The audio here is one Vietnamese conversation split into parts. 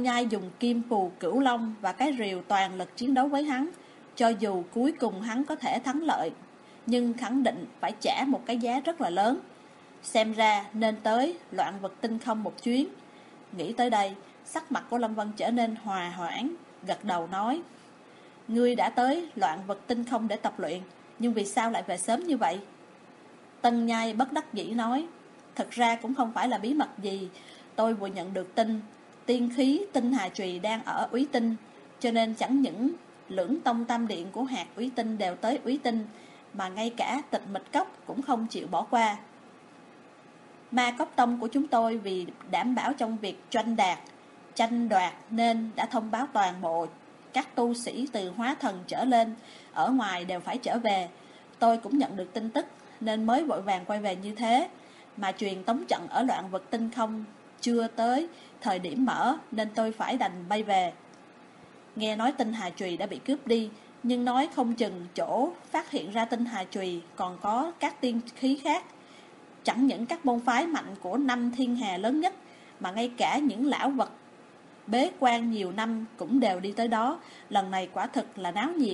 Nhai dùng kim phù cửu long và cái rìu toàn lực chiến đấu với hắn. Cho dù cuối cùng hắn có thể thắng lợi, nhưng khẳng định phải trả một cái giá rất là lớn. Xem ra nên tới Loạn Vực Tinh Không một chuyến. Nghĩ tới đây, sắc mặt của Lâm Vân trở nên hòa hoãn, gật đầu nói: Ngươi đã tới Loạn Vực Tinh Không để tập luyện, nhưng vì sao lại về sớm như vậy? Tân Nhai bất đắc dĩ nói: Thật ra cũng không phải là bí mật gì. Tôi vừa nhận được tin tiên khí Tinh Hà Trùy đang ở Úy Tinh, cho nên chẳng những Lưỡng Tông Tam Điện của hạt Úy Tinh đều tới Úy Tinh, mà ngay cả Tịch Mịch Cốc cũng không chịu bỏ qua. Ma Cốc Tông của chúng tôi vì đảm bảo trong việc tranh đoạt nên đã thông báo toàn bộ các tu sĩ từ hóa thần trở lên ở ngoài đều phải trở về. Tôi cũng nhận được tin tức nên mới vội vàng quay về như thế, mà truyền tống trận ở Loạn Vực Tinh Không chưa tới thời điểm mở nên tôi phải đành bay về. Nghe nói Tinh Hà Trùy đã bị cướp đi, nhưng nói không chừng chỗ phát hiện ra Tinh Hà Trùy còn có các tiên khí khác. Chẳng những các môn phái mạnh của 5 thiên hà lớn nhất, mà ngay cả những lão vật bế quan nhiều năm cũng đều đi tới đó. Lần này quả thực là náo nhiệt.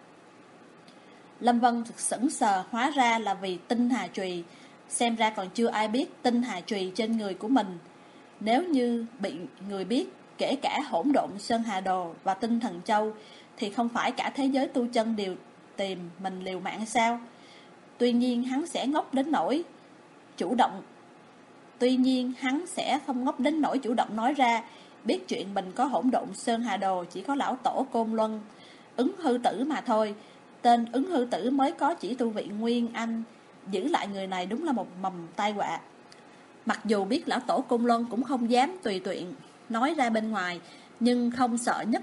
Lâm Vân thực sững sờ, hóa ra là vì Tinh Hà Trùy. Xem ra còn chưa ai biết Tinh Hà Trùy trên người của mình. Nếu như bị người biết, kể cả Hỗn Độn Sơn Hà Đồ và Tinh Thần Châu, thì không phải cả thế giới tu chân đều tìm mình liều mạng sao? Tuy nhiên hắn sẽ không ngốc đến nỗi chủ động nói ra. Biết chuyện mình có Hỗn Độn Sơn Hà Đồ chỉ có lão tổ Côn Luân, Ứng Hư Tử mà thôi. Tên Ứng Hư Tử mới có chỉ tu vị Nguyên Anh, giữ lại người này đúng là một mầm tai họa. Mặc dù biết lão tổ Côn Luân cũng không dám tùy tiện nói ra bên ngoài, nhưng không sợ nhất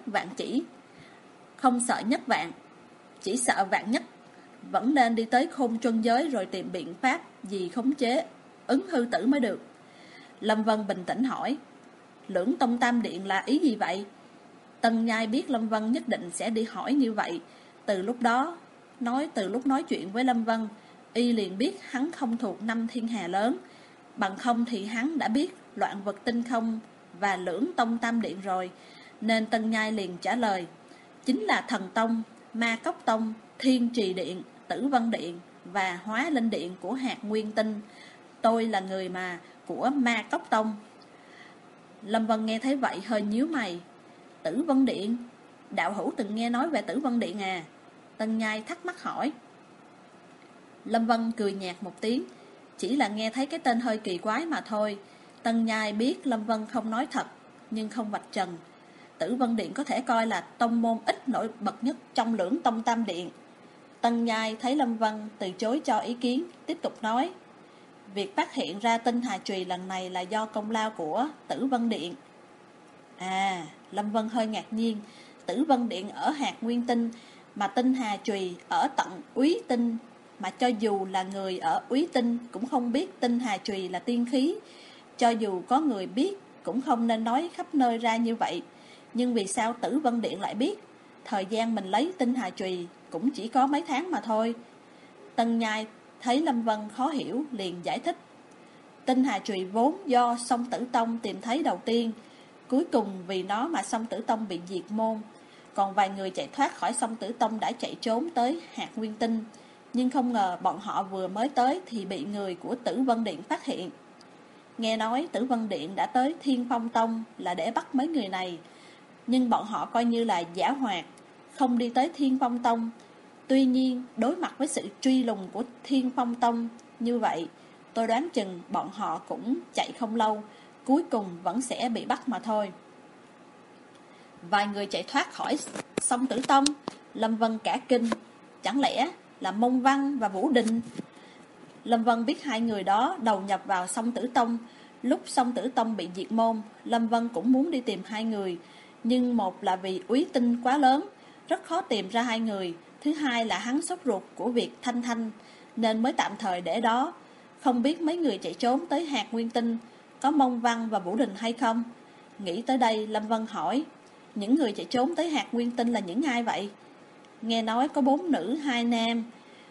vạn, chỉ sợ vạn nhất. Vẫn nên đi tới Khôn Truân Giới rồi tìm biện pháp gì khống chế Ứng Hư Tử mới được. Lâm Vân bình tĩnh hỏi: Lưỡng Tông Tam Điện là ý gì vậy? Tân Nhai biết Lâm Vân nhất định sẽ đi hỏi như vậy. Từ lúc nói chuyện với Lâm Vân, y liền biết hắn không thuộc 5 thiên hà lớn. Bằng không thì hắn đã biết Loạn Vực Tinh Không và Lưỡng Tông Tam Điện rồi. Nên Tân Nhai liền trả lời: Chính là Thần Tông, Ma Cốc Tông, Thiên Trì Điện, Tử Vân Điện và Hóa Linh Điện của hạt Nguyên Tinh. Tôi là người của Ma Cốc Tông. Lâm Vân nghe thấy vậy hơi nhíu mày. Tử Vân Điện? Đạo hữu từng nghe nói về Tử Vân Điện à? Tân Nhai thắc mắc hỏi. Lâm Vân cười nhạt một tiếng: Chỉ là nghe thấy cái tên hơi kỳ quái mà thôi. Tân Nhai biết Lâm Vân không nói thật, nhưng không vạch trần. Tử Vân Điện có thể coi là tông môn ít nổi bật nhất trong Lưỡng Tông Tam Điện. Tân Nhai thấy Lâm Vân từ chối cho ý kiến, tiếp tục nói: Việc phát hiện ra Tinh Hà Trùy lần này là do công lao của Tử Vân Điện. À, Lâm Vân hơi ngạc nhiên. Tử Vân Điện ở hạt Nguyên Tinh, mà Tinh Hà Trùy ở tận Úy Tinh. Mà cho dù là người ở Úy Tinh cũng không biết Tinh Hà Trùy là tiên khí. Cho dù có người biết cũng không nên nói khắp nơi ra như vậy. Nhưng vì sao Tử Vân Điện lại biết? Thời gian mình lấy Tinh Hà Trùy cũng chỉ có mấy tháng mà thôi. Tân Nhai thấy Lâm Vân khó hiểu liền giải thích: Tinh Hà Trùy vốn do Song Tử Tông tìm thấy đầu tiên. Cuối cùng vì nó mà Song Tử Tông bị diệt môn. Còn vài người chạy thoát khỏi Song Tử Tông đã chạy trốn tới hạt Nguyên Tinh. Nhưng không ngờ bọn họ vừa mới tới thì bị người của Tử Vân Điện phát hiện. Nghe nói Tử Vân Điện đã tới Thiên Phong Tông là để bắt mấy người này, nhưng bọn họ coi như là giả hoạt, không đi tới Thiên Phong Tông. Tuy nhiên đối mặt với sự truy lùng của Thiên Phong Tông như vậy, tôi đoán chừng bọn họ cũng chạy không lâu, cuối cùng vẫn sẽ bị bắt mà thôi. Vài người chạy thoát khỏi Song Tử Tông. Lâm Vân cả kinh. Chẳng lẽ là Mông Văn và Vũ Đình? Lâm Vân biết hai người đó đầu nhập vào Song Tử Tông. Lúc Song Tử Tông bị diệt môn, Lâm Vân cũng muốn đi tìm hai người. Nhưng một là vì Úy Tinh quá lớn, rất khó tìm ra hai người. Thứ hai là hắn sốt ruột của việc Thanh Thanh, nên mới tạm thời để đó. Không biết mấy người chạy trốn tới hạt Nguyên Tinh có Mông Văn và Vũ Đình hay không? Nghĩ tới đây, Lâm Vân hỏi: Những người chạy trốn tới hạt Nguyên Tinh là những ai vậy? Nghe nói có 4 nữ 2 nam,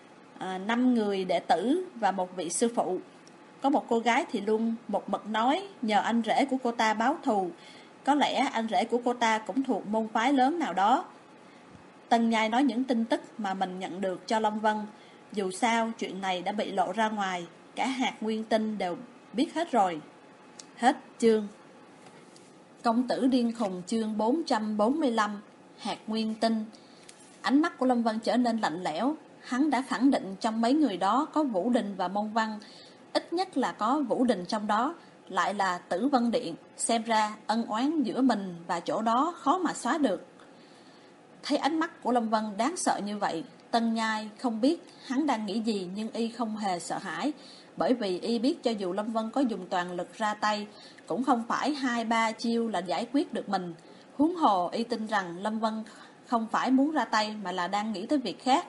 5 người đệ tử và một vị sư phụ. Có một cô gái thì luôn một mực nói nhờ anh rể của cô ta báo thù, Có lẽ anh rể của cô ta cũng thuộc môn phái lớn nào đó. Tân Nhai nói những tin tức mà mình nhận được cho Lâm Vân. Dù sao chuyện này đã bị lộ ra ngoài, cả hạt Nguyên Tinh đều biết hết rồi. Hết chương. Công tử điên khùng chương 445. Hạt Nguyên Tinh. Ánh mắt của Lâm Vân trở nên lạnh lẽo. Hắn đã khẳng định trong mấy người đó có Vũ Đình và Môn Văn. Ít nhất là có Vũ Đình trong đó, lại là Tử Vân Điện. Xem ra ân oán giữa mình và chỗ đó khó mà xóa được. Thấy ánh mắt của Lâm Vân đáng sợ như vậy, Tân Nhai không biết hắn đang nghĩ gì, nhưng y không hề sợ hãi, bởi vì y biết cho dù Lâm Vân có dùng toàn lực ra tay, cũng không phải 2-3 chiêu là giải quyết được mình. Huống hồ y tin rằng Lâm Vân không phải muốn ra tay mà là đang nghĩ tới việc khác.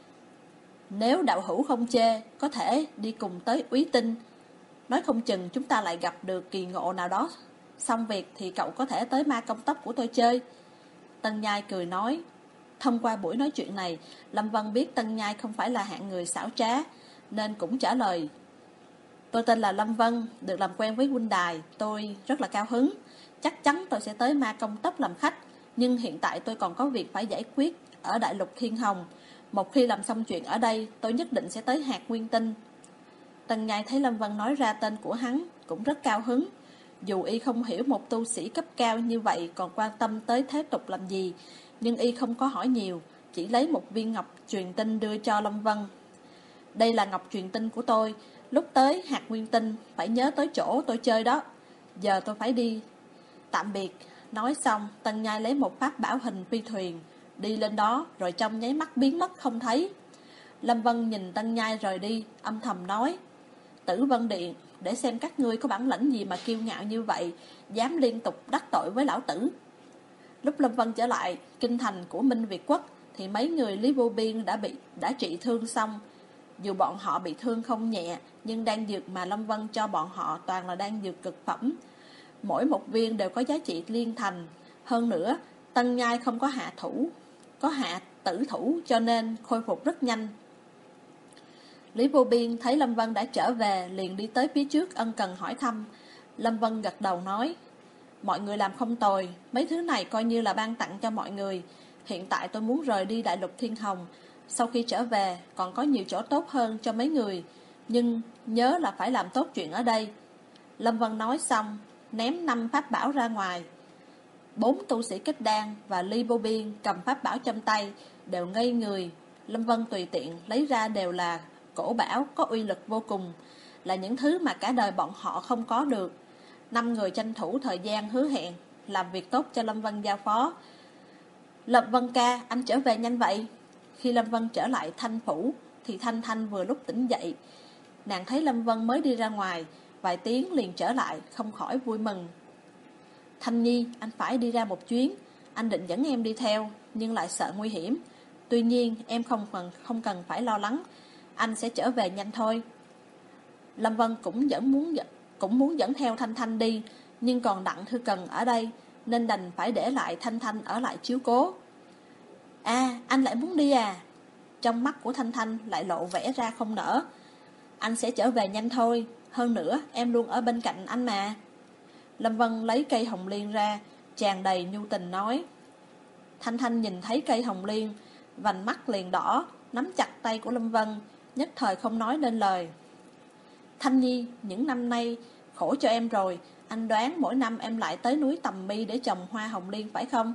Nếu đạo hữu không chê, có thể đi cùng tới Úy Tinh. Nói không chừng chúng ta lại gặp được kỳ ngộ nào đó. Xong việc thì cậu có thể tới Ma Công Tốc của tôi chơi. Tân Nhai cười nói. Thông qua buổi nói chuyện này, Lâm Vân biết Tân Nhai không phải là hạng người xảo trá, nên cũng trả lời. Tôi tên là Lâm Vân, được làm quen với huynh đài, tôi rất là cao hứng. Chắc chắn tôi sẽ tới Ma Công Tốc làm khách, nhưng hiện tại tôi còn có việc phải giải quyết ở Đại Lục Thiên Hồng. Một khi làm xong chuyện ở đây, tôi nhất định sẽ tới hạt Nguyên Tinh. Tân Nhai thấy Lâm Vân nói ra tên của hắn, cũng rất cao hứng. Dù y không hiểu một tu sĩ cấp cao như vậy còn quan tâm tới thế tục làm gì, nhưng y không có hỏi nhiều, chỉ lấy một viên ngọc truyền tinh đưa cho Lâm Vân. Đây là ngọc truyền tinh của tôi, lúc tới hạt Nguyên Tinh phải nhớ tới chỗ tôi chơi đó. Giờ tôi phải đi. Tạm biệt. Nói xong, Tân Nhai lấy một pháp bảo hình phi thuyền, đi lên đó rồi trong nháy mắt biến mất không thấy. Lâm Vân nhìn Tân Nhai rời đi, âm thầm nói. Tử Vân Điện, để xem các ngươi có bản lĩnh gì mà kiêu ngạo như vậy, dám liên tục đắc tội với lão tử. Lúc Lâm Vân trở lại kinh thành của Minh Việt Quốc thì mấy người Lý Vô Biên đã trị thương xong. Dù bọn họ bị thương không nhẹ, nhưng đan dược mà Lâm Vân cho bọn họ toàn là đan dược cực phẩm. Mỗi một viên đều có giá trị liên thành. Hơn nữa, Tân Nhai không có hạ tử thủ, cho nên khôi phục rất nhanh. Lý Vô Biên thấy Lâm Vân đã trở về, liền đi tới phía trước ân cần hỏi thăm. Lâm Vân gật đầu nói. Mọi người làm không tồi, mấy thứ này coi như là ban tặng cho mọi người. Hiện tại tôi muốn rời đi Đại Lục Thiên Hồng. Sau khi trở về còn có nhiều chỗ tốt hơn cho mấy người, nhưng nhớ là phải làm tốt chuyện ở đây. Lâm Vân nói xong, ném 5 pháp bảo ra ngoài. 4 tu sĩ kết đan và Lý Vô Biên cầm pháp bảo trong tay đều ngây người. Lâm Vân tùy tiện lấy ra đều là cổ bảo có uy lực vô cùng, là những thứ mà cả đời bọn họ không có được. 5 người tranh thủ thời gian hứa hẹn làm việc tốt cho Lâm Vân giao phó. Lâm Vân ca, anh trở về nhanh vậy. Khi Lâm Vân trở lại Thanh Phủ thì Thanh Thanh vừa lúc tỉnh dậy. Nàng thấy Lâm Vân mới đi ra ngoài, vài tiếng liền trở lại, không khỏi vui mừng. Thanh Nhi, anh phải đi ra một chuyến. Anh định dẫn em đi theo, nhưng lại sợ nguy hiểm. Tuy nhiên em không cần phải lo lắng, anh sẽ trở về nhanh thôi. Lâm Vân cũng muốn dẫn theo Thanh Thanh đi, nhưng còn Đặng Thư Cần ở đây, nên đành phải để lại Thanh Thanh ở lại chiếu cố. À, anh lại muốn đi à? Trong mắt của Thanh Thanh lại lộ vẻ ra không nỡ. Anh sẽ trở về nhanh thôi, hơn nữa em luôn ở bên cạnh anh mà. Lâm Vân lấy cây hồng liên ra, tràn đầy nhu tình nói. Thanh Thanh nhìn thấy cây hồng liên, vành mắt liền đỏ, nắm chặt tay của Lâm Vân, nhất thời không nói nên lời. Thanh Nhi, những năm nay khổ cho em rồi, anh đoán mỗi năm em lại tới núi Tầm Mi để trồng hoa hồng liên phải không?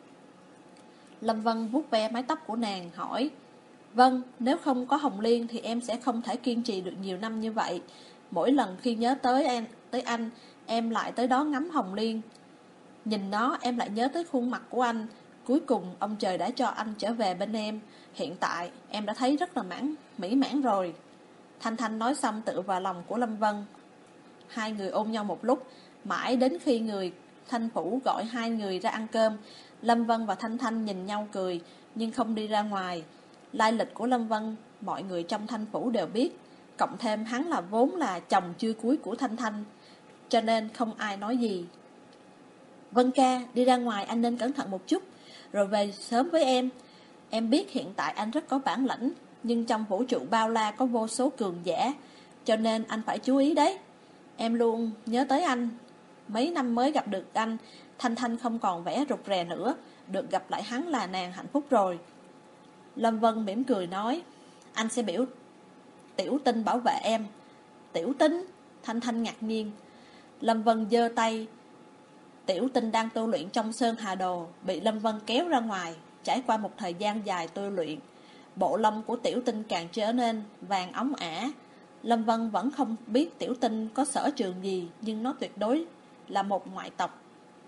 Lâm Vân vuốt ve mái tóc của nàng hỏi. Vâng, nếu không có hồng liên thì em sẽ không thể kiên trì được nhiều năm như vậy. Mỗi lần khi nhớ tới anh, em lại tới đó ngắm hồng liên. Nhìn nó em lại nhớ tới khuôn mặt của anh. Cuối cùng ông trời đã cho anh trở về bên em. Hiện tại em đã thấy rất là mỹ mãn rồi. Thanh Thanh nói xong tựa vào lòng của Lâm Vân. Hai người ôm nhau một lúc, mãi đến khi người Thanh Phủ gọi hai người ra ăn cơm. Lâm Vân và Thanh Thanh nhìn nhau cười, nhưng không đi ra ngoài. Lai lịch của Lâm Vân mọi người trong Thanh Phủ đều biết, cộng thêm hắn là vốn là chồng chưa cưới của Thanh Thanh, cho nên không ai nói gì. Vân ca, đi ra ngoài anh nên cẩn thận một chút, rồi về sớm với em. Em biết hiện tại anh rất có bản lĩnh, nhưng trong vũ trụ bao la có vô số cường giả, cho nên anh phải chú ý đấy. Em luôn nhớ tới anh. Mấy năm mới gặp được anh, Thanh Thanh không còn vẻ rụt rè nữa, được gặp lại hắn là nàng hạnh phúc rồi. Lâm Vân mỉm cười nói, anh sẽ biểu Tiểu Tinh bảo vệ em. Tiểu Tinh? Thanh Thanh ngạc nhiên. Lâm Vân giơ tay. Tiểu Tinh đang tu luyện trong Sơn Hà Đồ, bị Lâm Vân kéo ra ngoài. Trải qua một thời gian dài tu luyện, bộ lông của Tiểu Tinh càng trở nên vàng óng ả. Lâm Vân vẫn không biết Tiểu Tinh có sở trường gì, nhưng nó tuyệt đối là một ngoại tộc.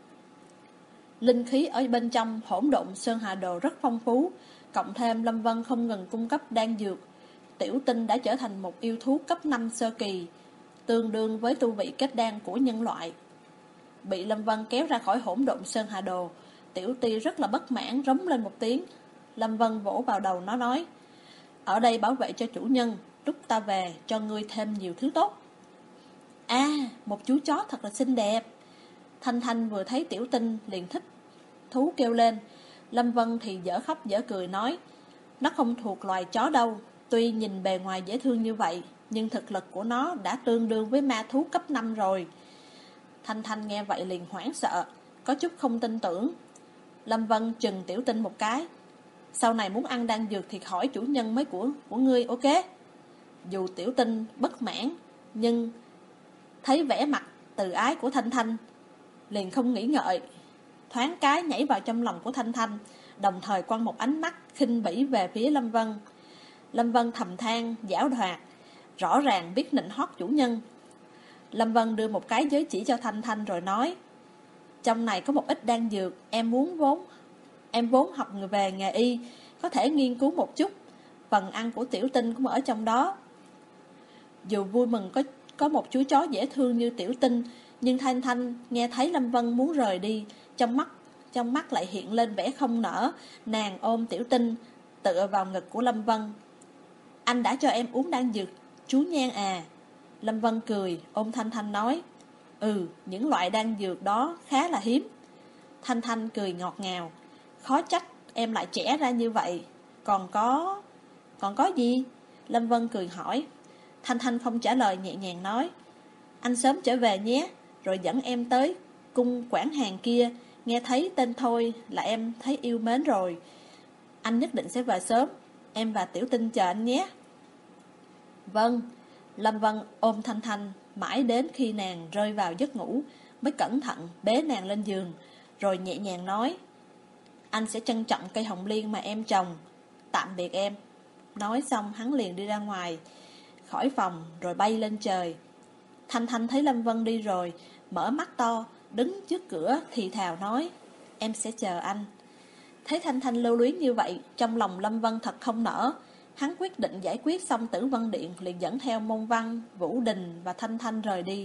Linh khí ở bên trong hỗn độn Sơn Hà Đồ rất phong phú, cộng thêm Lâm Vân không ngừng cung cấp đan dược. Tiểu Tinh đã trở thành một yêu thú cấp 5 sơ kỳ, tương đương với tu vị kết đan của nhân loại. Bị Lâm Vân kéo ra khỏi hỗn độn Sơn Hà Đồ, Tiểu Ti rất là bất mãn, rống lên một tiếng. Lâm Vân vỗ vào đầu nó nói, ở đây bảo vệ cho chủ nhân, lúc ta về cho ngươi thêm nhiều thứ tốt. À, một chú chó thật là xinh đẹp. Thanh Thanh vừa thấy Tiểu Tinh liền thích thú kêu lên. Lâm Vân thì dở khóc dở cười nói, nó không thuộc loài chó đâu, tuy nhìn bề ngoài dễ thương như vậy, nhưng thực lực của nó đã tương đương với ma thú cấp 5 rồi. Thanh Thanh nghe vậy liền hoảng sợ, có chút không tin tưởng. Lâm Vân chừng Tiểu Tinh một cái, sau này muốn ăn đan dược thì hỏi chủ nhân mới của ngươi, ok? Dù Tiểu Tinh bất mãn, nhưng thấy vẻ mặt từ ái của Thanh Thanh, liền không nghĩ ngợi, thoáng cái nhảy vào trong lòng của Thanh Thanh, đồng thời quăng một ánh mắt khinh bỉ về phía Lâm Vân. Lâm Vân thầm than, giảo hoạt, rõ ràng biết nịnh hót chủ nhân. Lâm Vân đưa một cái giới chỉ cho Thanh Thanh rồi nói, trong này có một ít đan dược, em vốn học về nghề y, có thể nghiên cứu một chút, phần ăn của Tiểu Tinh cũng ở trong đó. Dù vui mừng có một chú chó dễ thương như Tiểu Tinh, nhưng Thanh Thanh nghe thấy Lâm Vân muốn rời đi, trong mắt lại hiện lên vẻ không nỡ. Nàng ôm Tiểu Tinh tựa vào ngực của Lâm Vân. Anh đã cho em uống đan dược chú Nhan à? Lâm Vân cười ôm Thanh Thanh nói, những loại đan dược đó khá là hiếm. Thanh Thanh cười ngọt ngào, khó trách em lại trẻ ra như vậy. Còn có gì? Lâm Vân cười hỏi. Thanh Thanh không trả lời, nhẹ nhàng nói, anh sớm trở về nhé, rồi dẫn em tới cung quản hàng kia. Nghe thấy tên thôi là em thấy yêu mến rồi. Anh nhất định sẽ về sớm, em và Tiểu Tinh chờ anh nhé. Vâng. Lâm Vân ôm Thanh Thanh mãi đến khi nàng rơi vào giấc ngủ mới cẩn thận bế nàng lên giường, rồi nhẹ nhàng nói, anh sẽ trân trọng cây hồng liên mà em trồng. Tạm biệt em. Nói xong hắn liền đi ra ngoài khỏi phòng rồi bay lên trời. Thanh Thanh thấy Lâm Vân đi rồi, mở mắt to, đứng trước cửa thì thào nói, em sẽ chờ anh. Thấy Thanh Thanh lưu luyến như vậy, trong lòng Lâm Vân thật không nỡ. Hắn quyết định giải quyết xong Tử Vân Điện, liền dẫn theo Môn Văn, Vũ Đình và Thanh Thanh rời đi.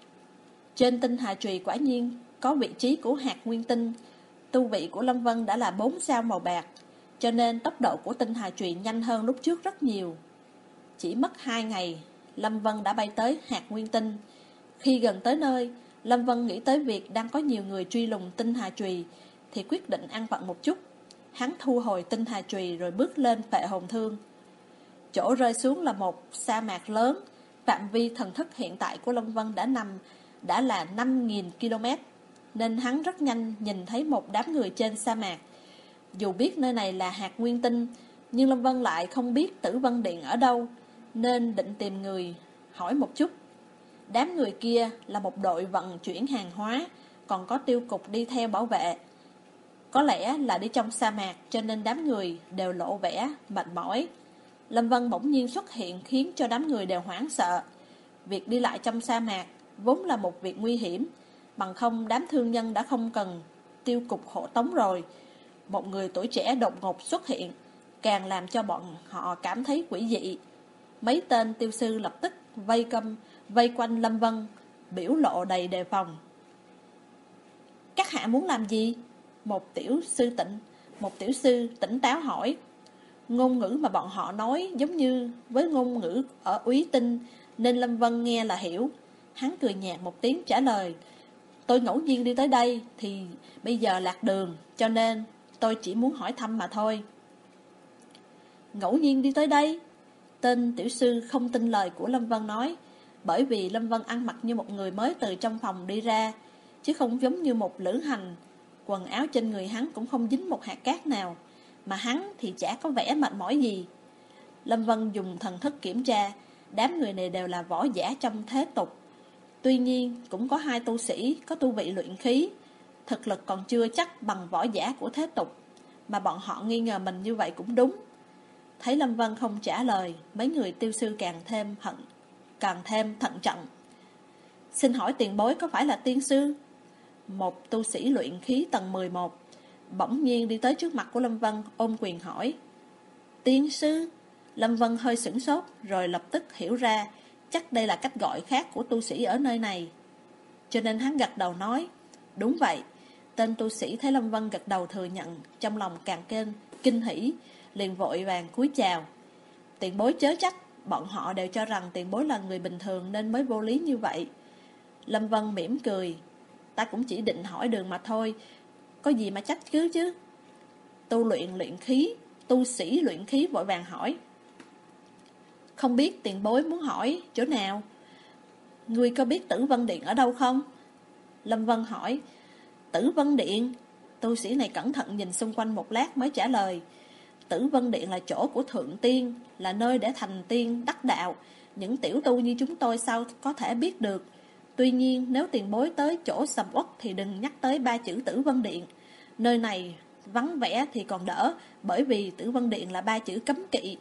Trên tinh hà trùy quả nhiên có vị trí của hạt nguyên tinh. Tu vị của Lâm Vân đã là 4 sao màu bạc, cho nên tốc độ của tinh hà trùy nhanh hơn lúc trước rất nhiều. Chỉ mất 2 ngày, Lâm Vân đã bay tới hạt nguyên tinh. Khi gần tới nơi, Lâm Vân nghĩ tới việc đang có nhiều người truy lùng tinh hà trùy, thì quyết định ăn vặt một chút. Hắn thu hồi tinh hà trùy rồi bước lên Phệ Hồn Thương. Chỗ rơi xuống là một sa mạc lớn. Phạm vi thần thức hiện tại của Lâm Vân đã là 5.000 km, nên hắn rất nhanh nhìn thấy một đám người trên sa mạc. Dù biết nơi này là hạt nguyên tinh, nhưng Lâm Vân lại không biết Tử Vân Điện ở đâu, nên định tìm người hỏi một chút. Đám người kia là một đội vận chuyển hàng hóa, còn có Tiêu Cục đi theo bảo vệ. Có lẽ là đi trong sa mạc, cho nên đám người đều lộ vẻ mệt mỏi. Lâm Vân bỗng nhiên xuất hiện khiến cho đám người đều hoảng sợ. Việc đi lại trong sa mạc vốn là một việc nguy hiểm, bằng không đám thương nhân đã không cần Tiêu Cục hộ tống rồi. Một người tuổi trẻ đột ngột xuất hiện, càng làm cho bọn họ cảm thấy quỷ dị. Mấy tên tiêu sư lập tức vây quanh Lâm Vân, biểu lộ đầy đề phòng. Các hạ muốn làm gì? Một tiểu sư tỉnh táo hỏi. Ngôn ngữ mà bọn họ nói giống như với ngôn ngữ ở Úy Tinh, nên Lâm Vân nghe là hiểu. Hắn cười nhạt một tiếng trả lời, tôi ngẫu nhiên đi tới đây thì bây giờ lạc đường, cho nên tôi chỉ muốn hỏi thăm mà thôi. Ngẫu nhiên đi tới đây? Tên tiểu sư không tin lời của Lâm Vân nói, bởi vì Lâm Vân ăn mặc như một người mới từ trong phòng đi ra. chứ không giống như một lữ hành. Quần áo trên người hắn cũng không dính một hạt cát nào, mà hắn thì chả có vẻ mệt mỏi gì. Lâm Vân dùng thần thức kiểm tra, đám người này đều là võ giả trong thế tục. Tuy nhiên cũng có 2 tu sĩ có tu vị luyện khí, thực lực còn chưa chắc bằng võ giả của thế tục, mà bọn họ nghi ngờ mình như vậy cũng đúng. Thấy Lâm Vân không trả lời, mấy người tiêu sư càng thêm thận trọng. Xin hỏi tiền bối có phải là tiên sư? Một tu sĩ luyện khí tầng 11 bỗng nhiên đi tới trước mặt của Lâm Vân, ôm quyền hỏi. Tiên sư? Lâm Vân hơi sửng sốt, rồi lập tức hiểu ra chắc đây là cách gọi khác của tu sĩ ở nơi này. Cho nên hắn gật đầu nói, đúng vậy. Tên tu sĩ thấy Lâm Vân gật đầu thừa nhận, trong lòng càng kinh hỉ, liền vội vàng cúi chào. Tiền bối chớ trách, bọn họ đều cho rằng tiền bối là người bình thường nên mới vô lý như vậy. Lâm Vân mỉm cười, ta cũng chỉ định hỏi đường mà thôi, có gì mà trách cứ chứ. Tu sĩ luyện khí vội vàng hỏi, không biết tiền bối muốn hỏi chỗ nào? Ngươi có biết Tử Vân Điện ở đâu không? Lâm Vân hỏi. Tử Vân Điện? Tu sĩ này cẩn thận nhìn xung quanh một lát mới trả lời. Tử Vân Điện là chỗ của Thượng Tiên, là nơi để thành tiên đắc đạo. Những tiểu tu như chúng tôi sao có thể biết được. Tuy nhiên nếu tiền bối tới chỗ sầm uất thì đừng nhắc tới 3 chữ Tử Vân Điện. Nơi này vắng vẻ thì còn đỡ, bởi vì Tử Vân Điện là 3 chữ cấm kỵ.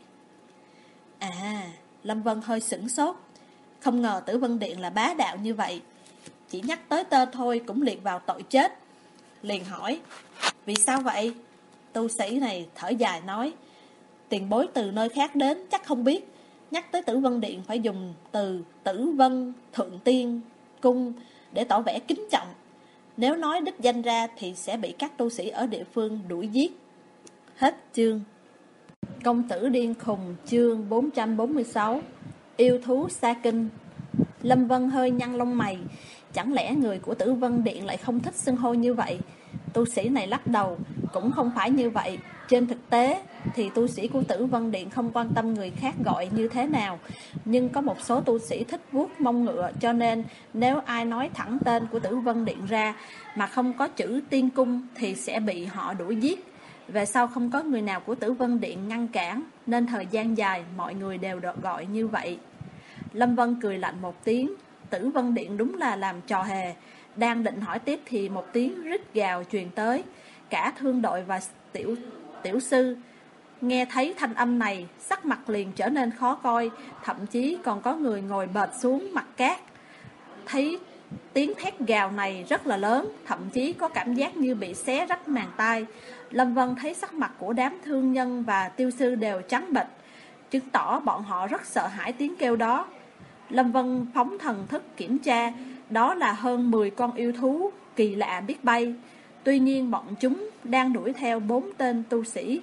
À, Lâm Vân hơi sửng sốt. Không ngờ Tử Vân Điện là bá đạo như vậy. Chỉ nhắc tới tên thôi cũng liệt vào tội chết. Liền hỏi, vì sao vậy? Tu sĩ này thở dài nói, tiền bối từ nơi khác đến chắc không biết. Nhắc tới Tử Vân Điện phải dùng từ Tử Vân Thượng Tiên Cung để tỏ vẻ kính trọng. Nếu nói đích danh ra thì sẽ bị các tu sĩ ở địa phương đuổi giết. Hết chương. Công tử điên khùng, chương 446. Yêu thú xa kinh. Lâm Vân hơi nhăn lông mày, chẳng lẽ người của Tử Vân Điện lại không thích xưng hô như vậy? Tu sĩ này lắc đầu, cũng không phải như vậy. Trên thực tế thì tu sĩ của Tử Vân Điện không quan tâm người khác gọi như thế nào, nhưng có một số tu sĩ thích vuốt mông ngựa, cho nên nếu ai nói thẳng tên của Tử Vân Điện ra mà không có chữ tiên cung thì sẽ bị họ đuổi giết. Về sau không có người nào của Tử Vân Điện ngăn cản, nên thời gian dài mọi người đều được gọi như vậy. Lâm Vân cười lạnh một tiếng, Tử Vân Điện đúng là làm trò hề. Đang định hỏi tiếp thì một tiếng rít gào truyền tới. Cả thương đội và tiểu sư nghe thấy thanh âm này, sắc mặt liền trở nên khó coi, thậm chí còn có người ngồi bệt xuống mặt cát. Thấy tiếng thét gào này rất là lớn, thậm chí có cảm giác như bị xé rách màng tai. Lâm Vân thấy sắc mặt của đám thương nhân và tiêu sư đều trắng bệch, chứng tỏ bọn họ rất sợ hãi tiếng kêu đó. Lâm Vân phóng thần thức kiểm tra, đó là hơn 10 con yêu thú kỳ lạ biết bay. Tuy nhiên bọn chúng đang đuổi theo 4 tên tu sĩ.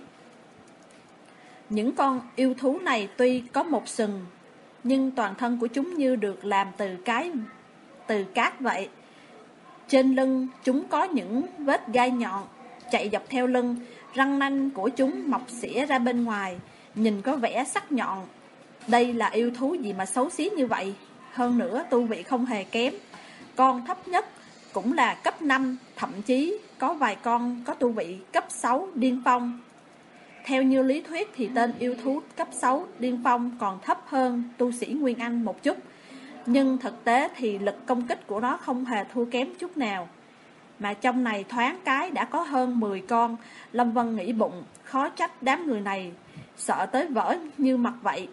Những con yêu thú này tuy có một sừng, nhưng toàn thân của chúng như được làm từ cát vậy. Trên lưng chúng có những vết gai nhọn chạy dọc theo lưng, răng nanh của chúng mọc xỉa ra bên ngoài, nhìn có vẻ sắc nhọn. Đây là yêu thú gì mà xấu xí như vậy? Hơn nữa tu vị không hề kém, con thấp nhất cũng là cấp 5, thậm chí có vài con có tu vị cấp 6 điên phong. Theo như lý thuyết thì tên yêu thú cấp 6 điên phong còn thấp hơn tu sĩ Nguyên Anh một chút, nhưng thực tế thì lực công kích của nó không hề thua kém chút nào. Mà trong này thoáng cái đã có hơn 10 con. Lâm Vân nghĩ bụng, khó trách đám người này sợ tới vỡ như mặt vậy.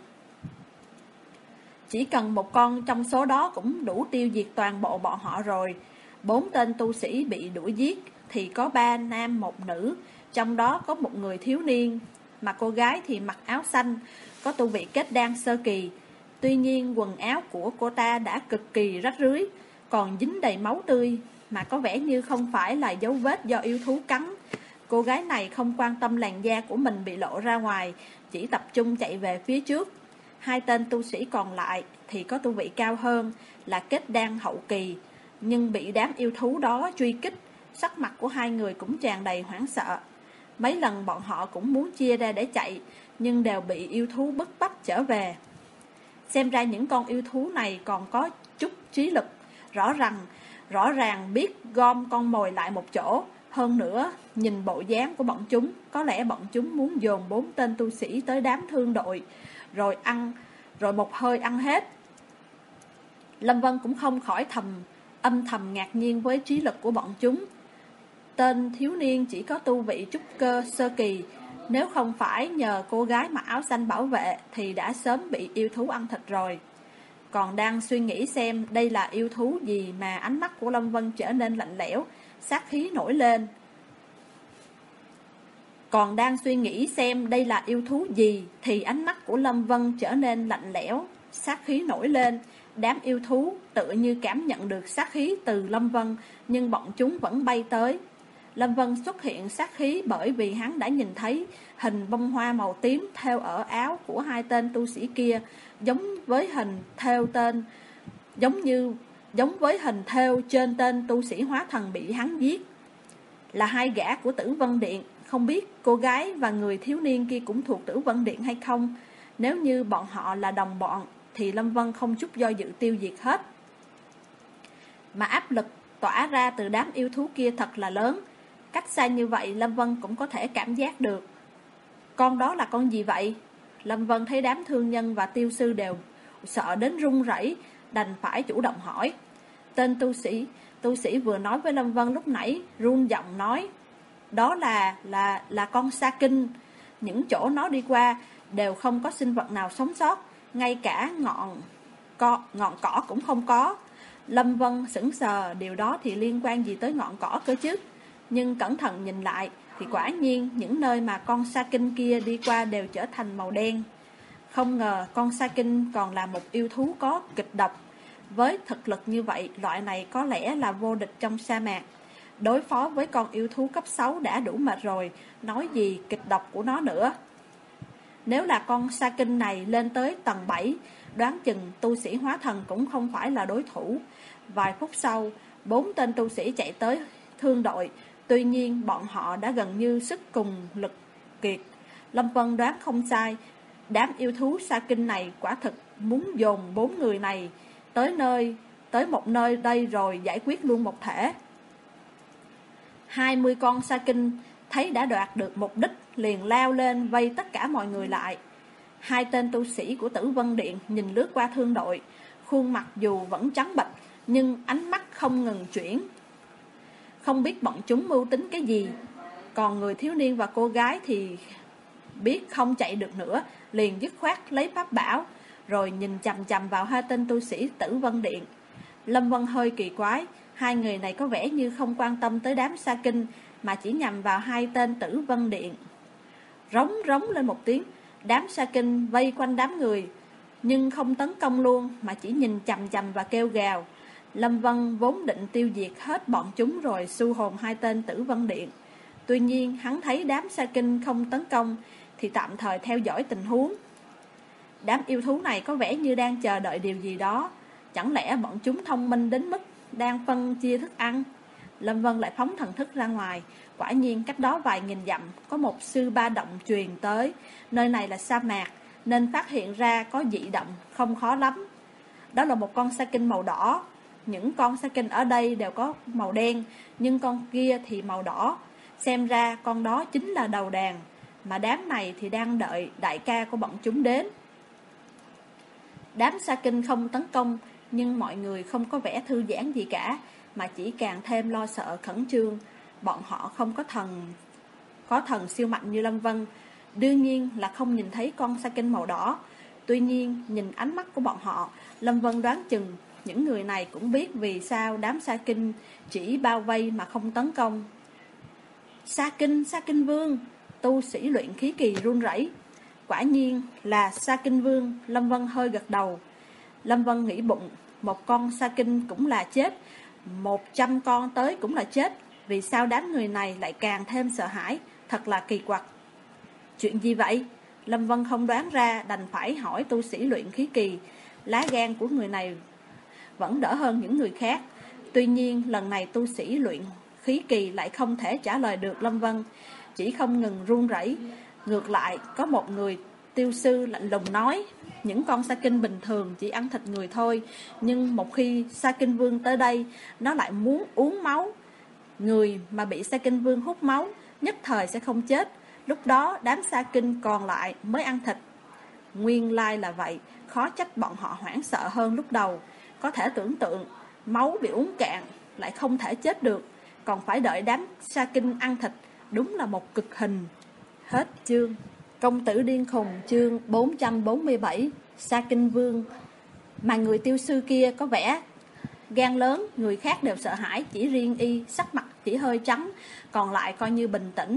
Chỉ cần một con trong số đó cũng đủ tiêu diệt toàn bộ bọn họ rồi. 4 tên tu sĩ bị đuổi giết thì có 3 nam 1 nữ, trong đó có một người thiếu niên, mà cô gái thì mặc áo xanh, có tu vị kết đan sơ kỳ. Tuy nhiên quần áo của cô ta đã cực kỳ rách rưới, còn dính đầy máu tươi, mà có vẻ như không phải là dấu vết do yêu thú cắn. Cô gái này không quan tâm làn da của mình bị lộ ra ngoài, chỉ tập trung chạy về phía trước. 2 tên tu sĩ còn lại thì có tu vị cao hơn, là kết đan hậu kỳ, nhưng bị đám yêu thú đó truy kích. Sắc mặt của 2 người cũng tràn đầy hoảng sợ. Mấy lần bọn họ cũng muốn chia ra để chạy, nhưng đều bị yêu thú bức bách trở về. Xem ra những con yêu thú này còn có chút trí lực. Rõ ràng rõ ràng biết gom con mồi lại một chỗ. Hơn nữa, nhìn bộ dáng của bọn chúng, có lẽ bọn chúng muốn dồn 4 tên tu sĩ tới đám thương đội, rồi một hơi ăn hết. Lâm Vân cũng không khỏi âm thầm ngạc nhiên với trí lực của bọn chúng. Tên thiếu niên chỉ có tu vị trúc cơ sơ kỳ, nếu không phải nhờ cô gái mặc áo xanh bảo vệ thì đã sớm bị yêu thú ăn thịt rồi. Còn đang suy nghĩ xem đây là yêu thú gì mà ánh mắt của Lâm Vân trở nên lạnh lẽo, sát khí nổi lên. Còn đang suy nghĩ xem đây là yêu thú gì thì ánh mắt của Lâm Vân trở nên lạnh lẽo, sát khí nổi lên. Đám yêu thú tự như cảm nhận được sát khí từ Lâm Vân, nhưng bọn chúng vẫn bay tới. Lâm Vân xuất hiện sát khí bởi vì hắn đã nhìn thấy hình bông hoa màu tím thêu ở áo của 2 tên tu sĩ kia, giống với hình thêu trên tên tu sĩ hóa thần bị hắn giết. Là 2 gã của Tử Vân Điện, không biết cô gái và người thiếu niên kia cũng thuộc Tử Vân Điện hay không. Nếu như bọn họ là đồng bọn thì Lâm Vân không chút do dự tiêu diệt hết. Mà áp lực tỏa ra từ đám yêu thú kia thật là lớn. Cách xa như vậy Lâm Vân cũng có thể cảm giác được. Con đó là con gì vậy? Lâm Vân thấy đám thương nhân và tiêu sư đều sợ đến run rẩy, đành phải chủ động hỏi. Tên tu sĩ vừa nói với Lâm Vân lúc nãy run giọng nói, đó là con sa kinh. Những chỗ nó đi qua đều không có sinh vật nào sống sót, ngay cả ngọn cỏ cũng không có. Lâm Vân sững sờ, điều đó thì liên quan gì tới ngọn cỏ cơ chứ? Nhưng cẩn thận nhìn lại thì quả nhiên những nơi mà con sa kinh kia đi qua đều trở thành màu đen. Không ngờ con sa kinh còn là một yêu thú có kịch độc. Với thực lực như vậy, loại này có lẽ là vô địch trong sa mạc. Đối phó với con yêu thú cấp 6 đã đủ mệt rồi, nói gì kịch độc của nó nữa. Nếu là con sa kinh này lên tới tầng 7, đoán chừng tu sĩ hóa thần cũng không phải là đối thủ. Vài phút sau, 4 tên tu sĩ chạy tới thương đội. Tuy nhiên bọn họ đã gần như sức cùng lực kiệt. Lâm Vân đoán không sai, đám yêu thú sa kinh này quả thực muốn dồn 4 người này tới một nơi đây rồi giải quyết luôn một thể. 20 con sa kinh thấy đã đoạt được mục đích liền lao lên vây tất cả mọi người lại. 2 tên tu sĩ của Tử Vân Điện nhìn lướt qua thương đội, khuôn mặt dù vẫn trắng bệch nhưng ánh mắt không ngừng chuyển. Không biết bọn chúng mưu tính cái gì. Còn người thiếu niên và cô gái thì biết không chạy được nữa, liền dứt khoát lấy pháp bảo, rồi nhìn chằm chằm vào 2 tên tu sĩ Tử Vân Điện. Lâm Vân hơi kỳ quái, 2 người này có vẻ như không quan tâm tới đám sa kinh, mà chỉ nhằm vào 2 tên Tử Vân Điện. Rống rống lên một tiếng, đám sa kinh vây quanh đám người, nhưng không tấn công luôn, mà chỉ nhìn chằm chằm và kêu gào. Lâm Vân vốn định tiêu diệt hết bọn chúng rồi su hồn 2 tên Tử Vân Điện. Tuy nhiên hắn thấy đám sa kinh không tấn công thì tạm thời theo dõi tình huống. Đám yêu thú này có vẻ như đang chờ đợi điều gì đó. Chẳng lẽ bọn chúng thông minh đến mức đang phân chia thức ăn? Lâm Vân lại phóng thần thức ra ngoài. Quả nhiên cách đó vài nghìn dặm có một sư ba động truyền tới. Nơi này là sa mạc nên phát hiện ra có dị động không khó lắm. Đó là một con sa kinh màu đỏ. Những con sa kinh ở đây đều có màu đen, nhưng con kia thì màu đỏ. Xem ra con đó chính là đầu đàn, mà đám này thì đang đợi đại ca của bọn chúng đến. Đám sa kinh không tấn công, nhưng mọi người không có vẻ thư giãn gì cả, mà chỉ càng thêm lo sợ khẩn trương. Bọn họ không có thần siêu mạnh như Lâm Vân, đương nhiên là không nhìn thấy con sa kinh màu đỏ. Tuy nhiên nhìn ánh mắt của bọn họ, Lâm Vân đoán chừng những người này cũng biết vì sao đám sa kinh chỉ bao vây mà không tấn công. Sa kinh vương, tu sĩ luyện khí kỳ run rẩy. Quả nhiên là sa kinh vương. Lâm Vân hơi gật đầu. Lâm Vân nghĩ bụng, một con sa kinh cũng là chết, 100 con tới cũng là chết. Vì sao đám người này lại càng thêm sợ hãi? Thật là kỳ quặc. Chuyện gì vậy? Lâm Vân không đoán ra, đành phải hỏi tu sĩ luyện khí kỳ. Lá gan của người này vẫn đỡ hơn những người khác. Tuy nhiên lần này tu sĩ luyện khí kỳ lại không thể trả lời được Lâm Vân, chỉ không ngừng run rẩy. Ngược lại có một người tiêu sư lạnh lùng nói, những con sa kinh bình thường chỉ ăn thịt người thôi, nhưng một khi sa kinh vương tới đây, nó lại muốn uống máu. Người mà bị sa kinh vương hút máu nhất thời sẽ không chết, lúc đó đám sa kinh còn lại mới ăn thịt. Nguyên lai là vậy, khó trách bọn họ hoảng sợ hơn lúc đầu. Có thể tưởng tượng, máu bị uống cạn lại không thể chết được, còn phải đợi đám sa kinh ăn thịt, đúng là một cực hình. Hết chương. Công tử điên khùng chương 447. Sa kinh vương. Mà người tiêu sư kia có vẻ gan lớn, người khác đều sợ hãi, chỉ riêng y sắc mặt chỉ hơi trắng, còn lại coi như bình tĩnh,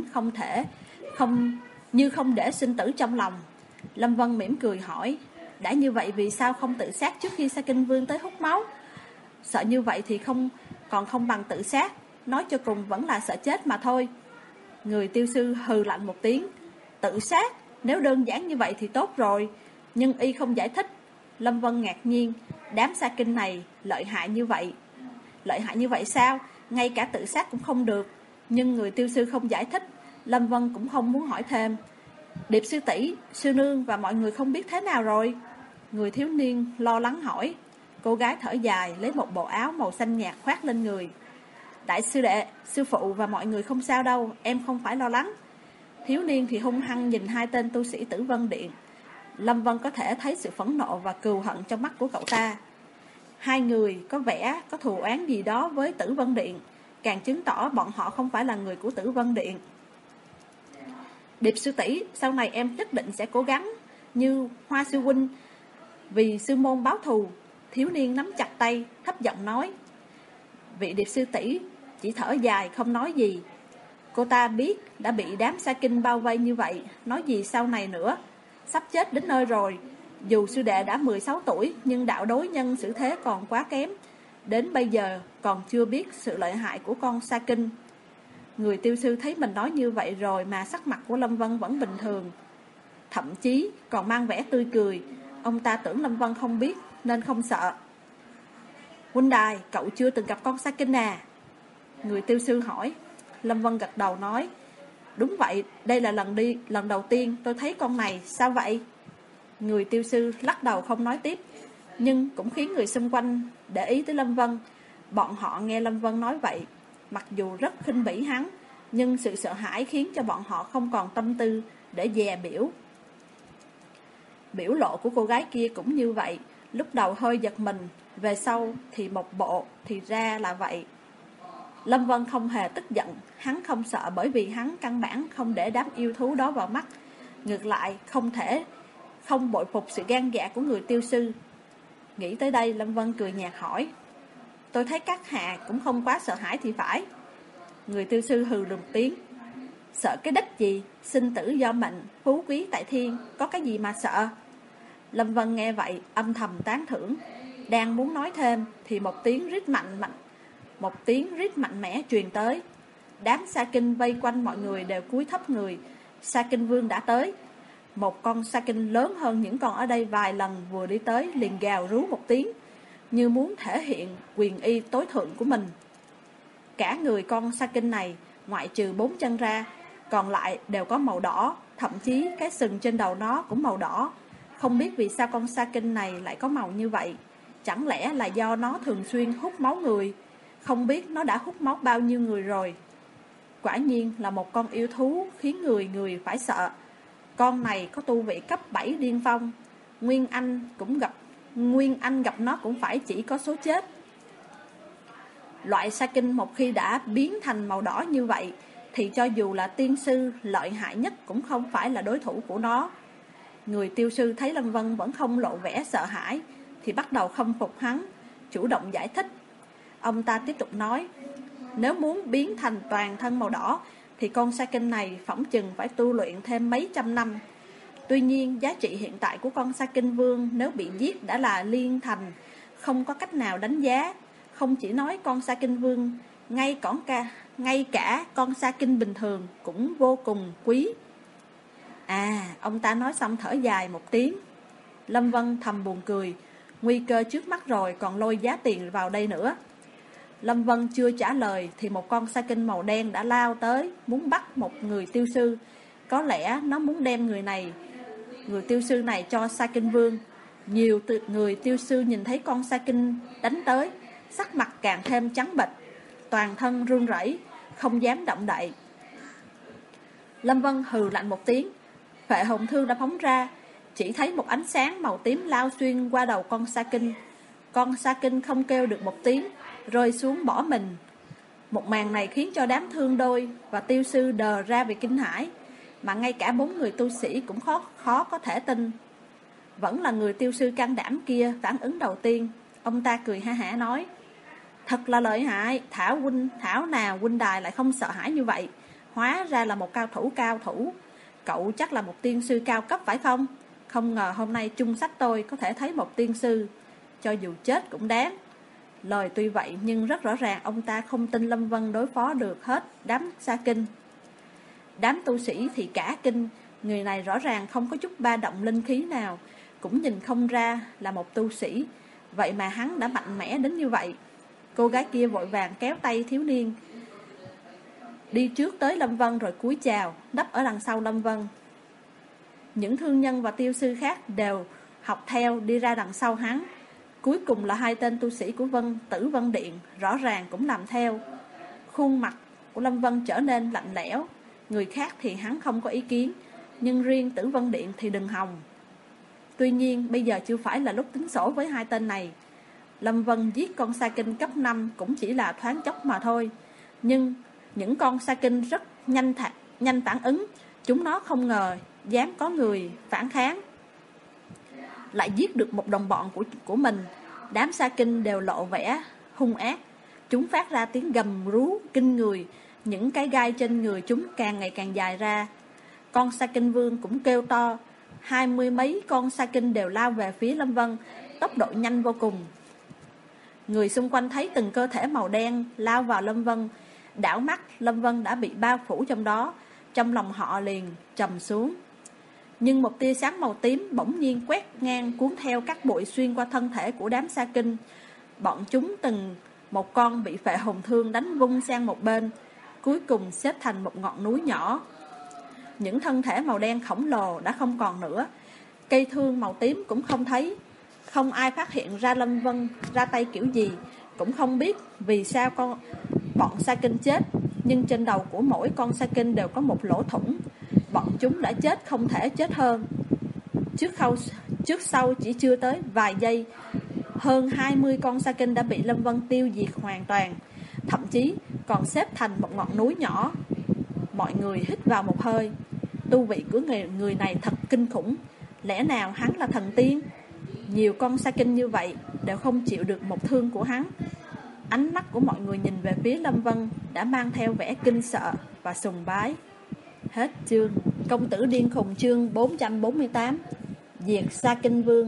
không để sinh tử trong lòng. Lâm Vân mỉm cười hỏi, đã như vậy vì sao không tự sát trước khi sa kinh vương tới hút máu? Sợ như vậy thì còn không bằng tự sát, nói cho cùng vẫn là sợ chết mà thôi. Người tiêu sư hừ lạnh một tiếng, tự sát, nếu đơn giản như vậy thì tốt rồi. Nhưng y không giải thích. Lâm Vân ngạc nhiên, đám sa kinh này lợi hại như vậy. Lợi hại như vậy sao? Ngay cả tự sát cũng không được. Nhưng người tiêu sư không giải thích, Lâm Vân cũng không muốn hỏi thêm. Điệp sư tỷ, sư nương và mọi người không biết thế nào rồi? Người thiếu niên lo lắng hỏi. Cô gái thở dài, lấy một bộ áo màu xanh nhạt khoác lên người. Đại sư đệ, sư phụ và mọi người không sao đâu, em không phải lo lắng. Thiếu niên thì hung hăng nhìn hai tên tu sĩ Tử Vân Điện. Lâm Vân có thể thấy sự phẫn nộ và cừu hận trong mắt của cậu ta. Hai người có vẻ có thù oán gì đó với Tử Vân Điện, càng chứng tỏ bọn họ không phải là người của Tử Vân Điện. Điệp sư tỷ, sau này em nhất định sẽ cố gắng như Hoa sư huynh, vì sư môn báo thù. Thiếu niên nắm chặt tay, thấp giọng nói. Vị điệp sư tỷ chỉ thở dài không nói gì. Cô ta biết đã bị đám sa kinh bao vây như vậy, nói gì sau này nữa. Sắp chết đến nơi rồi. Dù sư đệ đã 16 tuổi, nhưng đạo đối nhân xử thế còn quá kém. Đến bây giờ còn chưa biết sự lợi hại của con sa kinh. Người tiêu sư thấy mình nói như vậy rồi mà sắc mặt của Lâm Vân vẫn bình thường, thậm chí còn mang vẻ tươi cười. Ông ta tưởng Lâm Vân không biết nên không sợ. Huynh đài, cậu chưa từng gặp con sa kinh à? Người tiêu sư hỏi. Lâm Vân gật đầu nói, đúng vậy, đây là lần đầu tiên tôi thấy con này. Sao vậy? Người tiêu sư lắc đầu không nói tiếp, nhưng cũng khiến người xung quanh để ý tới Lâm Vân. Bọn họ nghe Lâm Vân nói vậy, mặc dù rất khinh bỉ hắn, nhưng sự sợ hãi khiến cho bọn họ không còn tâm tư để dè biểu. Biểu lộ của cô gái kia cũng như vậy, lúc đầu hơi giật mình, về sau thì một bộ thì ra là vậy. Lâm Vân không hề tức giận, hắn không sợ bởi vì hắn căn bản không để đám yêu thú đó vào mắt. Ngược lại không bội phục sự gan dạ của người tiêu sư. Nghĩ tới đây, Lâm Vân cười nhạt hỏi, tôi thấy các hạ cũng không quá sợ hãi thì phải. Người tiêu sư hừ một tiếng, sợ cái đích gì, sinh tử do mệnh, phú quý tại thiên, có cái gì mà sợ. Lâm Vân nghe vậy âm thầm tán thưởng, đang muốn nói thêm thì một tiếng rít mạnh mẽ truyền tới. Đám sa kinh vây quanh mọi người đều cúi thấp người. Sa kinh vương đã tới. Một con sa kinh lớn hơn những con ở đây vài lần vừa đi tới liền gào rú một tiếng, như muốn thể hiện quyền uy tối thượng của mình. Cả người con sa kinh này, ngoại trừ 4 chân ra, còn lại đều có màu đỏ, thậm chí cái sừng trên đầu nó cũng màu đỏ. Không biết vì sao con sa kinh này lại có màu như vậy. Chẳng lẽ là do nó thường xuyên hút máu người? Không biết nó đã hút máu bao nhiêu người rồi. Quả nhiên là một con yêu thú khiến người phải sợ. Con này có tu vị cấp 7 điên phong. Nguyên Anh gặp nó cũng phải chỉ có số chết. Loại sa kinh một khi đã biến thành màu đỏ như vậy, thì cho dù là tiên sư lợi hại nhất cũng không phải là đối thủ của nó. Người tiêu sư thấy Lâm Vân vẫn không lộ vẻ sợ hãi, thì bắt đầu khâm phục hắn, chủ động giải thích. Ông ta tiếp tục nói, nếu muốn biến thành toàn thân màu đỏ, thì con sa kinh này phỏng chừng phải tu luyện thêm mấy trăm năm. Tuy nhiên, giá trị hiện tại của con sa kinh vương nếu bị giết đã là liên thành, không có cách nào đánh giá. Không chỉ nói con sa kinh vương, ngay cả con sa kinh bình thường cũng vô cùng quý. Ông ta nói xong thở dài một tiếng. Lâm Vân thầm buồn cười, nguy cơ trước mắt rồi còn lôi giá tiền vào đây nữa. Lâm Vân chưa trả lời thì một con sa kinh màu đen đã lao tới, muốn bắt một người tiêu sư. Có lẽ nó muốn đem người này người tiêu sư này cho Sa Kinh Vương. Nhiều người tiêu sư nhìn thấy con Sa Kinh đánh tới, sắc mặt càng thêm trắng bệch, toàn thân run rẩy, không dám động đậy. Lâm Vân hừ lạnh một tiếng, phệ hồn thương đã phóng ra, chỉ thấy một ánh sáng màu tím lao xuyên qua đầu con Sa Kinh. Con Sa Kinh không kêu được một tiếng, rơi xuống bỏ mình. Một màn này khiến cho đám thương đôi và tiêu sư đờ ra vì kinh hãi, mà ngay cả 4 người tu sĩ cũng khó có thể tin. Vẫn là người tiêu sư can đảm kia phản ứng đầu tiên. Ông ta cười ha hả nói: thật là lợi hại, thảo nào huynh đài lại không sợ hãi như vậy. Hóa ra là một cao thủ. Cậu chắc là một tiên sư cao cấp phải không? Không ngờ hôm nay chung sách tôi có thể thấy một tiên sư, cho dù chết cũng đáng. Lời tuy vậy nhưng rất rõ ràng ông ta không tin Lâm Vân đối phó được hết đám Sa Kinh. Đám tu sĩ thì cả kinh, người này rõ ràng không có chút ba động linh khí nào, cũng nhìn không ra là một tu sĩ, vậy mà hắn đã mạnh mẽ đến như vậy. Cô gái kia vội vàng kéo tay thiếu niên đi trước tới Lâm Vân rồi cúi chào, nấp ở đằng sau Lâm Vân. Những thương nhân và tiêu sư khác đều học theo đi ra đằng sau hắn. Cuối cùng là 2 tên tu sĩ của Tử Vân Điện rõ ràng cũng làm theo. Khuôn mặt của Lâm Vân trở nên lạnh lẽo. Người khác thì hắn không có ý kiến, nhưng riêng Tử Vân Điện thì đừng hòng. Tuy nhiên bây giờ chưa phải là lúc tính sổ với 2 tên này. Lâm Vân giết con Sa Kinh cấp 5 cũng chỉ là thoáng chốc mà thôi. Nhưng những con Sa Kinh rất nhanh phản ứng. Chúng nó không ngờ dám có người phản kháng, lại giết được một đồng bọn của mình. Đám Sa Kinh đều lộ vẻ hung ác. Chúng phát ra tiếng gầm rú kinh người. Những cái gai trên người chúng càng ngày càng dài ra. Con Sa Kinh Vương cũng kêu to. 20 mấy con Sa Kinh đều lao về phía Lâm Vân, tốc độ nhanh vô cùng. Người xung quanh thấy từng cơ thể màu đen lao vào Lâm Vân, đảo mắt Lâm Vân đã bị bao phủ trong đó. Trong lòng họ liền trầm xuống. Nhưng một tia sáng màu tím bỗng nhiên quét ngang, cuốn theo các bụi xuyên qua thân thể của đám Sa Kinh. Bọn chúng từng một con bị phệ hồn thương đánh vung sang một bên, cuối cùng xếp thành một ngọn núi nhỏ. Những thân thể màu đen khổng lồ đã không còn nữa, cây thương màu tím cũng không thấy. Không ai phát hiện ra Lâm Vân ra tay kiểu gì, cũng không biết vì sao bọn Sa Kinh chết. Nhưng trên đầu của mỗi con Sa Kinh đều có một lỗ thủng. Bọn chúng đã chết không thể chết hơn. Trước sau chỉ chưa tới vài giây, hơn 20 con Sa Kinh đã bị Lâm Vân tiêu diệt hoàn toàn, thậm chí còn xếp thành một ngọn núi nhỏ. Mọi người hít vào một hơi. Tu vị của người này thật kinh khủng. Lẽ nào hắn là thần tiên? Nhiều con Sa Kinh như vậy đều không chịu được một thương của hắn. Ánh mắt của mọi người nhìn về phía Lâm Vân đã mang theo vẻ kinh sợ và sùng bái. Hết chương. Công tử điên khùng chương 448. Diệt Sa Kinh Vương.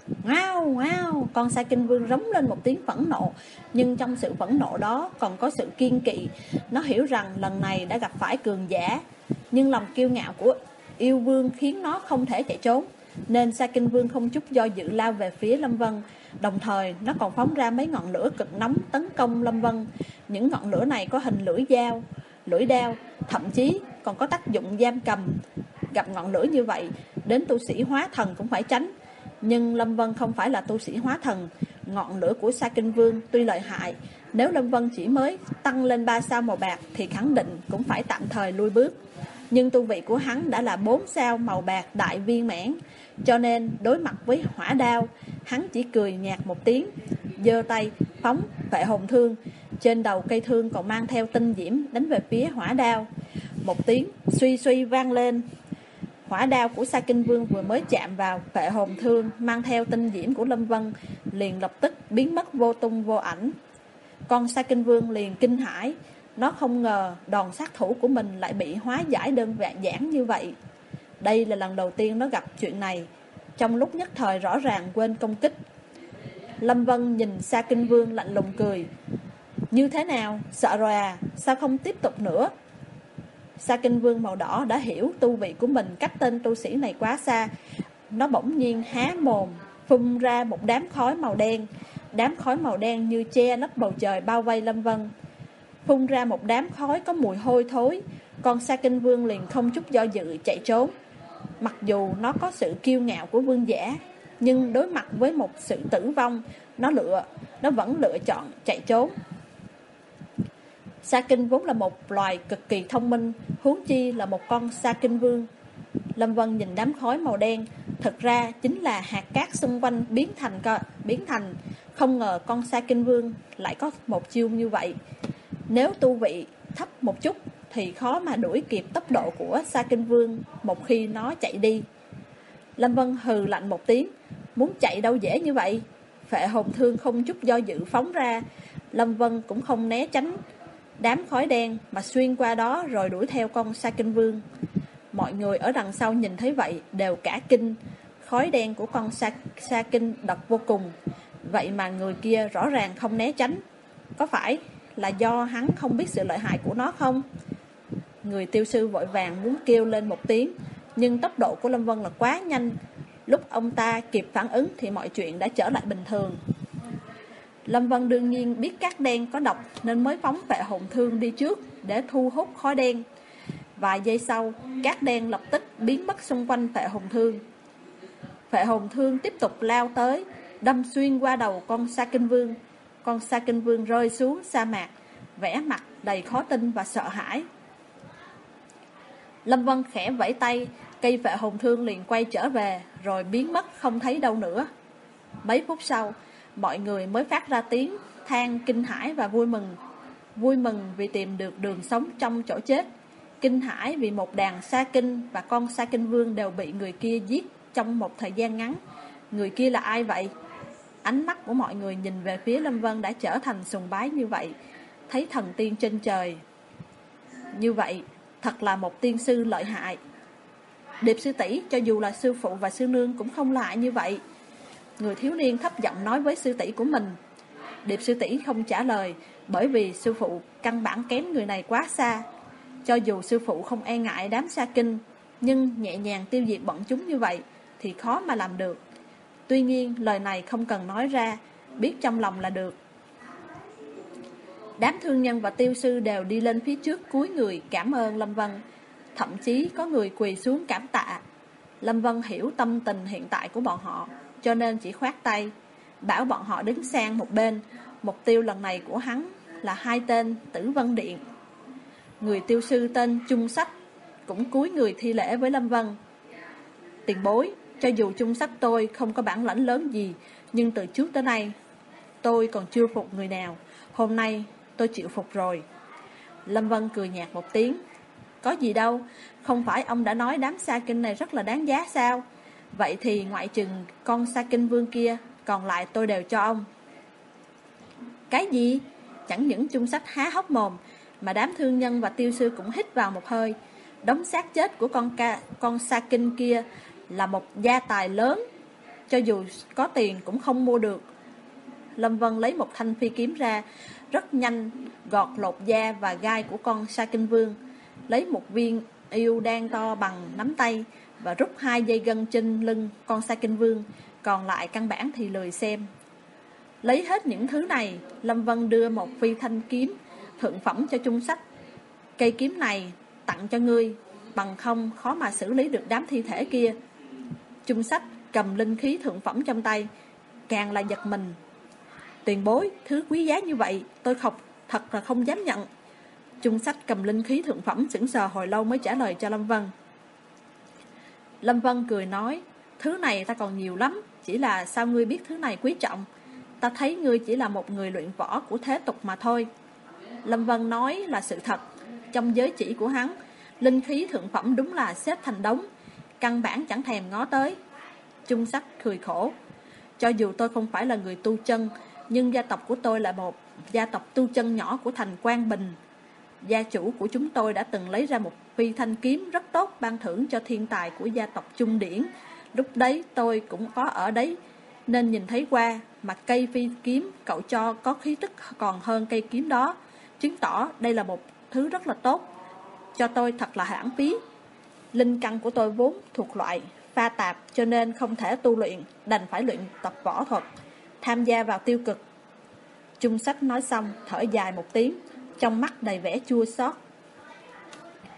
Wow, con Sa Kinh Vương rống lên một tiếng phẫn nộ, nhưng trong sự phẫn nộ đó còn có sự kiên kỵ. Nó hiểu rằng lần này đã gặp phải cường giả, nhưng lòng kiêu ngạo của yêu vương khiến nó không thể chạy trốn, nên Sa Kinh Vương không chút do dự lao về phía Lâm Vân. Đồng thời nó còn phóng ra mấy ngọn lửa cực nóng tấn công Lâm Vân. Những ngọn lửa này có hình lưỡi đao, thậm chí còn có tác dụng giam cầm. Gặp ngọn lửa như vậy, đến tu sĩ hóa thần cũng phải tránh. Nhưng Lâm Vân không phải là tu sĩ hóa thần. Ngọn lửa của Sa Kinh Vương tuy lợi hại, nếu Lâm Vân chỉ mới tăng lên 3 sao màu bạc thì khẳng định cũng phải tạm thời lui bước. Nhưng tu vị của hắn đã là 4 sao màu bạc đại viên mãn, cho nên đối mặt với hỏa đao, hắn chỉ cười nhạt một tiếng, giơ tay phóng phệ hồn thương. Trên đầu cây thương còn mang theo tinh diễm đánh về phía hỏa đao. Một tiếng suy vang lên. Hỏa đao của Sa Kinh Vương vừa mới chạm vào phệ hồn thương mang theo tinh diễm của Lâm Vân, liền lập tức biến mất vô tung vô ảnh. Con Sa Kinh Vương liền kinh hãi. Nó không ngờ đòn sát thủ của mình lại bị hóa giải đơn giản như vậy. Đây là lần đầu tiên nó gặp chuyện này. Trong lúc nhất thời rõ ràng quên công kích. Lâm Vân nhìn Sa Kinh Vương lạnh lùng cười. Như thế nào? Sợ rồi à? Sao không tiếp tục nữa? Sa Kinh Vương màu đỏ đã hiểu tu vị của mình cách tên tu sĩ này quá xa. Nó bỗng nhiên há mồm, phun ra một đám khói màu đen. Đám khói màu đen như che lấp bầu trời bao vây Lâm Vân. Phun ra một đám khói có mùi hôi thối. Con Sa Kinh Vương liền không chút do dự chạy trốn. Mặc dù nó có sự kiêu ngạo của vương giả, nhưng đối mặt với một sự tử vong, nó vẫn lựa chọn chạy trốn. Sa Kinh vốn là một loài cực kỳ thông minh, huống chi là một con Sa Kinh Vương. Lâm Vân nhìn đám khói màu đen, thực ra chính là hạt cát xung quanh biến thành. Không ngờ con Sa Kinh Vương lại có một chiêu như vậy. Nếu tu vị thấp một chút thì khó mà đuổi kịp tốc độ của Sa Kinh Vương một khi nó chạy đi. Lâm Vân hừ lạnh một tiếng, muốn chạy đâu dễ như vậy. Phệ hồn thương không chút do dự phóng ra. Lâm Vân cũng không né tránh đám khói đen mà xuyên qua đó rồi đuổi theo con Sa Kinh Vương. Mọi người ở đằng sau nhìn thấy vậy đều cả kinh. Khói đen của con Sa Kinh độc vô cùng, vậy mà người kia rõ ràng không né tránh. Có phải là do hắn không biết sự lợi hại của nó không? Người tiêu sư vội vàng muốn kêu lên một tiếng, nhưng tốc độ của Lâm Vân là quá nhanh. Lúc ông ta kịp phản ứng thì mọi chuyện đã trở lại bình thường. Lâm Vân đương nhiên biết cát đen có độc nên mới phóng phệ hồn thương đi trước để thu hút khói đen. Vài giây sau, cát đen lập tức biến mất xung quanh phệ hồn thương. Phệ hồn thương tiếp tục lao tới, đâm xuyên qua đầu con Sa Kinh Vương. Con Sa Kinh Vương rơi xuống sa mạc, vẻ mặt đầy khó tin và sợ hãi. Lâm Vân khẽ vẫy tay, cây phệ hồn thương liền quay trở về, rồi biến mất không thấy đâu nữa. Mấy phút sau, mọi người mới phát ra tiếng than kinh hãi và vui mừng. Vui mừng vì tìm được đường sống trong chỗ chết, kinh hãi vì một đàn Sa Kinh và con Sa Kinh Vương đều bị người kia giết trong một thời gian ngắn. Người kia là ai vậy? Ánh mắt của mọi người nhìn về phía Lâm Vân đã trở thành sùng bái như vậy. Thấy thần tiên trên trời như vậy, thật là một tiên sư lợi hại. Điệp sư tỷ, cho dù là sư phụ và sư nương cũng không lợi hại như vậy. Người thiếu niên thấp giọng nói với sư tỷ của mình. Điệp sư tỷ không trả lời, bởi vì sư phụ căn bản kém người này quá xa. Cho dù sư phụ không e ngại đám Sa Kinh, nhưng nhẹ nhàng tiêu diệt bọn chúng như vậy thì khó mà làm được. Tuy nhiên lời này không cần nói ra, biết trong lòng là được. Đám thương nhân và tiêu sư đều đi lên phía trước cúi người cảm ơn Lâm Vân. Thậm chí có người quỳ xuống cảm tạ. Lâm Vân hiểu tâm tình hiện tại của bọn họ, cho nên chỉ khoát tay, bảo bọn họ đứng sang một bên. Mục tiêu lần này của hắn là 2 tên Tử Vân Điện. Người tiêu sư tên Trung Sách cũng cúi người thi lễ với Lâm Vân. Tiền bối, cho dù Trung Sách tôi không có bản lãnh lớn gì, nhưng từ trước tới nay tôi còn chưa phục người nào. Hôm nay tôi chịu phục rồi. Lâm Vân cười nhạt một tiếng. Có gì đâu, không phải ông đã nói đám Sa Kinh này rất là đáng giá sao? Vậy thì ngoại trừ con Sa Kinh Vương kia, còn lại tôi đều cho ông. Cái gì? Chẳng những Trung Sách há hốc mồm, mà đám thương nhân và tiêu sư cũng hít vào một hơi. Đống xác chết của con Sa Kinh kia là một gia tài lớn, cho dù có tiền cũng không mua được. Lâm Vân lấy một thanh phi kiếm ra, rất nhanh gọt lột da và gai của con Sa Kinh Vương, lấy một viên yêu đan to bằng nắm tay và rút 2 dây gân trên lưng con Sa Kinh Vương, còn lại căn bản thì lười xem. Lấy hết những thứ này, Lâm Vân đưa một phi thanh kiếm thượng phẩm cho Trung Sách. Cây kiếm này tặng cho ngươi, bằng không khó mà xử lý được đám thi thể kia. Trung Sách cầm linh khí thượng phẩm trong tay, càng là giật mình. Tiền bối, thứ quý giá như vậy tôi thật là không dám nhận. Trung Sách cầm linh khí thượng phẩm sững sờ hồi lâu mới trả lời cho Lâm Vân. Lâm Vân cười nói, thứ này ta còn nhiều lắm, chỉ là sao ngươi biết thứ này quý trọng? Ta thấy ngươi chỉ là một người luyện võ của thế tục mà thôi. Lâm Vân nói là sự thật. Trong giới chỉ của hắn, linh khí thượng phẩm đúng là xếp thành đống, căn bản chẳng thèm ngó tới. Trung Sách cười khổ. Cho dù tôi không phải là người tu chân, nhưng gia tộc của tôi là một gia tộc tu chân nhỏ của thành Quang Bình. Gia chủ của chúng tôi đã từng lấy ra một phi thanh kiếm rất tốt ban thưởng cho thiên tài của gia tộc Trung Điển. Lúc đấy tôi cũng có ở đấy, nên nhìn thấy qua, mà cây phi kiếm cậu cho có khí tức còn hơn cây kiếm đó, chứng tỏ đây là một thứ rất là tốt. Cho tôi thật là lãng phí. Linh căn của tôi vốn thuộc loại pha tạp, cho nên không thể tu luyện, đành phải luyện tập võ thuật, tham gia vào tiêu cực. Trung Sách nói xong thở dài một tiếng, trong mắt đầy vẻ chua xót.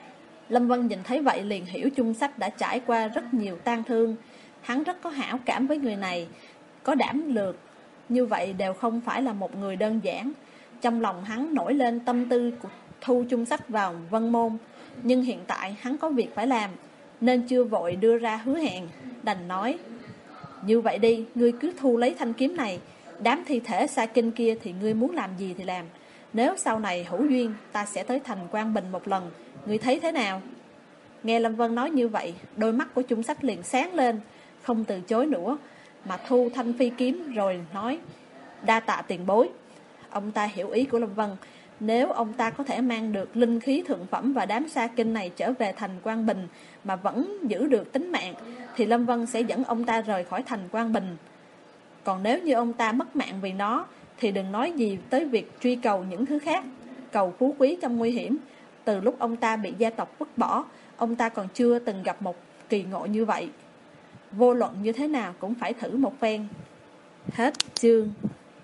Lâm Vân nhìn thấy vậy liền hiểu Chung Sách đã trải qua rất nhiều tang thương. Hắn rất có hảo cảm với người này, có đảm lược như vậy đều không phải là một người đơn giản. Trong lòng hắn nổi lên tâm tư của thu Chung Sách vào Vân Môn, nhưng hiện tại hắn có việc phải làm nên chưa vội đưa ra hứa hẹn, đành nói: như vậy đi, ngươi cứ thu lấy thanh kiếm này, đám thi thể Sa Kinh kia thì ngươi muốn làm gì thì làm. Nếu sau này hữu duyên, ta sẽ tới thành Quang Bình một lần, ngươi thấy thế nào? Nghe Lâm Vân nói như vậy, đôi mắt của Chung Sách liền sáng lên, không từ chối nữa, mà thu thanh phi kiếm rồi nói: đa tạ tiền bối. Ông ta hiểu ý của Lâm Vân. Nếu ông ta có thể mang được linh khí thượng phẩm và đám Sa Kinh này trở về thành Quang Bình mà vẫn giữ được tính mạng, thì Lâm Vân sẽ dẫn ông ta rời khỏi thành Quang Bình. Còn nếu như ông ta mất mạng vì nó, thì đừng nói gì tới việc truy cầu những thứ khác. Cầu phú quý trong nguy hiểm. Từ lúc ông ta bị gia tộc vứt bỏ, ông ta còn chưa từng gặp một kỳ ngộ như vậy. Vô luận như thế nào cũng phải thử một phen. Hết chương.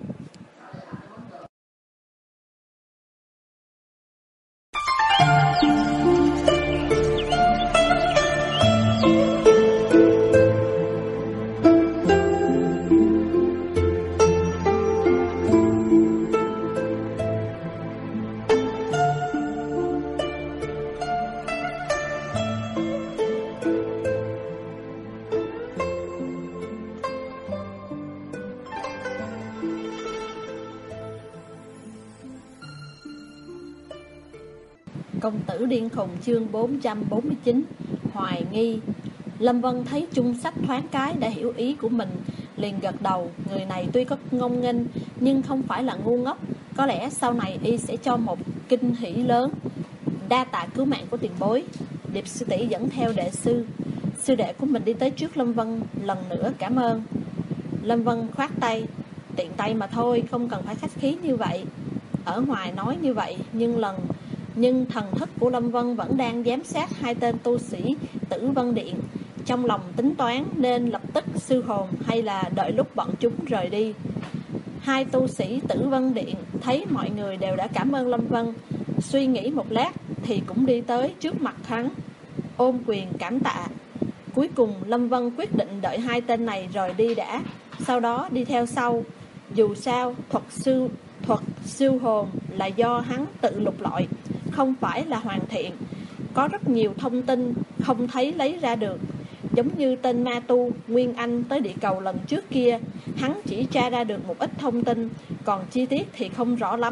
Công tử điên khùng chương 449. Hoài nghi. Lâm Vân thấy Chung Sách thoáng cái đã hiểu ý của mình, liền gật đầu. Người này tuy có ngông nghênh nhưng không phải là ngu ngốc, có lẽ sau này y sẽ cho một kinh hỷ lớn. Đa tạ cứu mạng của tiền bối. Điệp sư tỷ dẫn theo đệ sư đệ của mình đi tới trước Lâm Vân, lần nữa cảm ơn. Lâm Vân khoát tay: tiện tay mà thôi, không cần phải khách khí như vậy. Ở ngoài nói như vậy, nhưng thần thức của Lâm Vân vẫn đang giám sát hai tên tu sĩ Tử Vân Điện. Trong lòng tính toán nên lập tức sư hồn hay là đợi lúc bọn chúng rời đi. Hai tu sĩ Tử Vân Điện thấy mọi người đều đã cảm ơn Lâm Vân, suy nghĩ một lát thì cũng đi tới trước mặt hắn, ôm quyền cảm tạ. Cuối cùng Lâm Vân quyết định đợi hai tên này rời đi đã, sau đó đi theo sau. Dù sao thuật siêu hồn là do hắn tự lục lọi, không phải là hoàn thiện, có rất nhiều thông tin không thấy lấy ra được. Giống như tên ma tu Nguyên Anh tới địa cầu lần trước kia, hắn chỉ tra ra được một ít thông tin, còn chi tiết thì không rõ lắm.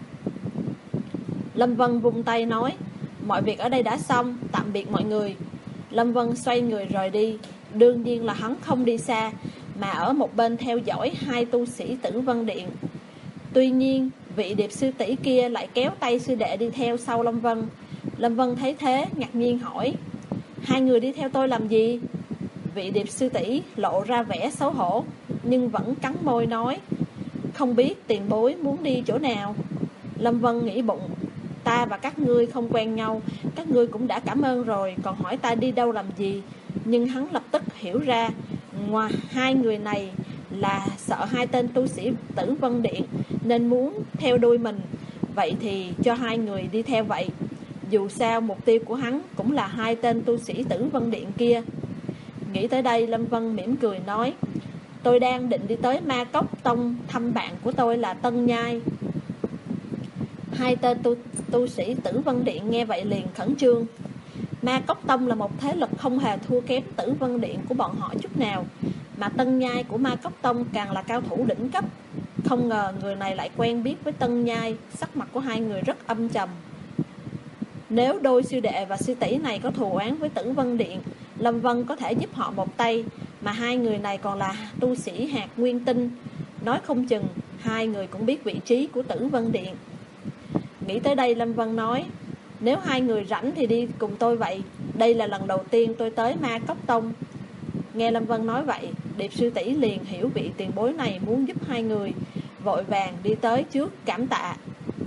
Lâm Vân vung tay nói: mọi việc ở đây đã xong, tạm biệt mọi người. Lâm Vân xoay người rời đi. Đương nhiên là hắn không đi xa, mà ở một bên theo dõi hai tu sĩ Tử Vân Điện. Tuy nhiên vị Điệp sư tỷ kia lại kéo tay sư đệ đi theo sau Lâm Vân. Lâm Vân thấy thế ngạc nhiên hỏi: hai người đi theo tôi làm gì? Vị Điệp sư tỷ lộ ra vẻ xấu hổ, nhưng vẫn cắn môi nói: không biết tiền bối muốn đi chỗ nào. Lâm Vân nghĩ bụng: ta và các ngươi không quen nhau, các ngươi cũng đã cảm ơn rồi, còn hỏi ta đi đâu làm gì. Nhưng hắn lập tức hiểu ra, ngoài hai người này là sợ hai tên tu sĩ Tử Vân Điện nên muốn theo đuôi mình. Vậy thì cho hai người đi theo vậy. Dù sao mục tiêu của hắn cũng là hai tên tu sĩ Tử Vân Điện kia. Nghĩ tới đây, Lâm Vân mỉm cười nói: tôi đang định đi tới Ma Cốc Tông thăm bạn của tôi là Tân Nhai. Hai tên tu sĩ Tử Vân Điện nghe vậy liền khẩn trương. Ma Cốc Tông là một thế lực không hề thua kém Tử Vân Điện của bọn họ chút nào, mà Tân Nhai của Ma Cốc Tông càng là cao thủ đỉnh cấp. Không ngờ người này lại quen biết với Tân Nhai. Sắc mặt của hai người rất âm trầm. Nếu đôi sư đệ và sư tỷ này có thù oán với Tử Vân Điện, Lâm Vân có thể giúp họ một tay, mà hai người này còn là tu sĩ hạt nguyên tinh, nói không chừng hai người cũng biết vị trí của Tử Vân Điện. Nghĩ tới đây, Lâm Vân nói: nếu hai người rảnh thì đi cùng tôi vậy. Đây là lần đầu tiên tôi tới Ma Cốc Tông. Nghe Lâm Vân nói vậy, Điệp sư tỷ liền hiểu vị tiền bối này muốn giúp hai người, vội vàng đi tới trước cảm tạ.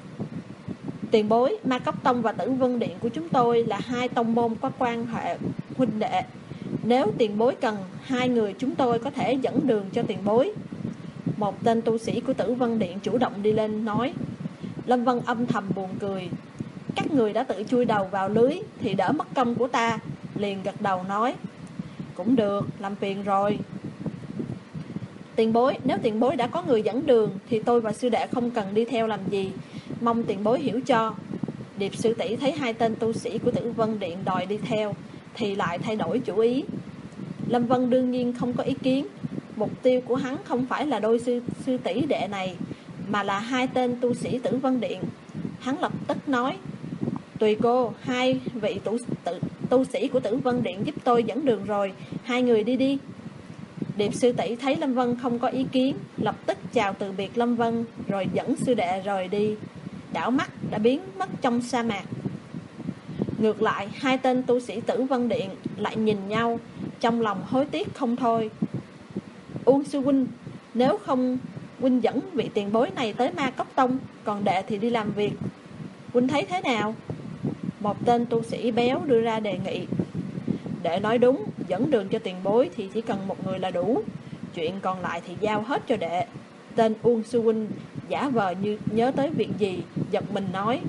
Tiền bối, Ma Cốc Tông và Tử Vân Điện của chúng tôi là hai tông môn có quan hệ huynh đệ. Nếu tiền bối cần, hai người chúng tôi có thể dẫn đường cho tiền bối. Một tên tu sĩ của Tử Vân Điện chủ động đi lên nói. Lâm Vân âm thầm buồn cười. các người đã tự chui đầu vào lưới thì đỡ mất công của ta. Liền gật đầu nói: Cũng được, làm phiền rồi. Tiền bối, nếu tiền bối đã có người dẫn đường thì tôi và sư đệ không cần đi theo làm gì, mong tiền bối hiểu cho. Điệp sư tỷ thấy hai tên tu sĩ của Tử Vân Điện đòi đi theo thì lại thay đổi chủ ý. Lâm Vân đương nhiên không có ý kiến. Mục tiêu của hắn không phải là đôi sư tỷ đệ này, mà là hai tên tu sĩ Tử Vân Điện. Hắn lập tức nói: Tùy cô, hai vị tu sĩ của Tử Vân Điện giúp tôi dẫn đường rồi, hai người đi đi. Điệp sư tỷ thấy Lâm Vân không có ý kiến, lập tức chào từ biệt Lâm Vân, rồi dẫn sư đệ rời đi. Đảo mắt đã biến mất trong sa mạc. Ngược lại, hai tên tu sĩ Tử Vân Điện lại nhìn nhau, trong lòng hối tiếc không thôi. Uông sư huynh, nếu không huynh dẫn vị tiền bối này tới Ma Cốc Tông, còn đệ thì đi làm việc, huynh thấy thế nào? Một tên tu sĩ béo đưa ra đề nghị. Đệ nói đúng, dẫn đường cho tiền bối thì chỉ cần một người là đủ, chuyện còn lại thì giao hết cho đệ. Tên Uông sư huynh giả vờ như nhớ tới việc gì, giật mình nói: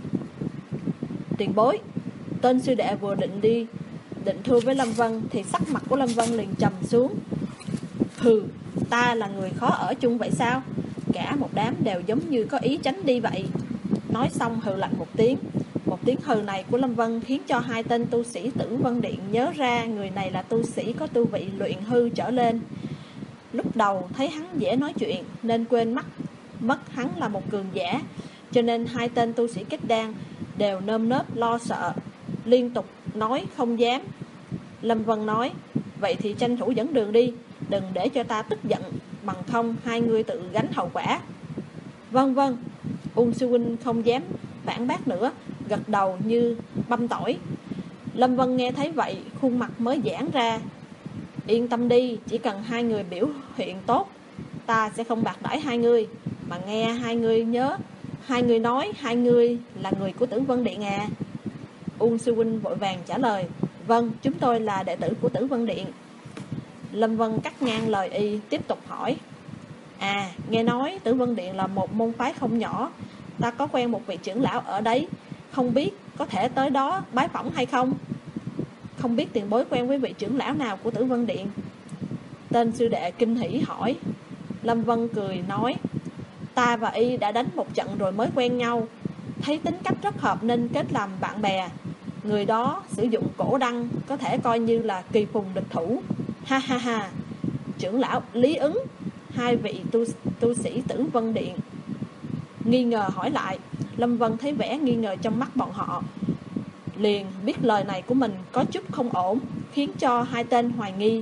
Tiền bối. Tên sư đệ vừa định thưa với Lâm Vân thì sắc mặt của Lâm Vân liền trầm xuống. Hừ, ta là người khó ở chung vậy sao? Cả một đám đều giống như có ý tránh đi vậy. Nói xong hừ lạnh một tiếng. Một tiếng hừ này của Lâm Vân khiến cho hai tên tu sĩ Tử Vân Điện nhớ ra người này là tu sĩ có tu vị luyện hư trở lên. Lúc đầu thấy hắn dễ nói chuyện nên quên mất hắn là một cường giả, cho nên hai tên tu sĩ kết đan đều nơm nớp lo sợ, liên tục nói không dám. Lâm Vân nói: Vậy thì tranh thủ dẫn đường đi, đừng để cho ta tức giận, bằng không hai người tự gánh hậu quả. Vâng vâng. Uông sư huynh không dám phản bác nữa, gật đầu như băm tỏi. Lâm Vân nghe thấy vậy, khuôn mặt mới giãn ra. Yên tâm đi, chỉ cần hai người biểu hiện tốt, ta sẽ không bạc đãi hai người. Mà nghe hai người nói hai người là người của Tử Vân Điện à? Uông sư huynh vội vàng trả lời: Vâng, chúng tôi là đệ tử của Tử Vân Điện. Lâm Vân cắt ngang lời y, tiếp tục hỏi: À, nghe nói Tử Vân Điện là một môn phái không nhỏ, ta có quen một vị trưởng lão ở đấy, không biết có thể tới đó bái phỏng hay không? Không biết tiền bối quen với vị trưởng lão nào của Tử Vân Điện? Tên sư đệ kinh hỉ hỏi. Lâm Vân cười nói: Ta và y đã đánh một trận rồi mới quen nhau, thấy tính cách rất hợp nên kết làm bạn bè. Người đó sử dụng cổ đăng, có thể coi như là kỳ phùng địch thủ. Ha ha ha. Trưởng lão Lý Ứng, hai vị tu sĩ Tử Vân Điện nghi ngờ hỏi lại. Lâm Vân thấy vẻ nghi ngờ trong mắt bọn họ, liền biết lời này của mình có chút không ổn, khiến cho hai tên hoài nghi.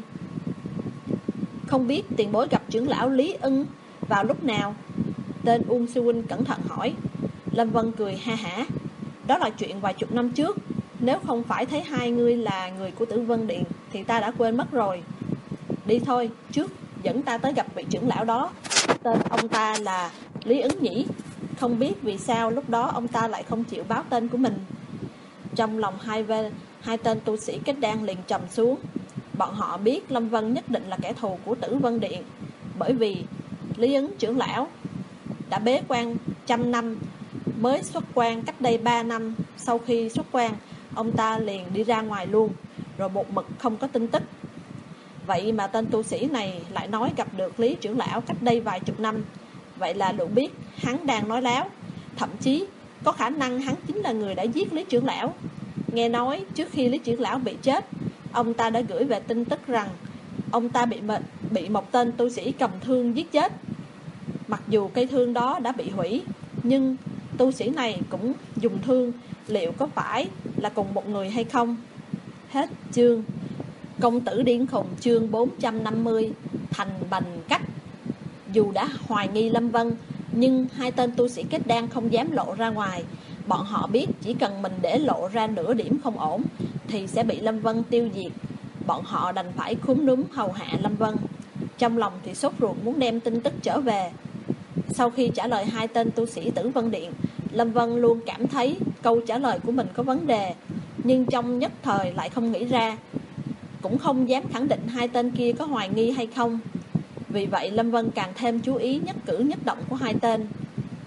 Không biết tiền bối gặp trưởng lão Lý Ưng vào lúc nào? Tên Uông sư huynh cẩn thận hỏi. Lâm Vân cười ha hả: Đó là chuyện vài chục năm trước, nếu không phải thấy hai người là người của Tử Vân Điện thì ta đã quên mất rồi. Đi thôi, trước dẫn ta tới gặp vị trưởng lão đó. Tên ông ta là Lý Ứng nhỉ? Không biết vì sao lúc đó ông ta lại không chịu báo tên của mình. Trong lòng hai tên tu sĩ kết đan liền trầm xuống. Bọn họ biết Lâm Vân nhất định là kẻ thù của Tử Vân Điện, bởi vì Lý Ứng trưởng lão đã bế quan trăm năm, mới xuất quan cách đây 3 năm. Sau khi xuất quan, ông ta liền đi ra ngoài luôn, rồi một mực không có tin tức. Vậy mà tên tu sĩ này lại nói gặp được Lý trưởng lão cách đây vài chục năm. Vậy là đủ biết hắn đang nói láo. Thậm chí có khả năng hắn chính là người đã giết Lý trưởng lão. Nghe nói trước khi Lý trưởng lão bị chết, ông ta đã gửi về tin tức rằng ông ta bị một tên tu sĩ cầm thương giết chết. Mặc dù cây thương đó đã bị hủy, nhưng tu sĩ này cũng dùng thương, liệu có phải là cùng một người hay không? Hết chương. Công tử điên khùng chương 450 thành bành cách. Dù đã hoài nghi Lâm Vân, nhưng hai tên tu sĩ kết đan không dám lộ ra ngoài. Bọn họ biết chỉ cần mình để lộ ra nửa điểm không ổn thì sẽ bị Lâm Vân tiêu diệt. Bọn họ đành phải cúm núm hầu hạ Lâm Vân, trong lòng thì sốt ruột muốn đem tin tức trở về. Sau khi trả lời hai tên tu sĩ Tử Vân Điện, Lâm Vân luôn cảm thấy câu trả lời của mình có vấn đề, nhưng trong nhất thời lại không nghĩ ra, cũng không dám khẳng định hai tên kia có hoài nghi hay không. Vì vậy Lâm Vân càng thêm chú ý nhất cử nhất động của hai tên.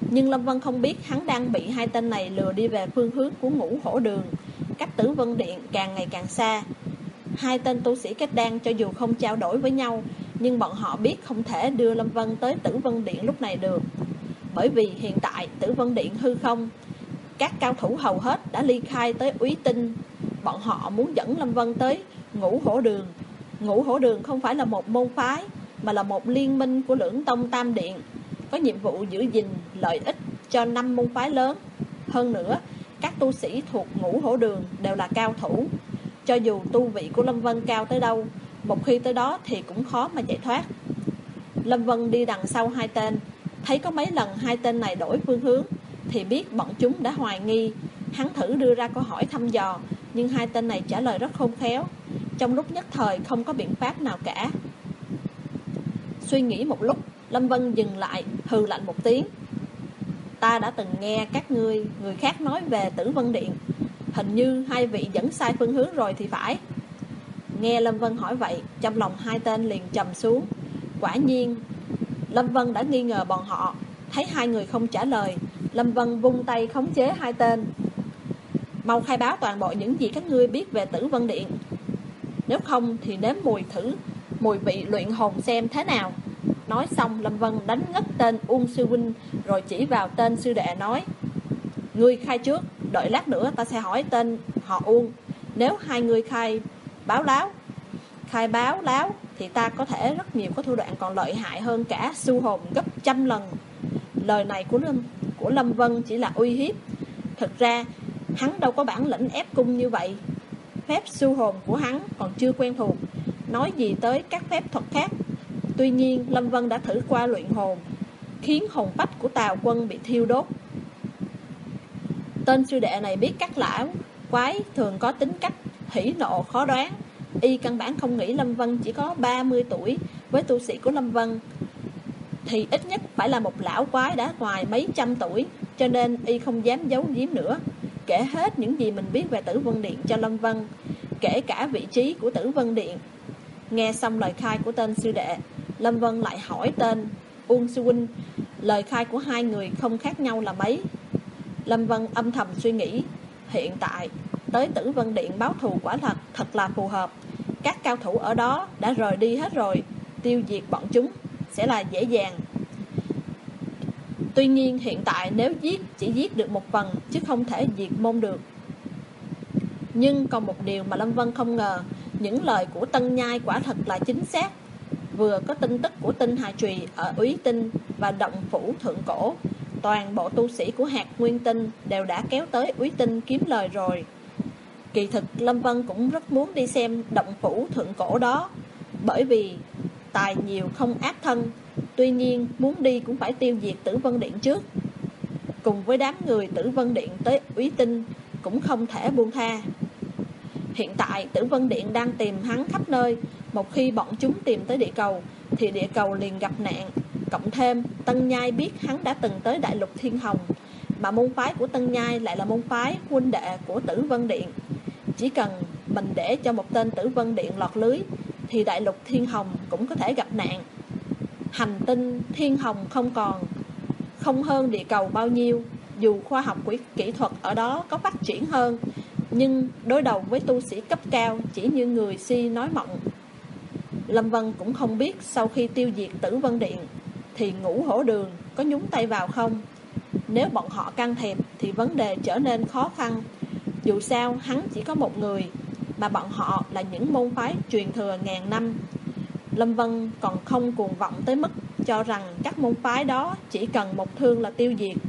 Nhưng Lâm Vân không biết hắn đang bị hai tên này lừa đi về phương hướng của Ngũ Hổ Đường, cách Tử Vân Điện càng ngày càng xa. Hai tên tu sĩ kết đan cho dù không trao đổi với nhau, nhưng bọn họ biết không thể đưa Lâm Vân tới Tử Vân Điện lúc này được. Bởi vì hiện tại Tử Vân Điện hư không, các cao thủ hầu hết đã ly khai tới Úy Tinh. Bọn họ muốn dẫn Lâm Vân tới Ngũ Hổ Đường. Ngũ Hổ Đường không phải là một môn phái, mà là một liên minh của Lưỡng Tông Tam Điện, có nhiệm vụ giữ gìn lợi ích cho 5 môn phái lớn. Hơn nữa, các tu sĩ thuộc Ngũ Hổ Đường đều là cao thủ. Cho dù tu vị của Lâm Vân cao tới đâu, một khi tới đó thì cũng khó mà chạy thoát. Lâm Vân đi đằng sau hai tên, thấy có mấy lần hai tên này đổi phương hướng thì biết bọn chúng đã hoài nghi. Hắn thử đưa ra câu hỏi thăm dò, nhưng hai tên này trả lời rất khôn khéo. Trong lúc nhất thời không có biện pháp nào cả. Suy nghĩ một lúc, Lâm Vân dừng lại, hừ lạnh một tiếng. Ta đã từng nghe các người khác nói về Tử Vân Điện, hình như hai vị dẫn sai phương hướng rồi thì phải. Nghe Lâm Vân hỏi vậy, trong lòng hai tên liền trầm xuống. Quả nhiên Lâm Vân đã nghi ngờ bọn họ. Thấy hai người không trả lời, Lâm Vân vung tay khống chế hai tên. Mau khai báo toàn bộ những gì các ngươi biết về Tử Vân Điện, nếu không thì nếm mùi vị luyện hồn xem thế nào. Nói xong, Lâm Vân đánh ngất tên Uông Sư Huynh, rồi chỉ vào tên sư đệ nói: Ngươi khai trước, đợi lát nữa ta sẽ hỏi tên họ Uông. Nếu hai người khai báo láo thì ta có thể rất nhiều có thủ đoạn còn lợi hại hơn cả su hồn gấp 100 lần. Lời này của Lâm Vân chỉ là uy hiếp. Thực ra hắn đâu có bản lĩnh ép cung như vậy. Phép su hồn của hắn còn chưa quen thuộc, nói gì tới các phép thuật khác. Tuy nhiên Lâm Vân đã thử qua luyện hồn, khiến hồn phách của Tào Quân bị thiêu đốt. Tên sư đệ này biết các lão quái thường có tính cách hỉ nộ khó đoán. Y căn bản không nghĩ Lâm Vân chỉ có 30 tuổi. Với tu sĩ của Lâm Vân thì ít nhất phải là một lão quái đã ngoài mấy trăm tuổi. Cho nên Y không dám giấu giếm nữa, kể hết những gì mình biết về Tử Vân Điện cho Lâm Vân, kể cả vị trí của Tử Vân Điện. Nghe xong lời khai của tên sư đệ, Lâm Vân lại hỏi tên Uông Sư Huynh. Lời khai của hai người không khác nhau là mấy. Lâm Vân âm thầm suy nghĩ, hiện tại tới Tử Vân Điện báo thù quả thật là phù hợp. Các cao thủ ở đó đã rời đi hết rồi, tiêu diệt bọn chúng sẽ là dễ dàng. Tuy nhiên hiện tại nếu chỉ giết được một phần, chứ không thể diệt môn được. Nhưng còn một điều mà Lâm Vân không ngờ, những lời của Tân Nhai quả thật là chính xác. Vừa có tin tức của Tinh Hà Trùy ở Úy Tinh và Động Phủ Thượng Cổ, toàn bộ tu sĩ của hạt Nguyên Tinh đều đã kéo tới Úy Tinh kiếm lời rồi. Kỳ thực Lâm Vân cũng rất muốn đi xem Động Phủ Thượng Cổ đó, bởi vì tài nhiều không ác thân. Tuy nhiên muốn đi cũng phải tiêu diệt Tử Vân Điện trước. Cùng với đám người Tử Vân Điện tới Úy Tinh cũng không thể buông tha. Hiện tại Tử Vân Điện đang tìm hắn khắp nơi. Một khi bọn chúng tìm tới địa cầu thì địa cầu liền gặp nạn. Cộng thêm Tân Nhai biết hắn đã từng tới Đại Lục Thiên Hồng, mà môn phái của Tân Nhai lại là môn phái huynh đệ của Tử Vân Điện. Chỉ cần mình để cho một tên Tử Vân Điện lọt lưới thì Đại Lục Thiên Hồng cũng có thể gặp nạn. Hành tinh Thiên Hồng không hơn địa cầu bao nhiêu. Dù khoa học kỹ thuật ở đó có phát triển hơn, nhưng đối đầu với tu sĩ cấp cao chỉ như người si nói mộng. Lâm Vân cũng không biết sau khi tiêu diệt Tử Vân Điện thì Ngũ Hổ Đường có nhúng tay vào không. Nếu bọn họ can thiệp thì vấn đề trở nên khó khăn. Dù sao hắn chỉ có một người, mà bọn họ là những môn phái truyền thừa ngàn năm. Lâm Vân còn không cuồng vọng tới mức cho rằng các môn phái đó chỉ cần một thương là tiêu diệt.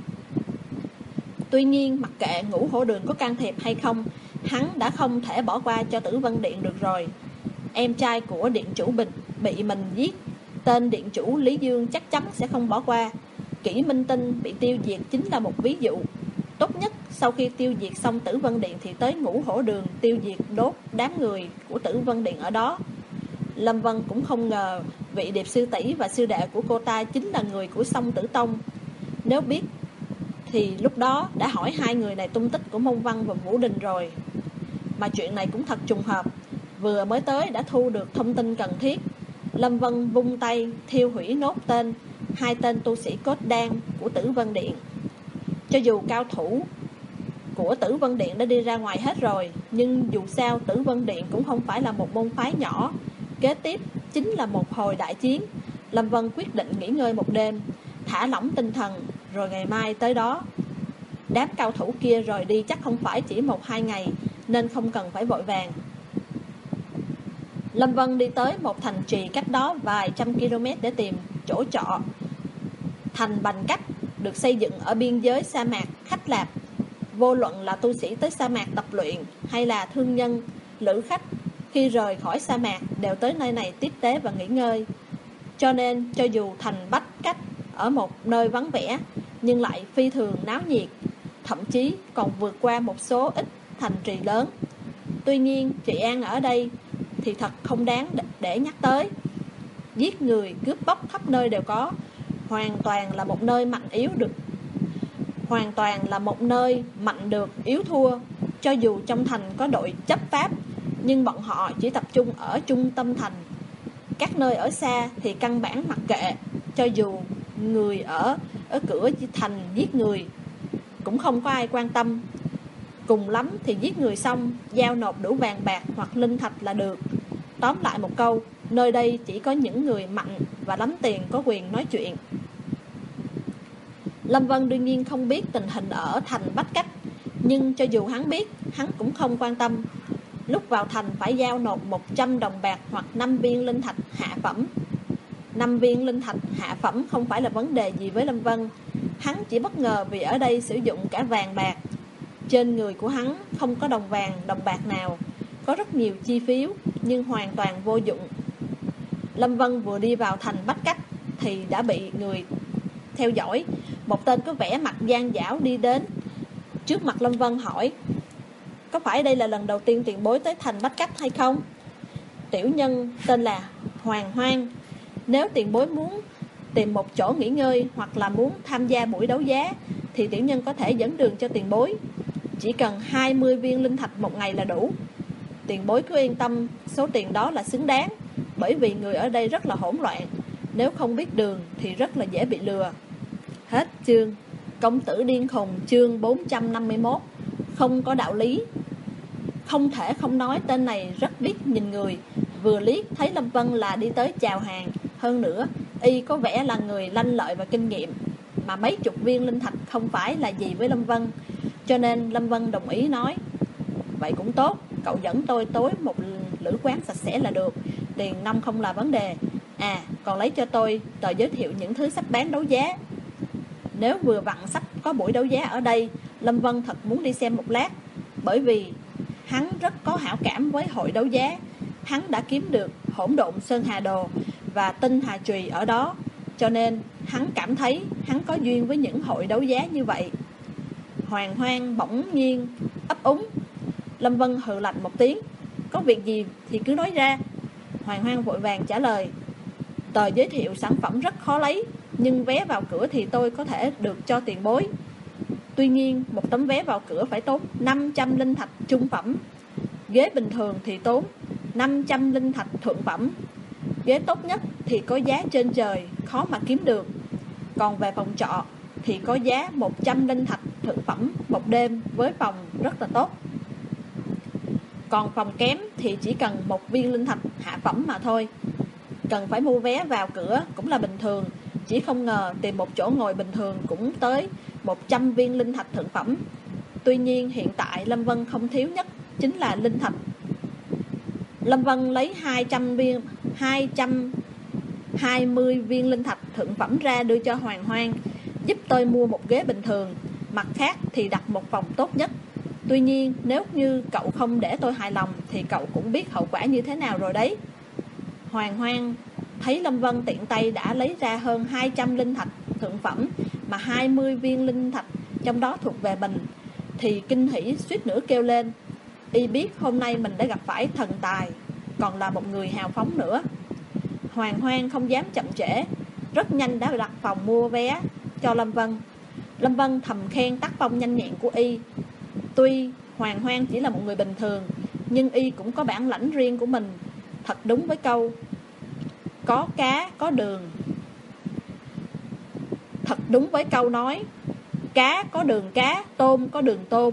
Tuy nhiên mặc kệ Ngũ Hổ Đường có can thiệp hay không, hắn đã không thể bỏ qua cho Tử Vân Điện được rồi. Em trai của điện chủ bị mình giết, tên điện chủ Lý Dương chắc chắn sẽ không bỏ qua. Kỷ Minh Tinh bị tiêu diệt chính là một ví dụ. Tốt nhất sau khi tiêu diệt xong Tử Vân Điện thì tới Ngũ Hổ Đường tiêu diệt đốt đám người của Tử Vân Điện ở đó. Lâm Vân cũng không ngờ vị Điệp sư tỷ và sư đệ của cô ta chính là người của Song Tử Tông. Nếu biết thì lúc đó đã hỏi hai người này tung tích của Mông Văn và Vũ Đình rồi. Mà chuyện này cũng thật trùng hợp, vừa mới tới đã thu được thông tin cần thiết. Lâm Vân vung tay thiêu hủy nốt tên 2 tên tu sĩ cốt đan của Tử Vân Điện. Cho dù cao thủ của Tử Vân Điện đã đi ra ngoài hết rồi, nhưng dù sao Tử Vân Điện cũng không phải là một môn phái nhỏ. Kế tiếp chính là một hồi đại chiến. Lâm Vân quyết định nghỉ ngơi một đêm, thả lỏng tinh thần, rồi ngày mai tới đó. Đám cao thủ kia rời đi chắc không phải chỉ 1-2 ngày, nên không cần phải vội vàng. Lâm Vân đi tới một thành trì cách đó vài trăm km để tìm chỗ trọ. Thành Bành Cách được xây dựng ở biên giới sa mạc Khách Lạp. Vô luận là tu sĩ tới sa mạc tập luyện hay là thương nhân, lữ khách, khi rời khỏi sa mạc đều tới nơi này tiếp tế và nghỉ ngơi. Cho nên cho dù thành Bách Cách ở một nơi vắng vẻ, nhưng lại phi thường náo nhiệt, thậm chí còn vượt qua một số ít thành trì lớn. Tuy nhiên trị an ở đây thì thật không đáng để nhắc tới. Giết người, cướp bóc khắp nơi đều có, hoàn toàn là một nơi mạnh được yếu thua. Cho dù trong thành có đội chấp pháp, nhưng bọn họ chỉ tập trung ở trung tâm thành. Các nơi ở xa thì căn bản mặc kệ. Cho dù người ở cửa thành giết người cũng không có ai quan tâm. Cùng lắm thì giết người xong giao nộp đủ vàng bạc hoặc linh thạch là được. Tóm lại một câu, nơi đây chỉ có những người mạnh và lắm tiền có quyền nói chuyện. Lâm Vân đương nhiên không biết tình hình ở thành Bách Cách, nhưng cho dù hắn biết, hắn cũng không quan tâm. Lúc vào thành phải giao nộp 100 đồng bạc hoặc 5 viên linh thạch hạ phẩm. 5 viên linh thạch hạ phẩm không phải là vấn đề gì với Lâm Vân. Hắn chỉ bất ngờ vì ở đây sử dụng cả vàng bạc. Trên người của hắn không có đồng vàng, đồng bạc nào. Có rất nhiều chi phiếu, nhưng hoàn toàn vô dụng. Lâm Vân vừa đi vào thành Bách Cách thì đã bị người theo dõi. Một tên có vẻ mặt gian dảo đi đến trước mặt Lâm Vân hỏi: có phải đây là lần đầu tiên tiền bối tới thành Bách Cách hay không? Tiểu nhân tên là Hoàng Hoang. Nếu tiền bối muốn tìm một chỗ nghỉ ngơi hoặc là muốn tham gia buổi đấu giá thì tiểu nhân có thể dẫn đường cho tiền bối. Chỉ cần 20 viên linh thạch một ngày là đủ. Tiền bối cứ yên tâm, số tiền đó là xứng đáng. Bởi vì người ở đây rất là hỗn loạn, nếu không biết đường thì rất là dễ bị lừa. Hết chương. Công tử điên khùng, chương 451. Không có đạo lý. Không thể không nói tên này rất biết nhìn người. Vừa liếc thấy Lâm Vân là đi tới chào hàng. Hơn nữa y có vẻ là người lanh lợi và kinh nghiệm, mà mấy chục viên linh thạch không phải là gì với Lâm Vân. Cho nên Lâm Vân đồng ý nói: vậy cũng tốt, cậu dẫn tôi tối một lữ quán sạch sẽ là được. Tiền nong không là vấn đề. À, còn lấy cho tôi tờ giới thiệu những thứ sắp bán đấu giá. Nếu vừa vặn sắp có buổi đấu giá ở đây, Lâm Vân thật muốn đi xem một lát. Bởi vì hắn rất có hảo cảm với hội đấu giá. Hắn đã kiếm được Hỗn Độn Sơn Hà Đồ và Tinh Hà Chùy ở đó. Cho nên hắn cảm thấy hắn có duyên với những hội đấu giá như vậy. Hoàng Hoang bỗng nhiên ấp úng. Lâm Vân hừ lạnh một tiếng: có việc gì thì cứ nói ra. Hoàng Hoang vội vàng trả lời: tờ giới thiệu sản phẩm rất khó lấy, nhưng vé vào cửa thì tôi có thể được cho tiền bối. Tuy nhiên một tấm vé vào cửa phải tốn 500 linh thạch trung phẩm. Ghế bình thường thì tốn 500 linh thạch thượng phẩm. Ghế tốt nhất thì có giá trên trời, khó mà kiếm được. Còn về phòng trọ thì có giá 100 linh thạch thượng phẩm một đêm với phòng rất là tốt. Còn phòng kém thì chỉ cần 1 viên linh thạch hạ phẩm mà thôi. Cần phải mua vé vào cửa cũng là bình thường. Chỉ không ngờ tìm một chỗ ngồi bình thường cũng tới 100 viên linh thạch thượng phẩm. Tuy nhiên hiện tại Lâm Vân không thiếu nhất chính là linh thạch. Lâm Vân lấy 220 viên linh thạch thượng phẩm ra đưa cho Hoàng Hoang: giúp tôi mua một ghế bình thường, mặt khác thì đặt một phòng tốt nhất. Tuy nhiên nếu như cậu không để tôi hài lòng thì cậu cũng biết hậu quả như thế nào rồi đấy. Hoàng Hoang thấy Lâm Vân tiện tay đã lấy ra hơn 200 linh thạch thượng phẩm, mà 20 viên linh thạch trong đó thuộc về mình, thì kinh hỉ suýt nữa kêu lên. Y biết hôm nay mình đã gặp phải thần tài, còn là một người hào phóng nữa. Hoàng Hoang không dám chậm trễ, rất nhanh đã đặt phòng mua vé cho Lâm Vân. Lâm Vân thầm khen tác phong nhanh nhẹn của Y. Tuy Hoàng Hoang chỉ là một người bình thường, nhưng Y cũng có bản lãnh riêng của mình. Thật đúng với câu có cá có đường. Thật đúng với câu nói cá có đường cá, tôm có đường tôm.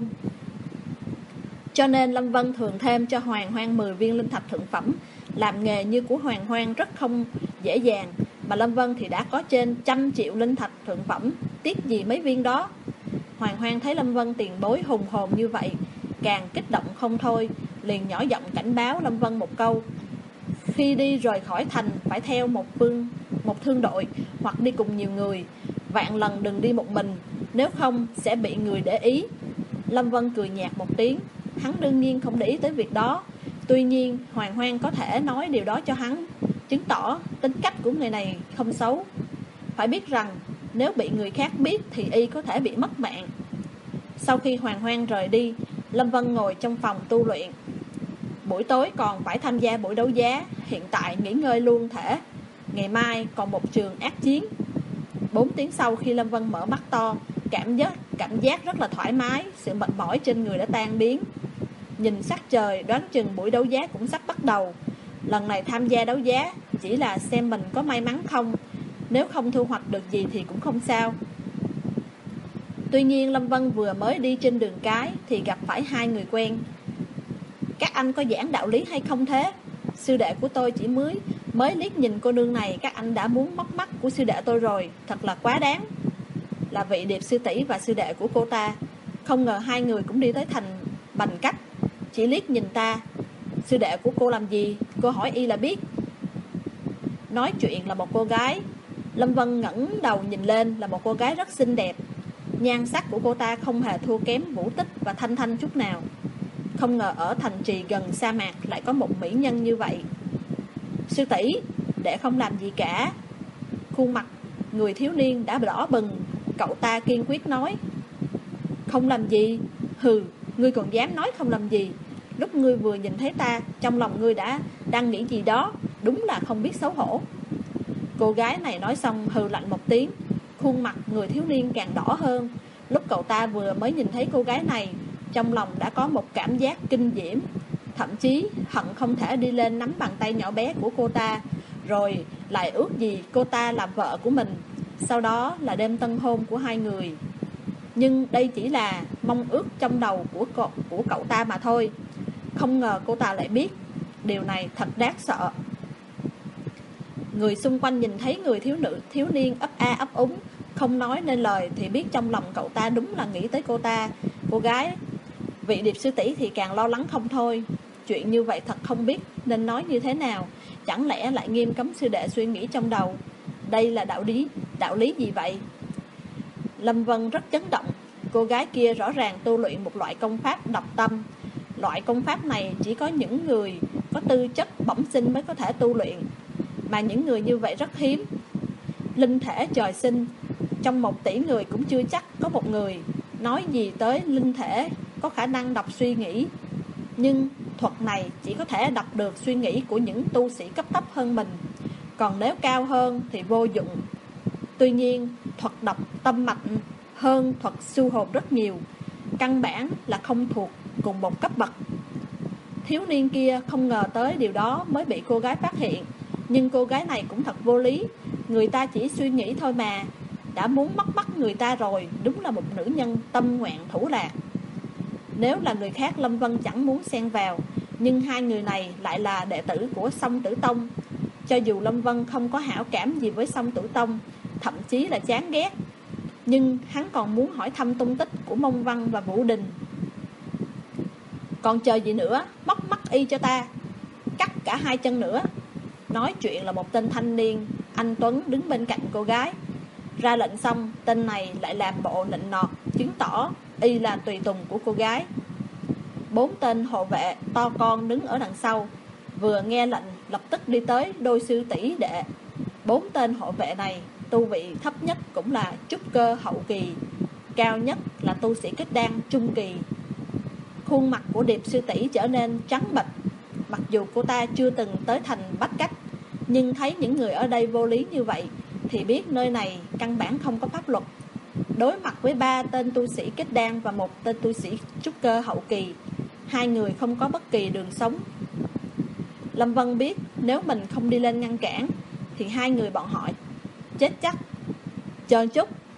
Cho nên Lâm Vân thường thêm cho Hoàng Hoang 10 viên linh thạch thượng phẩm. Làm nghề như của Hoàng Hoang rất không dễ dàng, mà Lâm Vân thì đã có trên 100 triệu linh thạch thượng phẩm, tiếc gì mấy viên đó. Hoàng Hoang thấy Lâm Vân tiền bối hùng hồn như vậy, càng kích động không thôi, liền nhỏ giọng cảnh báo Lâm Vân một câu: khi đi rời khỏi thành phải theo một thương đội, hoặc đi cùng nhiều người, vạn lần đừng đi một mình, nếu không sẽ bị người để ý. Lâm Vân cười nhạt một tiếng, hắn đương nhiên không để ý tới việc đó. Tuy nhiên Hoàng Hoang có thể nói điều đó cho hắn, chứng tỏ tính cách của người này không xấu. Phải biết rằng nếu bị người khác biết thì y có thể bị mất mạng. Sau khi Hoàng Hoang rời đi, Lâm Vân ngồi trong phòng tu luyện. Buổi tối còn phải tham gia buổi đấu giá, hiện tại nghỉ ngơi luôn thể. Ngày mai còn một trường ác chiến. 4 tiếng sau khi Lâm Vân mở mắt to, cảm giác rất là thoải mái, sự mệt mỏi trên người đã tan biến. Nhìn sắc trời đoán chừng buổi đấu giá cũng sắp bắt đầu. Lần này tham gia đấu giá chỉ là xem mình có may mắn không, nếu không thu hoạch được gì thì cũng không sao. Tuy nhiên Lâm Vân vừa mới đi trên đường cái thì gặp phải hai người quen. Các anh có giảng đạo lý hay không thế? Sư đệ của tôi chỉ mới liếc nhìn cô nương này, các anh đã muốn móc mắt của sư đệ tôi rồi, thật là quá đáng. Là vị Điệp sư tỷ và sư đệ của cô ta. Không ngờ hai người cũng đi tới thành Bành Cách. Chỉ liếc nhìn ta. Sư đệ của cô làm gì? Cô hỏi y là biết. Nói chuyện là một cô gái. Lâm Vân ngẩng đầu nhìn lên, là một cô gái rất xinh đẹp. Nhan sắc của cô ta không hề thua kém Vũ Tích và Thanh Thanh chút nào. Không ngờ ở thành trì gần sa mạc lại có một mỹ nhân như vậy. Sư tỷ, đệ không làm gì cả. Khuôn mặt người thiếu niên đã đỏ bừng. Cậu ta kiên quyết nói: không làm gì? Hừ, ngươi còn dám nói không làm gì? Lúc ngươi vừa nhìn thấy ta, trong lòng ngươi đang nghĩ gì đó, đúng là không biết xấu hổ. Cô gái này nói xong hừ lạnh một tiếng. Khuôn mặt người thiếu niên càng đỏ hơn. Lúc cậu ta vừa mới nhìn thấy cô gái này, trong lòng đã có một cảm giác kinh diễm, thậm chí hận không thể đi lên nắm bàn tay nhỏ bé của cô ta, rồi lại ước gì cô ta làm vợ của mình. Sau đó là đêm tân hôn của hai người. Nhưng đây chỉ là mong ước trong đầu của cậu ta mà thôi. Không ngờ cô ta lại biết. Điều này thật đáng sợ. Người xung quanh nhìn thấy người thiếu niên ấp a ấp úng, không nói nên lời, thì biết trong lòng cậu ta đúng là nghĩ tới cô ta. Cô gái vị Điệp sư tỷ thì càng lo lắng không thôi. Chuyện như vậy thật không biết nên nói như thế nào. Chẳng lẽ lại nghiêm cấm sư đệ suy nghĩ trong đầu? Đây là đạo lý gì vậy? Lâm Vân rất chấn động. Cô gái kia rõ ràng tu luyện một loại công pháp độc tâm. Loại công pháp này chỉ có những người có tư chất bẩm sinh mới có thể tu luyện, mà những người như vậy rất hiếm. Linh thể trời sinh, trong 1 tỷ người cũng chưa chắc có một người. Nói gì tới linh thể có khả năng đọc suy nghĩ. Nhưng thuật này chỉ có thể đọc được suy nghĩ của những tu sĩ cấp thấp hơn mình, còn nếu cao hơn thì vô dụng. Tuy nhiên thuật đọc tâm mạch hơn thuật siêu hồn rất nhiều, căn bản là không thuộc cùng một cấp bậc. Thiếu niên kia không ngờ tới điều đó mới bị cô gái phát hiện. Nhưng cô gái này cũng thật vô lý. Người ta chỉ suy nghĩ thôi mà đã muốn mất người ta rồi. Đúng là một nữ nhân tâm ngoạn thủ lạc. Nếu là người khác Lâm Vân chẳng muốn xen vào, nhưng hai người này lại là đệ tử của Song Tử Tông. Cho dù Lâm Vân không có hảo cảm gì với Song Tử Tông, thậm chí là chán ghét, nhưng hắn còn muốn hỏi thăm tung tích của Mông Văn và Vũ Đình. Còn chờ gì nữa, móc mắt y cho ta, cắt cả 2 chân nữa. Nói chuyện là một tên thanh niên anh tuấn đứng bên cạnh cô gái. Ra lệnh xong, tên này lại làm bộ nịnh nọt, chứng tỏ y là tùy tùng của cô gái. 4 tên hộ vệ to con đứng ở đằng sau, vừa nghe lệnh lập tức đi tới đôi sư tỷ đệ. 4 tên hộ vệ này tu vị thấp nhất cũng là trúc cơ hậu kỳ, cao nhất là tu sĩ kết đan trung kỳ. Khuôn mặt của Điệp sư tỷ trở nên trắng bệch. Mặc dù cô ta chưa từng tới thành Bách Cách, nhưng thấy những người ở đây vô lý như vậy thì biết nơi này căn bản không có pháp luật. Đối mặt với 3 tên tu sĩ kết đan và 1 tên tu sĩ trúc cơ hậu kỳ, 2 người không có bất kỳ đường sống. Lâm Vân biết nếu mình không đi lên ngăn cản thì 2 người bọn họ chết chắc. Chờ chút,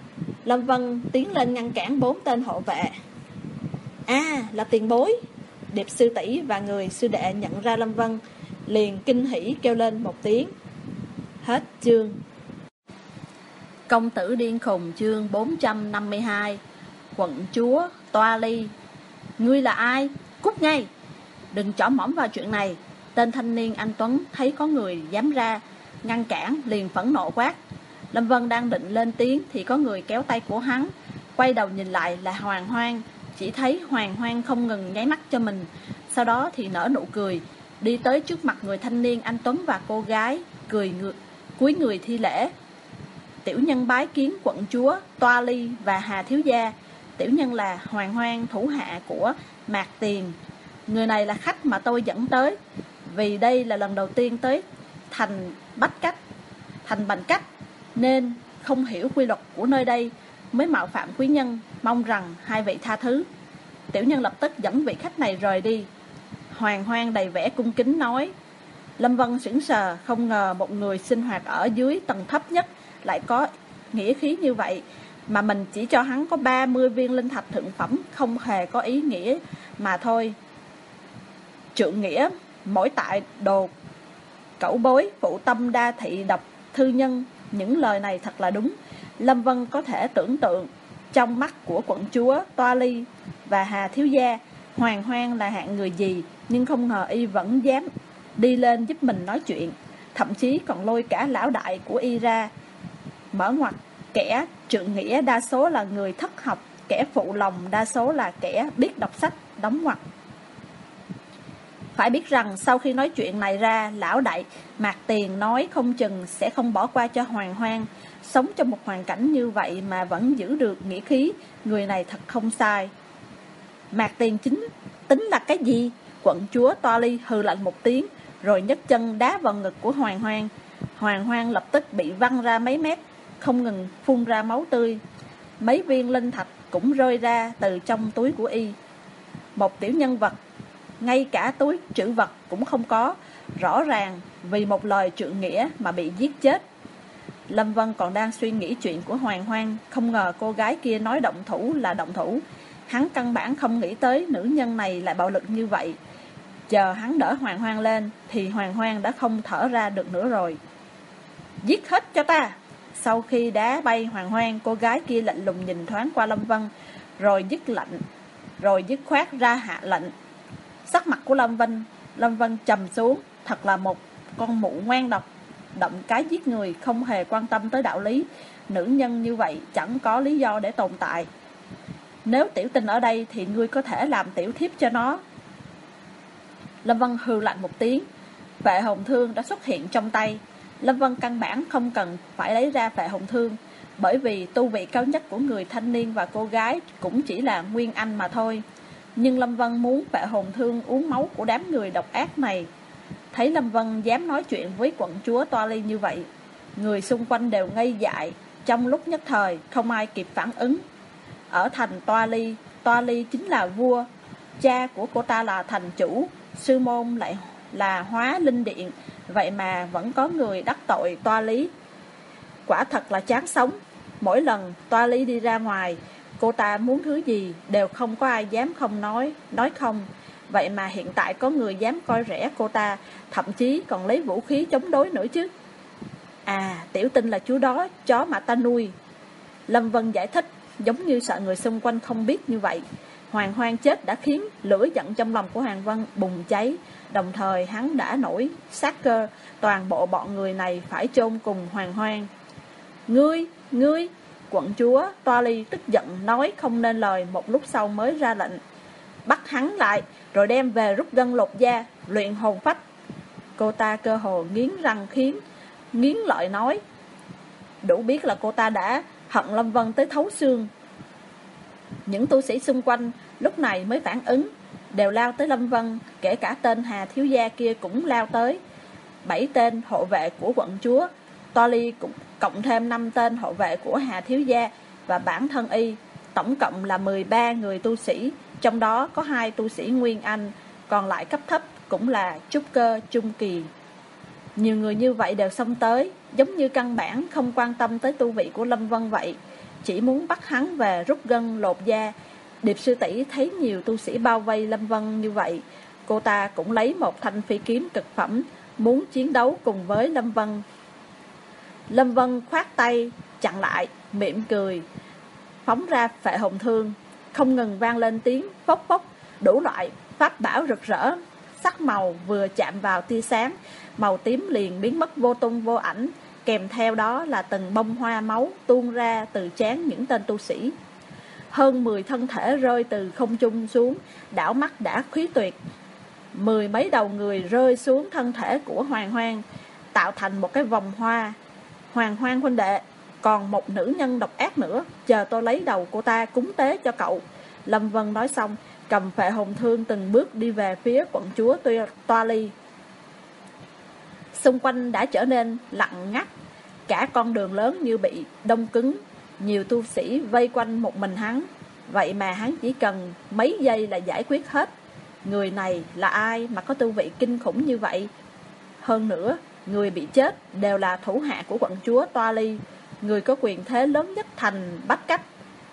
Lâm Vân tiến lên ngăn cản 4 tên hộ vệ. Là tiền bối. Điệp sư tỷ và người sư đệ nhận ra Lâm Vân, liền kinh hỉ kêu lên một tiếng. Hết chương. Công tử điên khùng chương 452. Quận chúa Toa Ly. Ngươi là ai? Cút ngay, đừng chỏ mỏm vào chuyện này. Tên thanh niên anh Tuấn thấy có người dám ra ngăn cản, liền phẫn nộ quát. Lâm Vân đang định lên tiếng thì có người kéo tay của hắn. Quay đầu nhìn lại là Hoàng Hoang. Chỉ thấy Hoàng Hoang không ngừng nháy mắt cho mình, sau đó thì nở nụ cười, đi tới trước mặt người thanh niên anh Tuấn và cô gái, cúi người thi lễ. Tiểu nhân bái kiến quận chúa Toa Ly và Hà thiếu gia. Tiểu nhân là Hoàng Hoang, thủ hạ của Mạc Tiền. Người này là khách mà tôi dẫn tới, vì đây là lần đầu tiên tới thành Bành Cách, nên không hiểu quy luật của nơi đây, mới mạo phạm quý nhân, mong rằng hai vị tha thứ. Tiểu nhân lập tức dẫn vị khách này rời đi. Hoàng Hoang đầy vẻ cung kính nói. Lâm Vân sững sờ, không ngờ một người sinh hoạt ở dưới tầng thấp nhất lại có nghĩa khí như vậy, mà mình chỉ cho hắn có 30 viên linh thạch thượng phẩm, không hề có ý nghĩa mà thôi. Trượng nghĩa mỗi tại đồ cẩu bối, phụ tâm đa thị độc thư nhân. Những lời này thật là đúng. Lâm Vân có thể tưởng tượng trong mắt của quận chúa Toa Ly và Hà thiếu gia, Hoàng Hoang là hạng người gì, nhưng không ngờ y vẫn dám đi lên giúp mình nói chuyện, thậm chí còn lôi cả lão đại của y ra. Mở ngoặt, kẻ trượng nghĩa đa số là người thất học, kẻ phụ lòng đa số là kẻ biết đọc sách, đóng ngoặt. Phải biết rằng sau khi nói chuyện này ra, lão đại Mạc Tiền nói không chừng sẽ không bỏ qua cho Hoàng Hoang. Sống trong một hoàn cảnh như vậy mà vẫn giữ được nghĩa khí, người này thật không sai. Mạc Tiền tính là cái gì? Quận chúa Toa Ly hừ lạnh một tiếng, rồi nhấc chân đá vào ngực của Hoàng Hoang. Hoàng Hoang lập tức bị văng ra mấy mét, không ngừng phun ra máu tươi. Mấy viên linh thạch cũng rơi ra từ trong túi của y. Một tiểu nhân vật, ngay cả túi trữ vật cũng không có, rõ ràng vì một lời trượng nghĩa mà bị giết chết. Lâm Vân còn đang suy nghĩ chuyện của Hoàng Hoang, không ngờ cô gái kia nói động thủ là động thủ. Hắn căn bản không nghĩ tới nữ nhân này lại bạo lực như vậy. Chờ hắn đỡ Hoàng Hoang lên thì Hoàng Hoang đã không thở ra được nữa rồi. Giết hết cho ta! Sau khi đá bay Hoàng Hoang, cô gái kia lạnh lùng nhìn thoáng qua Lâm Vân, rồi dứt khoát ra hạ lệnh. Sắc mặt của Lâm Vân trầm xuống. Thật là một con mụ ngoan độc, động cái giết người, không hề quan tâm tới đạo lý. Nữ nhân như vậy chẳng có lý do để tồn tại. Nếu tiểu tinh ở đây thì ngươi có thể làm tiểu thiếp cho nó. Lâm Vân hừ lạnh một tiếng. Phệ hồn thương đã xuất hiện trong tay. Lâm Vân căn bản không cần phải lấy ra phệ hồn thương, bởi vì tu vị cao nhất của người thanh niên và cô gái cũng chỉ là nguyên anh mà thôi. Nhưng Lâm Vân muốn phệ hồn thương uống máu của đám người độc ác này. Thấy Lâm Vân dám nói chuyện với quận chúa Toa Ly như vậy, người xung quanh đều ngây dại. Trong lúc nhất thời không ai kịp phản ứng. Ở thành Toa Ly chính là vua, cha của cô ta là thành chủ, sư môn lại là Hóa Linh Điện, vậy mà vẫn có người đắc tội Toa Ly. Quả thật là chán sống. Mỗi lần Toa Ly đi ra ngoài, cô ta muốn thứ gì đều không có ai dám không nói không. Vậy mà hiện tại có người dám coi rẻ cô ta, thậm chí còn lấy vũ khí chống đối nữa chứ. Tiểu tinh là chú đó, chó mà ta nuôi. Lâm Vân giải thích, giống như sợ người xung quanh không biết như vậy. Hoàng Hoang chết đã khiến lửa giận trong lòng của Hoàng Vân bùng cháy. Đồng thời hắn đã nổi sát cơ, toàn bộ bọn người này phải chôn cùng Hoàng Hoang. Ngươi! Quận chúa Toa Ly tức giận nói không nên lời, một lúc sau mới ra lệnh. Bắt hắn lại, rồi đem về rút gân lột da, luyện hồn phách. Cô ta cơ hồ nghiến răng nghiến lợi nói. Đủ biết là cô ta đã hận Lâm Vân tới thấu xương. Những tu sĩ xung quanh lúc này mới phản ứng, đều lao tới Lâm Vân, kể cả tên Hà thiếu gia kia cũng lao tới. 7 tên hộ vệ của quận chúa Toa Ly cũng cộng thêm 5 tên hộ vệ của Hà thiếu gia và bản thân y, tổng cộng là 13 người tu sĩ, trong đó có 2 tu sĩ Nguyên Anh, còn lại cấp thấp cũng là trúc cơ trung kỳ. Nhiều người như vậy đều xông tới, giống như căn bản không quan tâm tới tu vị của Lâm Vân vậy. chỉ muốn bắt hắn về rút gân lột da. Điệp sư tỷ thấy nhiều tu sĩ bao vây Lâm Vân như vậy, cô ta cũng lấy một thanh phi kiếm cực phẩm, muốn chiến đấu cùng với Lâm Vân. Lâm Vân khoát tay chặn lại, mỉm cười, phóng ra phệ hồn thương, không ngừng vang lên tiếng phốc phốc, đủ loại pháp bảo rực rỡ, sắc màu vừa chạm vào tia sáng, màu tím liền biến mất vô tung vô ảnh, kèm theo đó là từng bông hoa máu tuôn ra từ trán những tên tu sĩ. Hơn 10 thân thể rơi từ không trung xuống, đảo mắt đã khí tuyệt. 10 mấy đầu người rơi xuống thân thể của Hoàng Hoang, tạo thành một cái vòng hoa. Hoàng Hoang huynh đệ, còn một nữ nhân độc ác nữa, chờ tôi lấy đầu cô ta cúng tế cho cậu. Lâm Vân nói xong, cầm phệ hồn thương từng bước đi về phía quận chúa Toa Ly. Xung quanh đã trở nên lặng ngắt, cả con đường lớn như bị đông cứng, nhiều tu sĩ vây quanh một mình hắn. Vậy mà hắn chỉ cần mấy giây là giải quyết hết. Người này là ai mà có tu vị kinh khủng như vậy? Hơn nữa, người bị chết đều là thủ hạ của quận chúa Toa Ly, người có quyền thế lớn nhất thành Bách Cách.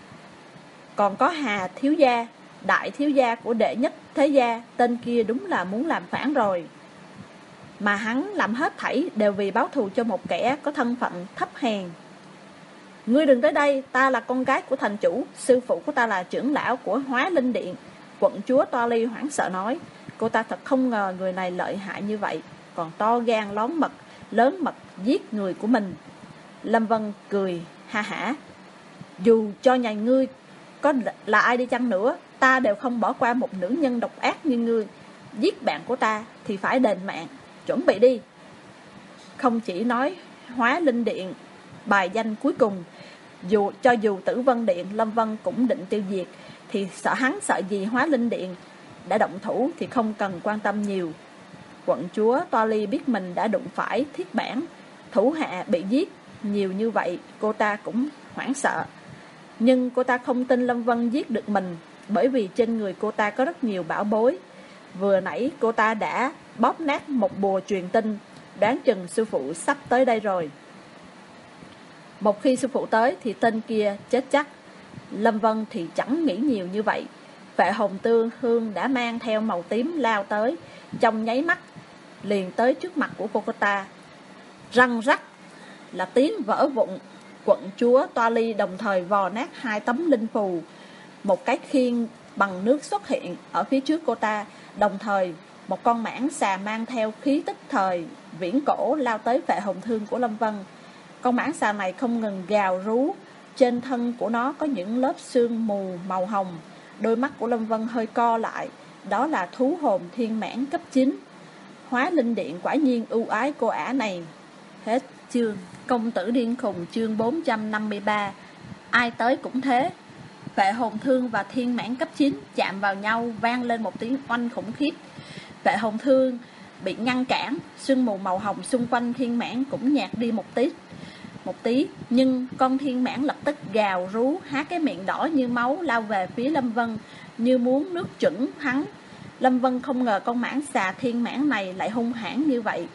Còn có Hà thiếu gia, đại thiếu gia của đệ nhất thế gia, tên kia đúng là muốn làm phản rồi. Mà hắn làm hết thảy đều vì báo thù cho một kẻ có thân phận thấp hèn. Ngươi đừng tới đây, ta là con gái của thành chủ, sư phụ của ta là trưởng lão của Hóa Linh Điện. Quận chúa Toa Ly hoảng sợ nói, cô ta thật không ngờ người này lợi hại như vậy, còn to gan lớn mật giết người của mình. Lâm Vân cười ha hả, dù cho nhà ngươi có là ai đi chăng nữa, ta đều không bỏ qua một nữ nhân độc ác như ngươi. Giết bạn của ta thì phải đền mạng, chuẩn bị đi. Không chỉ nói Hóa Linh Điện bài danh cuối cùng, dù Tử Vân Điện Lâm Vân cũng định tiêu diệt, thì hắn sợ gì Hóa Linh Điện. Đã động thủ thì không cần quan tâm nhiều. Quận chúa Toa Ly biết mình đã đụng phải thiết bản, thủ hạ bị giết nhiều như vậy, cô ta cũng hoảng sợ. Nhưng cô ta không tin Lâm Vân giết được mình, bởi vì trên người cô ta có rất nhiều bảo bối. Vừa nãy cô ta đã bóp nát một bùa truyền tin, đoán chừng sư phụ sắp tới đây rồi. Một khi sư phụ tới thì tên kia chết chắc. Lâm Vân thì chẳng nghĩ nhiều như vậy. Phệ hồn tương hương đã mang theo màu tím lao tới, trong nháy mắt liền tới trước mặt của cô ta. Răng rắc là tiếng vỡ vụn. Quận chúa Toa Ly đồng thời vò nát 2 tấm linh phù. Một cái khiên bằng nước xuất hiện ở phía trước cô ta, đồng thời một con mãng xà mang theo khí tức thời viễn cổ lao tới phệ hồn thương của Lâm Vân. Con mãng xà này không ngừng gào rú, trên thân của nó có những lớp sương mù màu hồng. Đôi mắt của Lâm Vân hơi co lại, đó là thú hồn thiên mãng cấp 9. Hóa Linh Điện quả nhiên ưu ái cô ả này. Hết chương. Công tử điên khùng chương 453. Ai tới cũng thế. Phệ hồn thương và thiên mãng cấp 9 chạm vào nhau, vang lên một tiếng oanh khủng khiếp. Phệ hồn thương bị ngăn cản, sương mù màu hồng xung quanh thiên mãng cũng nhạt đi một tí, nhưng con thiên mãng lập tức gào rú, há cái miệng đỏ như máu lao về phía Lâm Vân, như muốn nuốt chửng hắn. Lâm Vân không ngờ con mãng xà thiên mãng này lại hung hãn như vậy.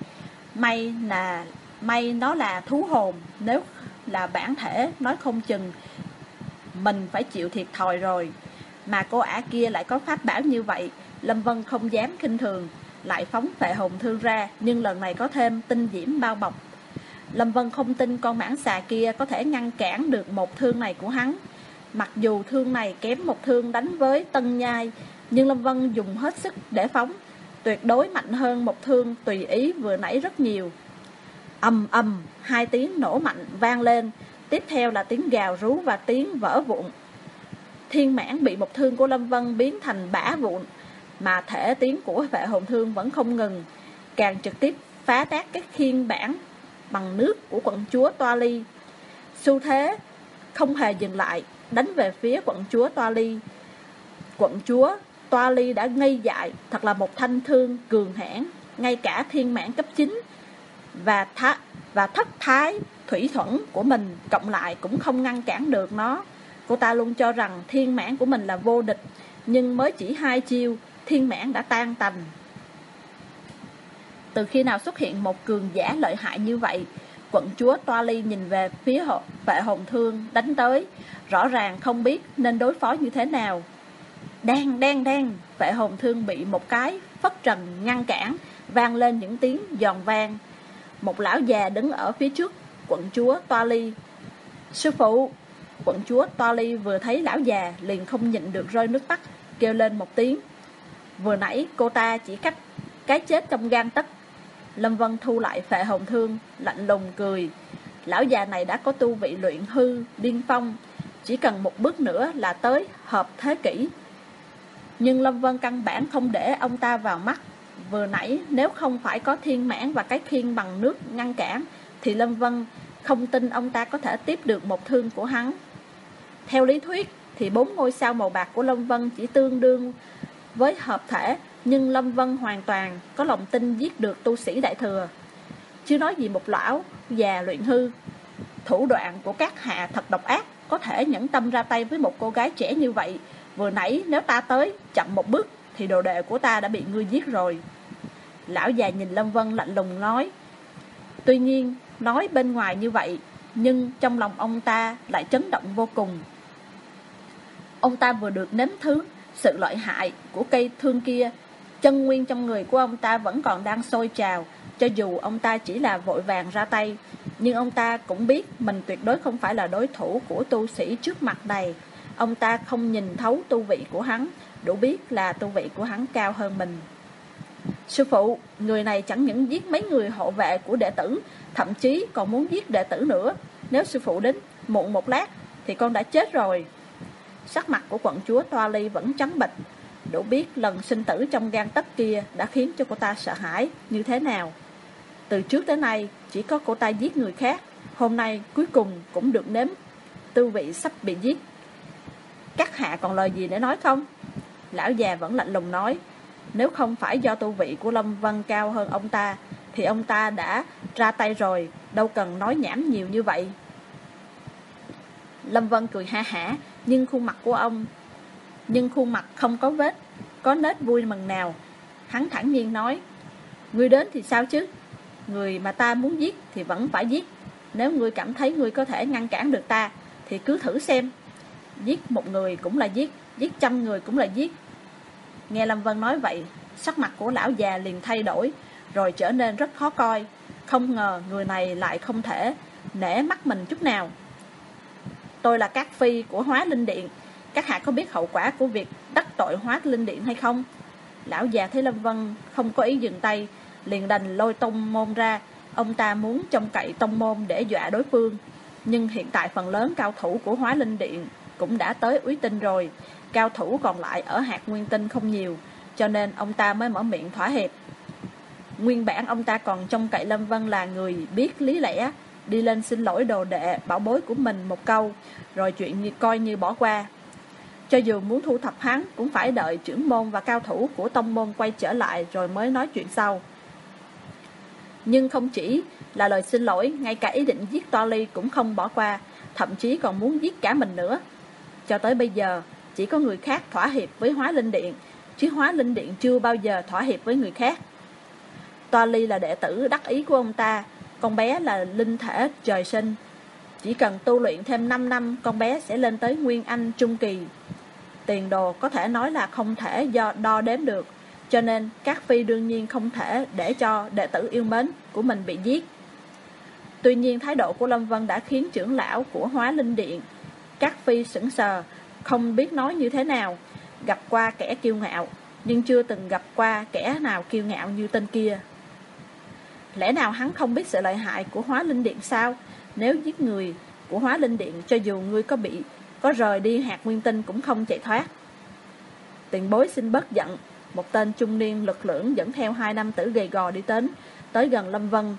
May nó là thú hồn, nếu là bản thể nói không chừng mình phải chịu thiệt thòi rồi. Mà cô ả kia lại có pháp bảo như vậy, Lâm Vân không dám khinh thường, lại phóng phệ hồn thương ra, nhưng lần này có thêm tinh diễm bao bọc. Lâm Vân không tin con mãng xà kia có thể ngăn cản được một thương này của hắn. Mặc dù thương này kém một thương đánh với Tân Nhai, nhưng Lâm Vân dùng hết sức để phóng, tuyệt đối mạnh hơn một thương tùy ý vừa nãy rất nhiều. Ầm ầm, 2 tiếng nổ mạnh vang lên, tiếp theo là tiếng gào rú và tiếng vỡ vụn. Thiên mãng bị một thương của Lâm Vân biến thành bã vụn, mà thể tiếng của phệ hồn thương vẫn không ngừng, càng trực tiếp phá nát các khiên bản bằng nước của quận chúa Toa Ly. Xu thế không hề dừng lại, đánh về phía quận chúa Toa Ly. Quận chúa Toa Ly đã ngây dại, thật là một thanh thương cường hãn, ngay cả thiên mãng cấp 9 và thất thái thủy thuẫn của mình cộng lại cũng không ngăn cản được nó. Cô ta luôn cho rằng thiên mãng của mình là vô địch, nhưng mới chỉ 2 chiêu, thiên mãng đã tan tành. Từ khi nào xuất hiện một cường giả lợi hại như vậy? Quận chúa Toa Ly nhìn về phía Vệ Hồn Thương đánh tới, rõ ràng không biết nên đối phó như thế nào. Đang, Vệ Hồn Thương bị một cái phất trần ngăn cản, vang lên những tiếng giòn vang. Một lão già đứng ở phía trước quận chúa Toa Ly. Sư phụ! Quận chúa Toa Ly vừa thấy lão già liền không nhịn được rơi nước mắt, kêu lên một tiếng. Vừa nãy cô ta chỉ cách cái chết trong gang tấc. Lâm Vân thu lại Vệ Hồn Thương, lạnh lùng cười. Lão già này đã có tu vị luyện hư điên phong, chỉ cần một bước nữa là tới hợp thế kỷ. Nhưng Lâm Vân căn bản không để ông ta vào mắt. Vừa nãy nếu không phải có thiên mãn và cái khiên bằng nước ngăn cản, thì Lâm Vân không tin ông ta có thể tiếp được một thương của hắn. Theo lý thuyết thì 4 ngôi sao màu bạc của Lâm Vân chỉ tương đương với hợp thể, nhưng Lâm Vân hoàn toàn có lòng tin giết được tu sĩ đại thừa. Chứ nói gì một lão già luyện hư. Thủ đoạn của các hạ thật độc ác, có thể nhẫn tâm ra tay với một cô gái trẻ như vậy. Vừa nãy nếu ta tới chậm một bước thì đồ đệ của ta đã bị ngươi giết rồi. Lão già nhìn Lâm Vân lạnh lùng nói. Tuy nhiên nói bên ngoài như vậy, nhưng trong lòng ông ta lại chấn động vô cùng. Ông ta vừa được nếm thử sự lợi hại của cây thương kia, chân nguyên trong người của ông ta vẫn còn đang sôi trào. Cho dù ông ta chỉ là vội vàng ra tay, nhưng ông ta cũng biết mình tuyệt đối không phải là đối thủ của tu sĩ trước mặt này. Ông ta không nhìn thấu tu vị của hắn, đủ biết là tu vị của hắn cao hơn mình. Sư phụ, người này chẳng những giết mấy người hộ vệ của đệ tử, thậm chí còn muốn giết đệ tử nữa. Nếu sư phụ đến muộn một lát thì con đã chết rồi. Sắc mặt của quận chúa Toa Ly vẫn trắng bệch, đủ biết lần sinh tử trong gang tấc kia đã khiến cho cô ta sợ hãi như thế nào. Từ trước tới nay chỉ có cô ta giết người khác, hôm nay cuối cùng cũng được nếm tư vị sắp bị giết. Các hạ còn lời gì để nói không? Lão già vẫn lạnh lùng nói. Nếu không phải do tu vị của Lâm Vân cao hơn ông ta thì ông ta đã ra tay rồi, đâu cần nói nhảm nhiều như vậy. Lâm Vân cười ha hả, nhưng khuôn mặt không có nết vui mừng nào. Hắn thản nhiên nói. Ngươi đến thì sao chứ? Người mà ta muốn giết thì vẫn phải giết. Nếu ngươi cảm thấy ngươi có thể ngăn cản được ta thì cứ thử xem. Giết một người cũng là giết, giết 100 người cũng là giết. Nghe Lâm Vân nói vậy, sắc mặt của lão già liền thay đổi, rồi trở nên rất khó coi. Không ngờ người này lại không thể nể mắt mình chút nào. Tôi là Cát Phi của Hóa Linh Điện. Các hạ có biết hậu quả của việc đắc tội Hóa Linh Điện hay không? Lão già thấy Lâm Vân không có ý dừng tay, liền đành lôi tông môn ra. Ông ta muốn trông cậy tông môn để dọa đối phương. Nhưng hiện tại phần lớn cao thủ của Hóa Linh Điện cũng đã tới Úy Tinh rồi. Cao thủ còn lại ở hạt Nguyên Tinh không nhiều, cho nên ông ta mới mở miệng thỏa hiệp. Nguyên bản ông ta còn trông cậy Lâm Vân là người biết lý lẽ, đi lên xin lỗi đồ đệ bảo bối của mình một câu, rồi chuyện coi như bỏ qua. Cho dù muốn thu thập hắn cũng phải đợi trưởng môn và cao thủ của tông môn quay trở lại rồi mới nói chuyện sau. Nhưng không chỉ là lời xin lỗi, ngay cả ý định giết Toa Ly cũng không bỏ qua, thậm chí còn muốn giết cả mình nữa. Cho tới bây giờ chỉ có người khác thỏa hiệp với Hóa Linh Điện, chứ Hóa Linh Điện chưa bao giờ thỏa hiệp với người khác. Toa Ly là đệ tử đắc ý của ông ta, con bé là linh thể trời sinh. Chỉ cần tu luyện thêm 5 năm, con bé sẽ lên tới Nguyên Anh Trung Kỳ. Tiền đồ có thể nói là không thể đo đếm được, cho nên Cát Phi đương nhiên không thể để cho đệ tử yêu mến của mình bị giết. Tuy nhiên thái độ của Lâm Vân đã khiến trưởng lão của Hóa Linh Điện Cát Phi sững sờ, không biết nói như thế nào. Gặp qua kẻ kiêu ngạo, nhưng chưa từng gặp qua kẻ nào kiêu ngạo như tên kia. Lẽ nào hắn không biết sự lợi hại của Hóa Linh Điện sao? Nếu giết người của Hóa Linh Điện, cho dù ngươi có rời đi hạt Nguyên Tinh cũng không chạy thoát. Tiền bối xin bớt giận. Một tên trung niên lực lưỡng dẫn theo 2 nam tử gầy gò đi tới gần Lâm Vân.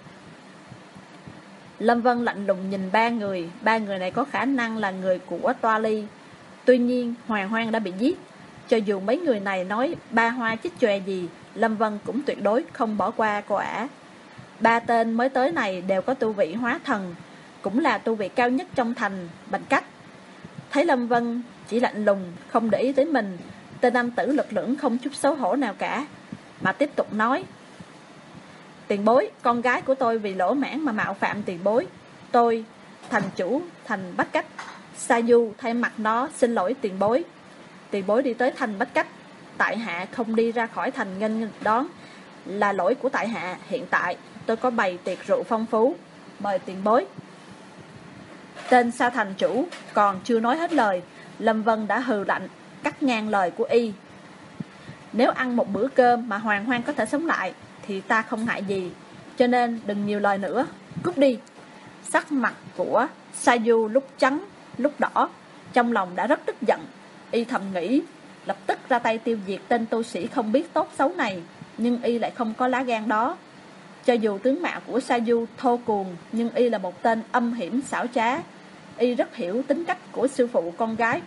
Lâm Vân lạnh lùng nhìn 3 người. 3 người này có khả năng là người của Toa Ly. Tuy nhiên Hoàng Hoang đã bị giết. Cho dù mấy người này nói ba hoa chích chòe gì, Lâm Vân cũng tuyệt đối không bỏ qua cô ả. 3 tên mới tới này đều có tu vị hóa thần, cũng là tu vị cao nhất trong thành Bạch Cách. Thấy Lâm Vân chỉ lạnh lùng, không để ý tới mình, tên nam tử lực lưỡng không chút xấu hổ nào cả, mà tiếp tục nói. Tiền bối, con gái của tôi vì lỗ mãn mà mạo phạm tiền bối. Tôi, thành chủ thành Bách Cách Sa Du, thay mặt nó xin lỗi tiền bối. Tiền bối đi tới thành Bách Cách, tại hạ không đi ra khỏi thành nghênh đón là lỗi của tại hạ. Hiện tại tôi có bày tiệc rượu phong phú, mời tiền bối. Tên Sa thành chủ còn chưa nói hết lời, Lâm Vân đã hừ lạnh cắt ngang lời của y. Nếu ăn một bữa cơm mà Hoàng Hoang có thể sống lại thì ta không ngại gì, cho nên đừng nhiều lời nữa, cút đi. Sắc mặt của Sa Du lúc trắng lúc đỏ, trong lòng đã rất tức giận. Y thầm nghĩ lập tức ra tay tiêu diệt tên tu sĩ không biết tốt xấu này, nhưng y lại không có lá gan đó. Cho dù tướng mạo của Sa Du thô cuồng, nhưng y là một tên âm hiểm xảo trá. Y rất hiểu tính cách của sư phụ con gái.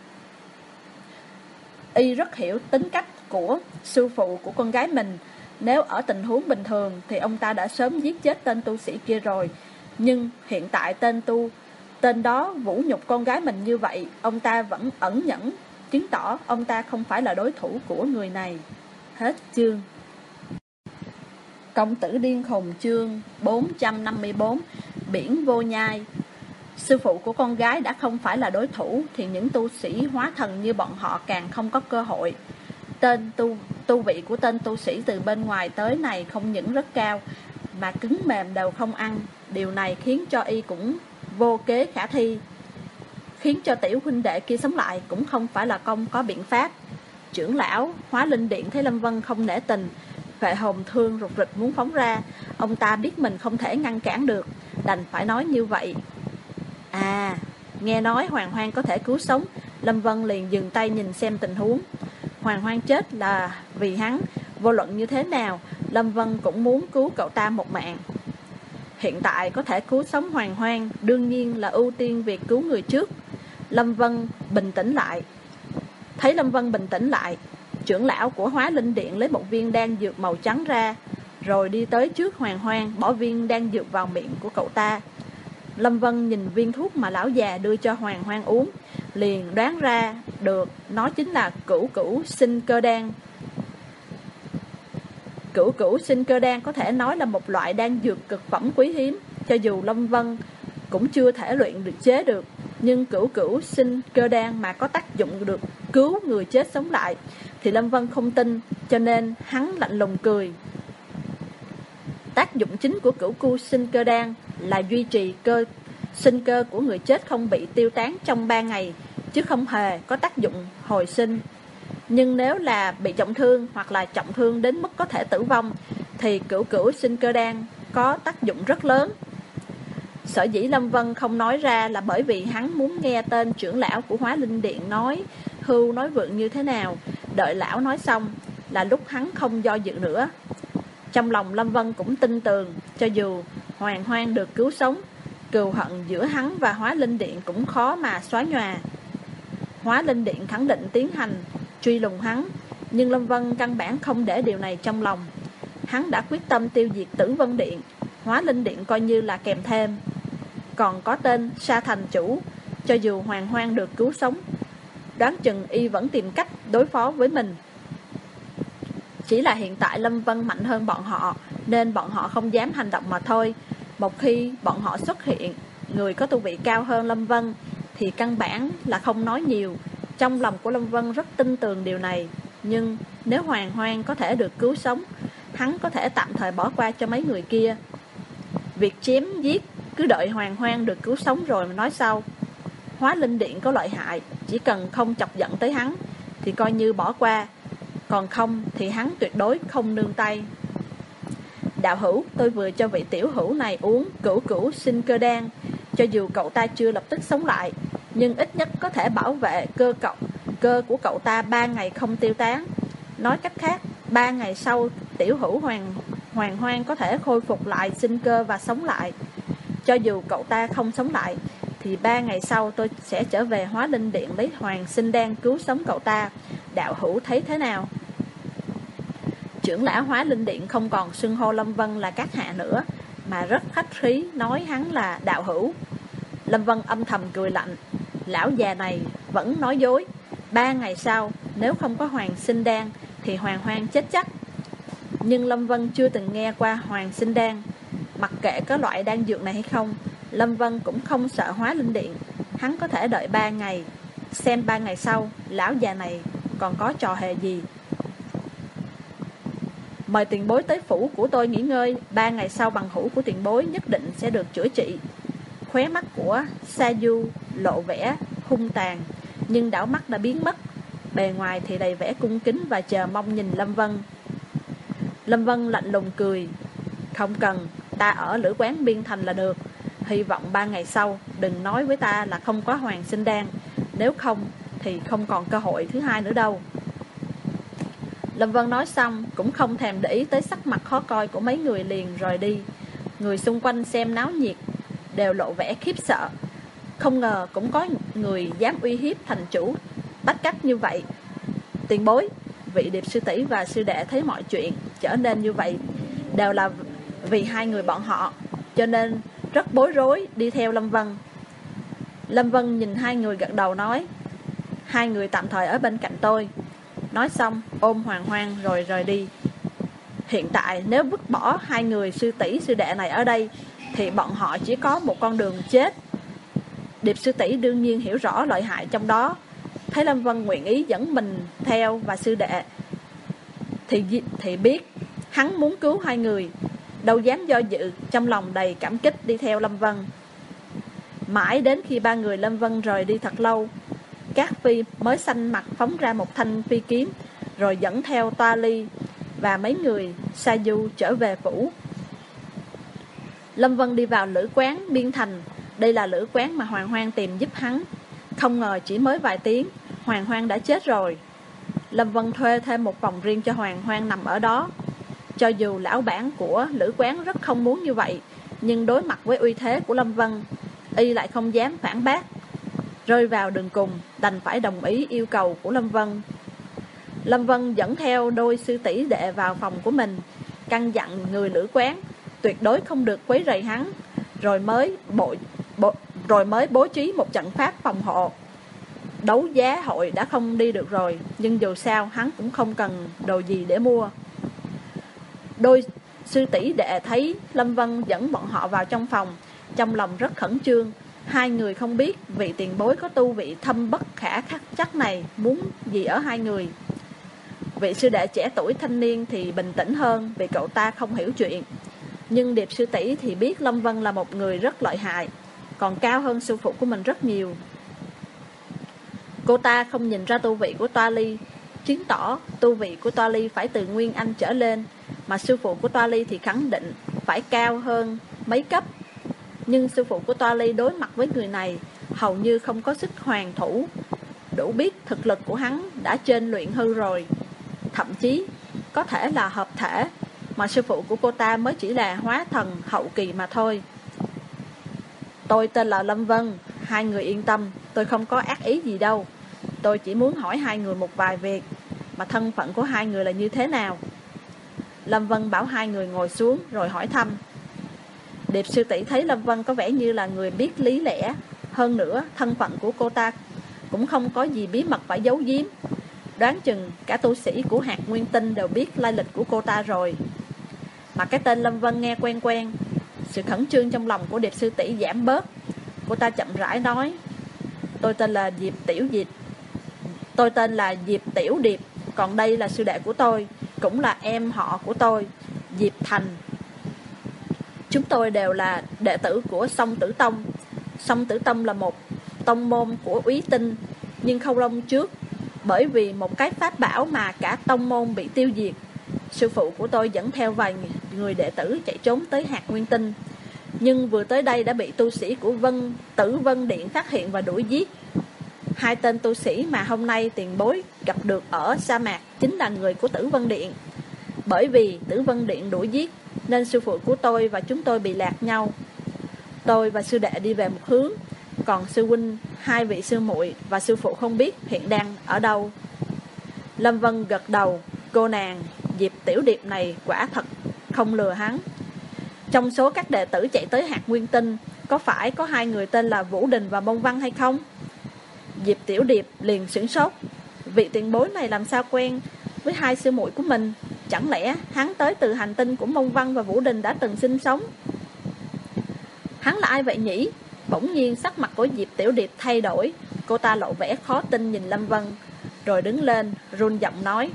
Y rất hiểu tính cách của sư phụ của con gái mình. Nếu ở tình huống bình thường thì ông ta đã sớm giết chết tên tu sĩ kia rồi. Nhưng hiện tại tên đó vũ nhục con gái mình như vậy, ông ta vẫn ẩn nhẫn, chứng tỏ ông ta không phải là đối thủ của người này. Hết chương. Công tử điên khùng chương 454. Biển vô nhai. Sư phụ của con gái đã không phải là đối thủ thì những tu sĩ hóa thần như bọn họ càng không có cơ hội. Tu vị của tên tu sĩ từ bên ngoài tới này không những rất cao, mà cứng mềm đều không ăn. Điều này khiến cho y cũng vô kế khả thi. Khiến cho tiểu huynh đệ kia sống lại cũng không phải là không có biện pháp. Trưởng lão Hóa Linh Điện thấy Lâm Vân không nể tình, Phệ hồn thương rụt rịch muốn phóng ra. Ông ta biết mình không thể ngăn cản được, đành phải nói như vậy. À, nghe nói Hoàng Hoang có thể cứu sống, Lâm Vân liền dừng tay nhìn xem tình huống. Hoàng Hoang chết là vì hắn, vô luận như thế nào Lâm Vân cũng muốn cứu cậu ta một mạng. Hiện tại có thể cứu sống Hoàng Hoang, đương nhiên là ưu tiên việc cứu người trước. Lâm Vân bình tĩnh lại. Thấy Lâm Vân bình tĩnh lại, trưởng lão của Hóa Linh Điện lấy một viên đan dược màu trắng ra, rồi đi tới trước Hoàng Hoang, bỏ viên đan dược vào miệng của cậu ta. Lâm Vân nhìn viên thuốc mà lão già đưa cho Hoàng Hoang uống, liền đoán ra được nó chính là cửu cửu sinh cơ đan. Cửu cửu sinh cơ đan có thể nói là một loại đan dược cực phẩm quý hiếm. Cho dù Lâm Vân cũng chưa thể luyện được chế được, nhưng cửu cửu sinh cơ đan mà có tác dụng được cứu người chết sống lại thì Lâm Vân không tin, cho nên hắn lạnh lùng cười. Tác dụng chính của cửu cửu sinh cơ đan là duy trì sinh cơ của người chết không bị tiêu tán trong 3 ngày, chứ không hề có tác dụng hồi sinh. Nhưng nếu là bị trọng thương hoặc là trọng thương đến mức có thể tử vong thì cửu cửu sinh cơ đan có tác dụng rất lớn. Sở dĩ Lâm Vân không nói ra là bởi vì hắn muốn nghe tên trưởng lão của Hóa Linh Điện nói hưu nói vượng như thế nào. Đợi lão nói xong là lúc hắn không do dự nữa. Trong lòng Lâm Vân cũng tin tưởng, cho dù Hoàng Hoang được cứu sống, cừu hận giữa hắn và Hóa Linh Điện cũng khó mà xóa nhòa. Hóa Linh Điện khẳng định tiến hành truy lùng hắn, nhưng Lâm Vân căn bản không để điều này trong lòng. Hắn đã quyết tâm tiêu diệt Tử Vân Điện, Hóa Linh Điện coi như là kèm thêm. Còn có tên Sa thành chủ, cho dù Hoàng Hoang được cứu sống, đoán chừng y vẫn tìm cách đối phó với mình. Chỉ là hiện tại Lâm Vân mạnh hơn bọn họ, nên bọn họ không dám hành động mà thôi. Một khi bọn họ xuất hiện người có tu vị cao hơn Lâm Vân thì căn bản là không nói nhiều. Trong lòng của Lâm Vân rất tin tưởng điều này. Nhưng nếu Hoàng Hoang có thể được cứu sống, hắn có thể tạm thời bỏ qua cho mấy người kia. Việc chém giết cứ đợi Hoàng Hoang được cứu sống rồi mà nói sau. Hóa Linh Điện có lợi hại, chỉ cần không chọc giận tới hắn thì coi như bỏ qua, còn không thì hắn tuyệt đối không nương tay. Đạo hữu, tôi vừa cho vị tiểu hữu này uống cửu cửu sinh cơ đan. Cho dù cậu ta chưa lập tức sống lại, nhưng ít nhất có thể bảo vệ cơ của cậu ta 3 ngày không tiêu tán. Nói cách khác, 3 ngày sau tiểu hữu Hoàng Hoang có thể khôi phục lại sinh cơ và sống lại. Cho dù cậu ta không sống lại thì 3 ngày sau tôi sẽ trở về Hóa Linh Điện lấy Hoàng sinh đan cứu sống cậu ta. Đạo hữu thấy thế nào? Trưởng lão Hóa Linh Điện không còn xưng hô Lâm Vân là các hạ nữa, mà rất khách khí nói hắn là đạo hữu. Lâm Vân âm thầm cười lạnh, lão già này vẫn nói dối. 3 ngày sau nếu không có Hoàng sinh đan thì Hoàng Hoang chết chắc. Nhưng Lâm Vân chưa từng nghe qua Hoàng Sinh Đan. Mặc kệ có loại đan dược này hay không, Lâm Vân cũng không sợ hóa linh điện. Hắn có thể đợi 3 ngày, xem 3 ngày sau lão già này còn có trò hề gì. Mời tiền bối tới phủ của tôi nghỉ ngơi, 3 ngày sau bằng hữu của tiền bối nhất định sẽ được chữa trị. Khóe mắt của Sa Du lộ vẻ hung tàn, nhưng đảo mắt đã biến mất. Bề ngoài thì đầy vẻ cung kính và chờ mong nhìn Lâm Vân. Lâm Vân lạnh lùng cười. Không cần, ta ở lữ quán Biên Thành là được. Hy vọng 3 ngày sau đừng nói với ta là không có Hoàng Sinh Đan. Nếu không thì không còn cơ hội thứ hai nữa đâu. Lâm Vân nói xong cũng không thèm để ý tới sắc mặt khó coi của mấy người, liền rời đi. Người xung quanh xem náo nhiệt đều lộ vẻ khiếp sợ. Không ngờ cũng có người dám uy hiếp thành chủ Bách Cách như vậy. Tiền bối, vị Điệp sư tỷ và sư đệ thấy mọi chuyện trở nên như vậy đều là vì hai người bọn họ, cho nên rất bối rối đi theo Lâm Vân. Lâm Vân nhìn hai người gật đầu nói, hai người tạm thời ở bên cạnh tôi. Nói xong ôm Hoàng Hoang rồi rời đi. Hiện tại nếu vứt bỏ hai người sư tỷ sư đệ này ở đây thì bọn họ chỉ có một con đường chết. Điệp sư tỷ đương nhiên hiểu rõ lợi hại trong đó. Thấy Lâm Vân nguyện ý dẫn mình theo và sư đệ thì biết hắn muốn cứu hai người, đâu dám do dự, trong lòng đầy cảm kích đi theo Lâm Vân. Mãi đến khi ba người Lâm Vân rời đi thật lâu, Cát Phi mới xanh mặt phóng ra một thanh phi kiếm, rồi dẫn theo Toa Ly và mấy người Sa Du trở về phủ. Lâm Vân đi vào lữ quán Biên Thành. Đây là lữ quán mà Hoàng Hoang tìm giúp hắn. Không ngờ chỉ mới vài tiếng Hoàng Hoang đã chết rồi. Lâm Vân thuê thêm một phòng riêng cho Hoàng Hoang nằm ở đó. Cho dù lão bản của lữ quán rất không muốn như vậy, nhưng đối mặt với uy thế của Lâm Vân, y lại không dám phản bác. Rơi vào đường cùng, đành phải đồng ý yêu cầu của Lâm Vân. Lâm Vân dẫn theo đôi sư tỷ đệ vào phòng của mình, căn dặn người lữ quán tuyệt đối không được quấy rầy hắn, rồi mới bố trí một trận pháp phòng hộ. Đấu giá hội đã không đi được rồi, nhưng dù sao hắn cũng không cần đồ gì để mua. Đôi sư tỷ đệ thấy Lâm Vân dẫn bọn họ vào trong phòng, trong lòng rất khẩn trương. Hai người không biết vị tiền bối có tu vị thâm bất khả chắc này muốn gì ở hai người. Vị sư đệ trẻ tuổi thanh niên thì bình tĩnh hơn vì cậu ta không hiểu chuyện. Nhưng Điệp sư tỷ thì biết Lâm Vân là một người rất lợi hại, còn cao hơn sư phụ của mình rất nhiều. Cô ta không nhìn ra tu vị của Toa Ly, chứng tỏ tu vị của Toa Ly phải từ Nguyên Anh trở lên, mà sư phụ của Toa Ly thì khẳng định phải cao hơn mấy cấp. Nhưng sư phụ của Toa Ly đối mặt với người này hầu như không có sức hoàn thủ, đủ biết thực lực của hắn đã trên luyện hư rồi, thậm chí có thể là hợp thể, mà sư phụ của cô ta mới chỉ là hóa thần hậu kỳ mà thôi. Tôi tên là Lâm Vân, hai người yên tâm, tôi không có ác ý gì đâu. Tôi chỉ muốn hỏi hai người một vài việc, mà thân phận của hai người là như thế nào. Lâm Vân bảo hai người ngồi xuống rồi hỏi thăm. Điệp sư tỷ thấy Lâm Vân có vẻ như là người biết lý lẽ, hơn nữa thân phận của cô ta cũng không có gì bí mật phải giấu giếm. Đoán chừng cả tu sĩ của hạt nguyên tinh đều biết lai lịch của cô ta rồi. Mà cái tên Lâm Vân nghe quen quen. Sự khẩn trương trong lòng của Điệp sư tỷ giảm bớt. Cô ta chậm rãi nói, tôi tên là Diệp Tiểu Điệp, còn đây là sư đệ của tôi, cũng là em họ của tôi, Diệp Thành. Chúng tôi đều là đệ tử của Song Tử Tông. Song Tử Tông là một tông môn của Úy Tinh, nhưng không lâu trước, bởi vì một cái pháp bảo mà cả tông môn bị tiêu diệt, sư phụ của tôi dẫn theo vài người đệ tử chạy trốn tới hạt nguyên tinh. Nhưng vừa tới đây đã bị tu sĩ của Tử Vân Điện phát hiện và đuổi giết. Hai tên tu sĩ mà hôm nay tiền bối gặp được ở sa mạc chính là người của Tử Vân Điện. Bởi vì Tử Vân Điện đuổi giết nên sư phụ của tôi và chúng tôi bị lạc nhau. Tôi và sư đệ đi về một hướng, còn sư huynh, hai vị sư muội và sư phụ không biết hiện đang ở đâu. Lâm Vân gật đầu. Cô nàng Diệp Tiểu Điệp này quả thật không lừa hắn. Trong số các đệ tử chạy tới hạt nguyên tinh, có phải có hai người tên là Vũ Đình và Mông Văn hay không? Diệp Tiểu Điệp liền sửng sốt. Vị tiền bối này làm sao quen với hai sư muội của mình? Chẳng lẽ hắn tới từ hành tinh của Mông Văn và Vũ Đình đã từng sinh sống? Hắn là ai vậy nhỉ? Bỗng nhiên sắc mặt của Diệp Tiểu Điệp thay đổi. Cô ta lộ vẻ khó tin nhìn Lâm Vân, rồi đứng lên run giọng nói: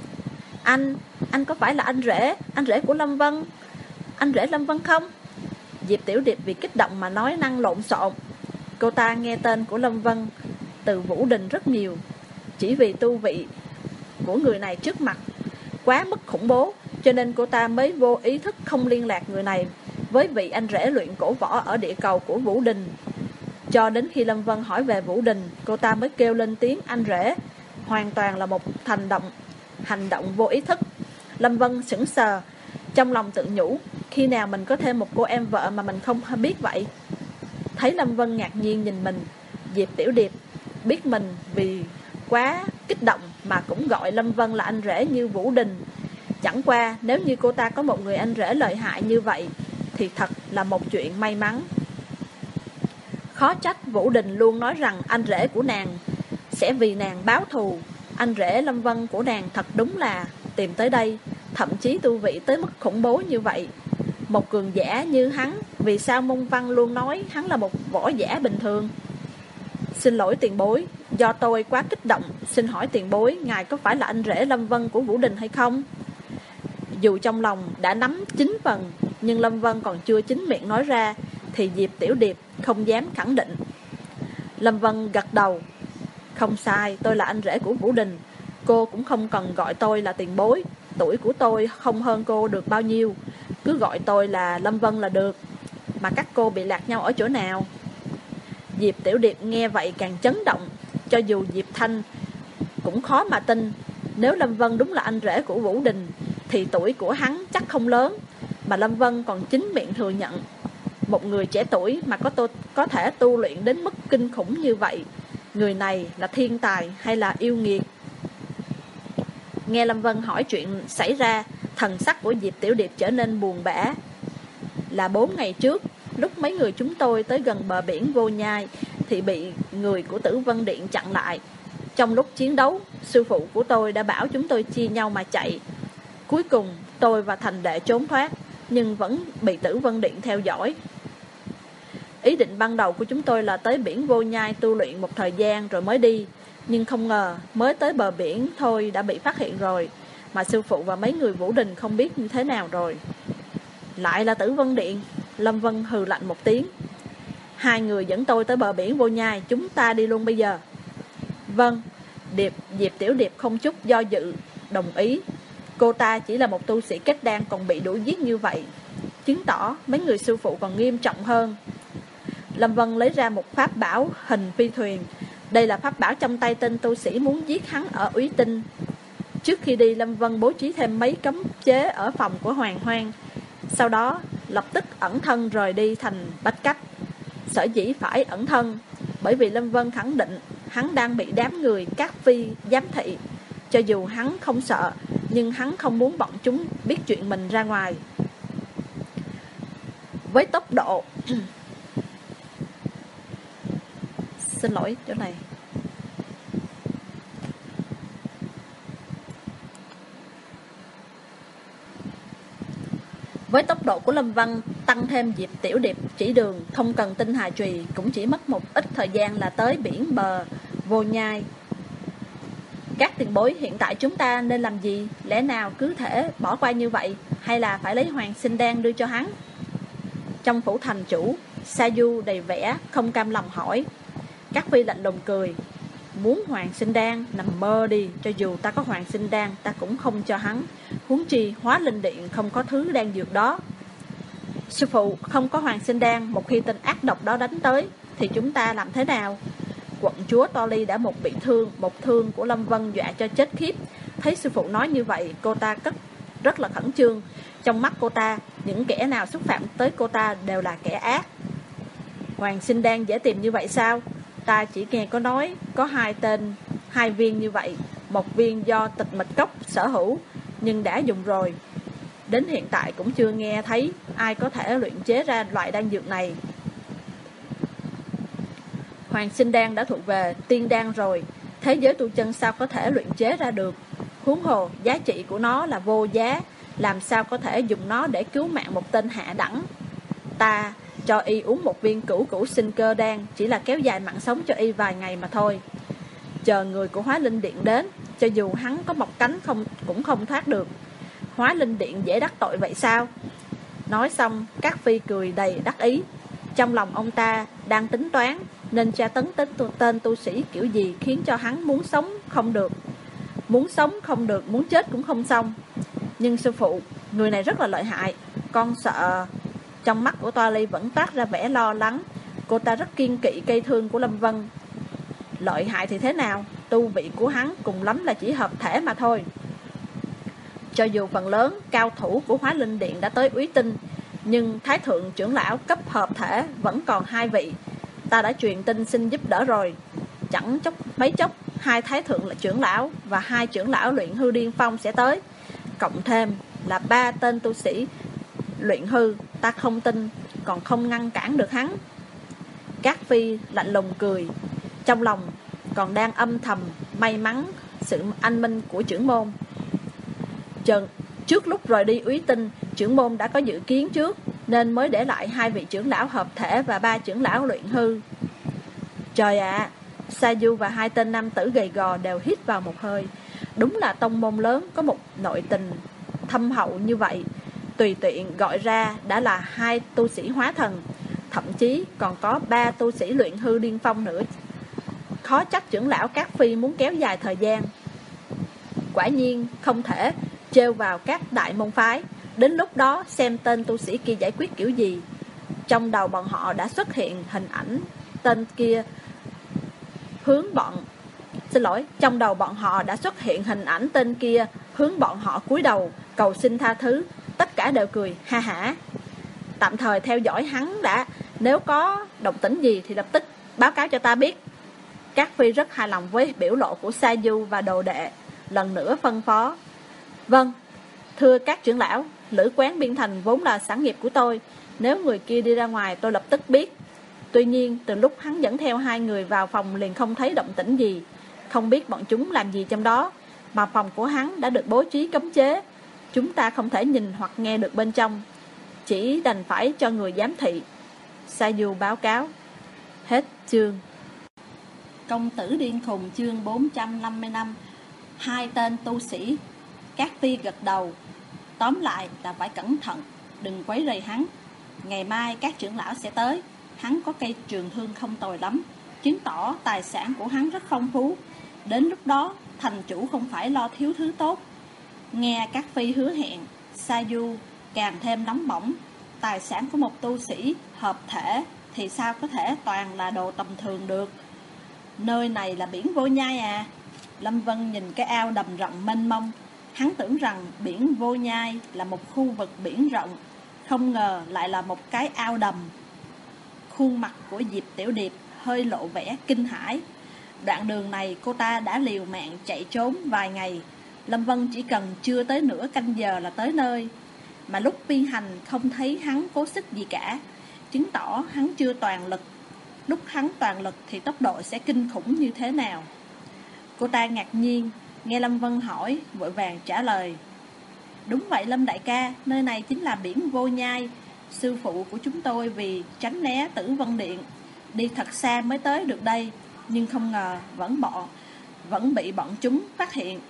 Anh có phải là anh rể của Lâm Vân? Anh rể Lâm Vân không? Diệp Tiểu Điệp vì kích động mà nói năng lộn xộn. Cô ta nghe tên của Lâm Vân từ Vũ Đình rất nhiều. Chỉ vì tu vị của người này trước mặt quá mức khủng bố, cho nên cô ta mới vô ý thức không liên lạc người này với vị anh rể luyện cổ võ ở địa cầu của Vũ Đình. Cho đến khi Lâm Vân hỏi về Vũ Đình, cô ta mới kêu lên tiếng anh rể. Hoàn toàn là một hành động vô ý thức. Lâm Vân sững sờ, trong lòng tự nhủ, khi nào mình có thêm một cô em vợ mà mình không biết vậy? Thấy Lâm Vân ngạc nhiên nhìn mình, Diệp Tiểu Điệp biết mình vì quá kích động mà cũng gọi Lâm Vân là anh rể như Vũ Đình. Chẳng qua nếu như cô ta có một người anh rể lợi hại như vậy thì thật là một chuyện may mắn. Khó trách Vũ Đình luôn nói rằng anh rể của nàng sẽ vì nàng báo thù. Anh rể Lâm Vân của nàng thật đúng là tìm tới đây, thậm chí tu vị tới mức khủng bố như vậy. Một cường giả như hắn, vì sao Mông Văn luôn nói hắn là một võ giả bình thường? Xin lỗi tiền bối, do tôi quá kích động. Xin hỏi tiền bối, ngài có phải là anh rể Lâm Vân của Vũ Đình hay không? Dù trong lòng đã nắm 9 phần, nhưng Lâm Vân còn chưa chính miệng nói ra, thì Diệp Tiểu Điệp không dám khẳng định. Lâm Vân gật đầu: không sai, tôi là anh rể của Vũ Đình. Cô cũng không cần gọi tôi là tiền bối, tuổi của tôi không hơn cô được bao nhiêu, cứ gọi tôi là Lâm Vân là được. Mà các cô bị lạc nhau ở chỗ nào? Diệp Tiểu Điệp nghe vậy càng chấn động. Cho dù Diệp Thanh cũng khó mà tin, nếu Lâm Vân đúng là anh rể của Vũ Đình thì tuổi của hắn chắc không lớn. Mà Lâm Vân còn chính miệng thừa nhận. Một người trẻ tuổi mà có thể tu luyện đến mức kinh khủng như vậy, người này là thiên tài hay là yêu nghiệt? Nghe Lâm Vân hỏi chuyện xảy ra, thần sắc của Diệp Tiểu Điệp trở nên buồn bã. Là 4 ngày trước, lúc mấy người chúng tôi tới gần bờ biển Vô Nhai thì bị người của Tử Vân Điện chặn lại. Trong lúc chiến đấu, sư phụ của tôi đã bảo chúng tôi chia nhau mà chạy. Cuối cùng tôi và Thành Đệ trốn thoát, nhưng vẫn bị Tử Vân Điện theo dõi. Ý định ban đầu của chúng tôi là tới biển Vô Nhai tu luyện một thời gian rồi mới đi. Nhưng không ngờ mới tới bờ biển thôi đã bị phát hiện rồi. Mà sư phụ và mấy người Vũ Đình không biết như thế nào rồi. Lại là Tử Vân Điện. Lâm Vân hừ lạnh một tiếng. Hai người dẫn tôi tới bờ biển Vô Nhai, chúng ta đi luôn bây giờ. Vâng. Diệp Tiểu Điệp không chút do dự đồng ý. Cô ta chỉ là một tu sĩ kết đan còn bị đuổi giết như vậy, chứng tỏ mấy người sư phụ còn nghiêm trọng hơn. Lâm Vân lấy ra một pháp bảo hình phi thuyền. Đây là pháp bảo trong tay tên tu sĩ muốn giết hắn ở Úy Tinh. Trước khi đi, Lâm Vân bố trí thêm mấy cấm chế ở phòng của Hoàng Hoang. Sau đó lập tức ẩn thân rời đi thành Bách Cách. Sở dĩ phải ẩn thân bởi vì Lâm Vân khẳng định hắn đang bị đám người Cát Phi giám thị. Cho dù hắn không sợ, nhưng hắn không muốn bọn chúng biết chuyện mình ra ngoài. Với tốc độ xin lỗi chỗ này. Với tốc độ của Lâm Vân, tăng thêm Diệp Tiểu Điệp chỉ đường, không cần tinh hà trùy, cũng chỉ mất một ít thời gian là tới biển bờ Vô Nhai. Các tiền bối, hiện tại chúng ta nên làm gì? Lẽ nào cứ thể bỏ qua như vậy, hay là phải lấy Hoàng Sinh Đan đưa cho hắn? Trong phủ thành chủ, Sa Du đầy vẻ không cam lòng hỏi. Các Phi lạnh lùng cười. Muốn Hoàng Sinh Đan? Nằm mơ đi. Cho dù ta có Hoàng Sinh Đan, ta cũng không cho hắn. Huống chi Hóa Linh Điện không có thứ đan dược đó. Sư phụ, không có Hoàng Sinh Đan, một khi tên ác độc đó đánh tới thì chúng ta làm thế nào? Quận chúa To Ly đã một thương của Lâm Vân dọa cho chết khiếp. Thấy sư phụ nói như vậy, cô ta rất là khẩn trương. Trong mắt cô ta, những kẻ nào xúc phạm tới cô ta đều là kẻ ác. Hoàng Sinh Đan dễ tìm như vậy sao? Ta chỉ nghe có nói có hai viên như vậy. Một viên do Tịch Mịch Cốc sở hữu, nhưng đã dùng rồi. Đến hiện tại cũng chưa nghe thấy ai có thể luyện chế ra loại đan dược này. Hoàng Sinh Đan đã thuộc về tiên đan rồi, thế giới tu chân sao có thể luyện chế ra được? Huống hồ giá trị của nó là vô giá, làm sao có thể dùng nó để cứu mạng một tên hạ đẳng. Ta cho y uống một viên cửu cửu sinh cơ đan, chỉ là kéo dài mạng sống cho y vài ngày mà thôi. Chờ người của Hóa Linh Điện đến, cho dù hắn có mọc cánh cũng không thoát được. Hóa Linh Điện dễ đắc tội vậy sao? Nói xong, Cát Phi cười đầy đắc ý. Trong lòng ông ta đang tính toán nên tra tấn tên tu sĩ kiểu gì khiến cho hắn muốn sống không được. Muốn sống không được, muốn chết cũng không xong. Nhưng sư phụ, người này rất là lợi hại, con sợ. Trong mắt của Toa Ly vẫn toát ra vẻ lo lắng. Cô ta rất kiêng kỵ cây thương của Lâm Vân. Lợi hại thì thế nào? Tu vị của hắn cùng lắm là chỉ hợp thể mà thôi. Cho dù phần lớn cao thủ của Hóa Linh Điện đã tới Úy Tinh, nhưng Thái Thượng trưởng lão cấp hợp thể vẫn còn 2 vị. Ta đã truyền tin xin giúp đỡ rồi. Chẳng mấy chốc 2 Thái Thượng là trưởng lão và 2 trưởng lão luyện hư điên phong sẽ tới. Cộng thêm là 3 tên tu sĩ luyện hư, ta không tin còn không ngăn cản được hắn. Cát Phi lạnh lùng cười, trong lòng còn đang âm thầm may mắn sự anh minh của trưởng môn. Trước lúc rời đi Úy Tinh, trưởng môn đã có dự kiến trước nên mới để lại 2 vị trưởng lão hợp thể và 3 trưởng lão luyện hư. Trời ạ, Sa Du và 2 tên nam tử gầy gò đều hít vào một hơi. Đúng là tông môn lớn có một nội tình thâm hậu như vậy, tùy tiện gọi ra đã là 2 tu sĩ hóa thần, thậm chí còn có 3 tu sĩ luyện hư điên phong nữa. Khó trách trưởng lão Cát Phi muốn kéo dài thời gian. Quả nhiên không thể trêu vào các đại môn phái. Đến lúc đó xem tên tu sĩ kia giải quyết kiểu gì. Trong đầu bọn họ đã xuất hiện hình ảnh tên kia trong đầu bọn họ đã xuất hiện hình ảnh tên kia hướng bọn họ cúi đầu cầu xin tha thứ. Tất cả đều cười ha hả. Tạm thời theo dõi hắn đã, nếu có động tĩnh gì thì lập tức báo cáo cho ta biết. Cát Phi rất hài lòng với biểu lộ của Sa Du và đồ đệ, lần nữa phân phó. Vâng, thưa các trưởng lão, lữ quán Biên Thành vốn là sản nghiệp của tôi. Nếu người kia đi ra ngoài tôi lập tức biết. Tuy nhiên từ lúc hắn dẫn theo 2 người vào phòng liền không thấy động tĩnh gì. Không biết bọn chúng làm gì trong đó, mà phòng của hắn đã được bố trí cấm chế. Chúng ta không thể nhìn hoặc nghe được bên trong, chỉ đành phải cho người giám thị. Sa Du báo cáo. Hết chương. Công tử điên khùng chương 455. 2 tên tu sĩ. Cát Phi gật đầu. Tóm lại là phải cẩn thận, đừng quấy rầy hắn. Ngày mai các trưởng lão sẽ tới. Hắn có cây trường thương không tồi lắm, chứng tỏ tài sản của hắn rất phong phú. Đến lúc đó thành chủ không phải lo thiếu thứ tốt. Nghe Cát Phi hứa hẹn, Sa Du càng thêm nóng bỏng. Tài sản của một tu sĩ hợp thể thì sao có thể toàn là đồ tầm thường được. Nơi này là biển Vô Nhai à? Lâm Vân nhìn cái ao đầm rộng mênh mông. Hắn tưởng rằng biển Vô Nhai là một khu vực biển rộng, không ngờ lại là một cái ao đầm. Khuôn mặt của Diệp Tiểu Điệp hơi lộ vẻ kinh hãi. Đoạn đường này cô ta đã liều mạng chạy trốn vài ngày. Lâm Vân chỉ cần chưa tới nửa canh giờ là tới nơi. Mà lúc phi hành không thấy hắn cố sức gì cả, chứng tỏ hắn chưa toàn lực. Lúc hắn toàn lực thì tốc độ sẽ kinh khủng như thế nào. Cô ta ngạc nhiên, nghe Lâm Vân hỏi, vội vàng trả lời. Đúng vậy Lâm đại ca, nơi này chính là biển Vô Nhai. Sư phụ của chúng tôi vì tránh né Tử Vân Điện, đi thật xa mới tới được đây. Nhưng không ngờ vẫn bị bọn chúng phát hiện.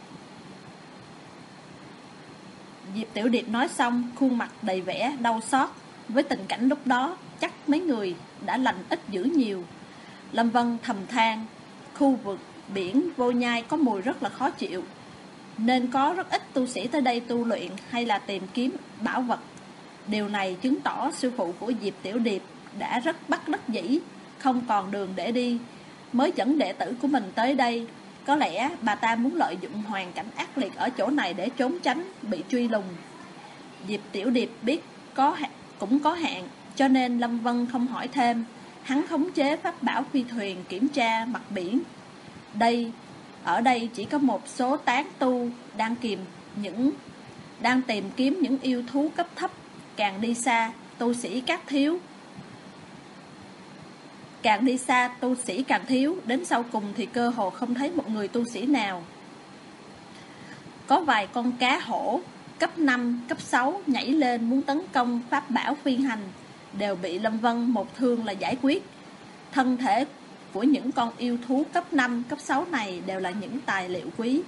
Diệp Tiểu Điệp nói xong, khuôn mặt đầy vẻ đau xót. Với tình cảnh lúc đó, chắc mấy người đã lành ít dữ nhiều. Lâm Vân thầm than, khu vực biển Vô Nhai có mùi rất là khó chịu, nên có rất ít tu sĩ tới đây tu luyện hay là tìm kiếm bảo vật. Điều này chứng tỏ sư phụ của Diệp Tiểu Điệp đã rất bất đắc dĩ, không còn đường để đi, mới dẫn đệ tử của mình tới đây. Có lẽ bà ta muốn lợi dụng hoàn cảnh ác liệt ở chỗ này để trốn tránh bị truy lùng. Diệp Tiểu Điệp biết cũng có hạn, cho nên Lâm Vân không hỏi thêm. Hắn khống chế pháp bảo phi thuyền kiểm tra mặt biển. Ở đây chỉ có một số tán tu đang tìm kiếm những yêu thú cấp thấp. Càng đi xa, tu sĩ càng thiếu, đến sau cùng thì cơ hồ không thấy một người tu sĩ nào. Có vài con cá hổ cấp 5, cấp 6 nhảy lên muốn tấn công pháp bảo phi hành, đều bị Lâm Vân một thương là giải quyết. Thân thể của những con yêu thú cấp 5, cấp 6 này đều là những tài liệu quý.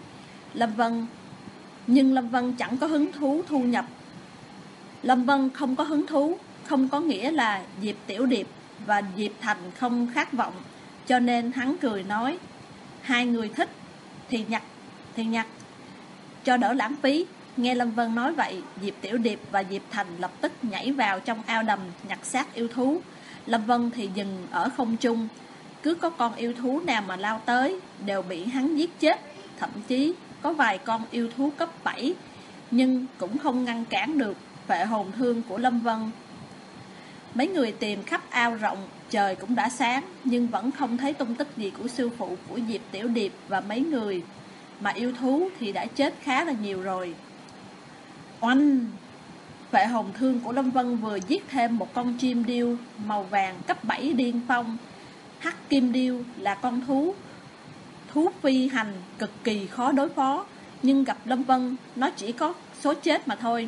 Nhưng Lâm Vân chẳng có hứng thú thu nhập. Lâm Vân không có hứng thú, không có nghĩa là Diệp Tiểu Điệp và Diệp Thành không khát vọng. Cho nên hắn cười nói, hai người thích thì nhặt, cho đỡ lãng phí. Nghe Lâm Vân nói vậy, Diệp Tiểu Điệp và Diệp Thành lập tức nhảy vào trong ao đầm nhặt xác yêu thú. Lâm Vân thì dừng ở không trung. Cứ có con yêu thú nào mà lao tới đều bị hắn giết chết. Thậm chí có vài con yêu thú cấp 7, nhưng cũng không ngăn cản được phệ hồn thương của Lâm Vân. Mấy người tìm khắp ao rộng, trời cũng đã sáng, nhưng vẫn không thấy tung tích gì của sư phụ của Diệp Tiểu Điệp và mấy người. Mà yêu thú thì đã chết khá là nhiều rồi. Oanh! Phệ hồn thương của Lâm Vân vừa giết thêm một con chim điêu màu vàng cấp 7 điên phong. Hắc kim điêu là con thú phi hành cực kỳ khó đối phó, nhưng gặp Lâm Vân nó chỉ có số chết mà thôi.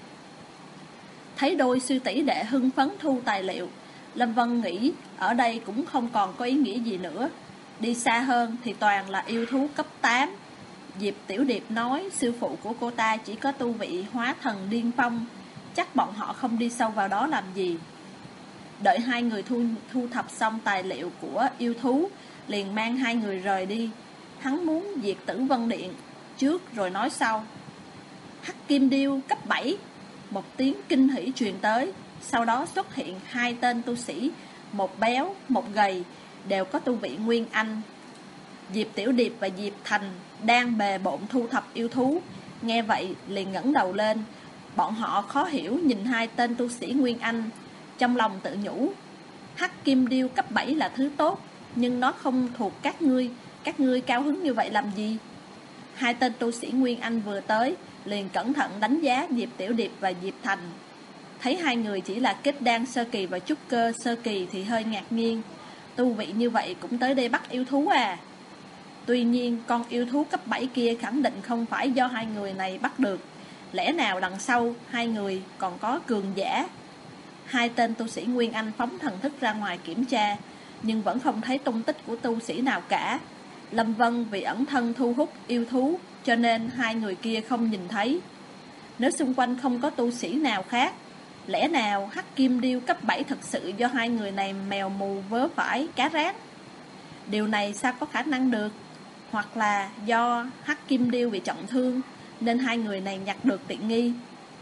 Thấy đôi sư tỷ đệ hưng phấn thu tài liệu, Lâm Vân nghĩ ở đây cũng không còn có ý nghĩa gì nữa. Đi xa hơn thì toàn là yêu thú cấp 8. Diệp Tiểu Điệp nói sư phụ của cô ta chỉ có tu vị hóa thần điên phong, chắc bọn họ không đi sâu vào đó làm gì. Đợi hai người thu thập xong tài liệu của yêu thú, liền mang hai người rời đi. Hắn muốn diệt Tử Vân Điện trước rồi nói sau. Hắc kim điêu cấp 7. Một tiếng kinh hỉ truyền tới. Sau đó xuất hiện hai tên tu sĩ, một béo, một gầy, đều có tu vị Nguyên Anh. Diệp Tiểu Điệp và Diệp Thành đang bề bộn thu thập yêu thú, nghe vậy liền ngẩng đầu lên. Bọn họ khó hiểu nhìn hai tên tu sĩ Nguyên Anh, trong lòng tự nhủ, Hắc kim điêu cấp 7 là thứ tốt, nhưng nó không thuộc các ngươi cao hứng như vậy làm gì? Hai tên tu sĩ Nguyên Anh vừa tới, liền cẩn thận đánh giá Diệp Tiểu Điệp và Diệp Thành. Thấy hai người chỉ là kết đan sơ kỳ và trúc cơ sơ kỳ thì hơi ngạc nhiên. Tu vị như vậy cũng tới đây bắt yêu thú à? Tuy nhiên con yêu thú cấp 7 kia khẳng định không phải do hai người này bắt được. Lẽ nào đằng sau hai người còn có cường giả? Hai tên tu sĩ Nguyên Anh phóng thần thức ra ngoài kiểm tra, nhưng vẫn không thấy tung tích của tu sĩ nào cả. Lâm Vân vì ẩn thân thu hút yêu thú, cho nên hai người kia không nhìn thấy. Nếu xung quanh không có tu sĩ nào khác, lẽ nào Hắc kim điêu cấp 7 thật sự do hai người này mèo mù vớ phải cá rán? Điều này sao có khả năng được? Hoặc là do Hắc kim điêu bị trọng thương nên hai người này nhặt được tiện nghi.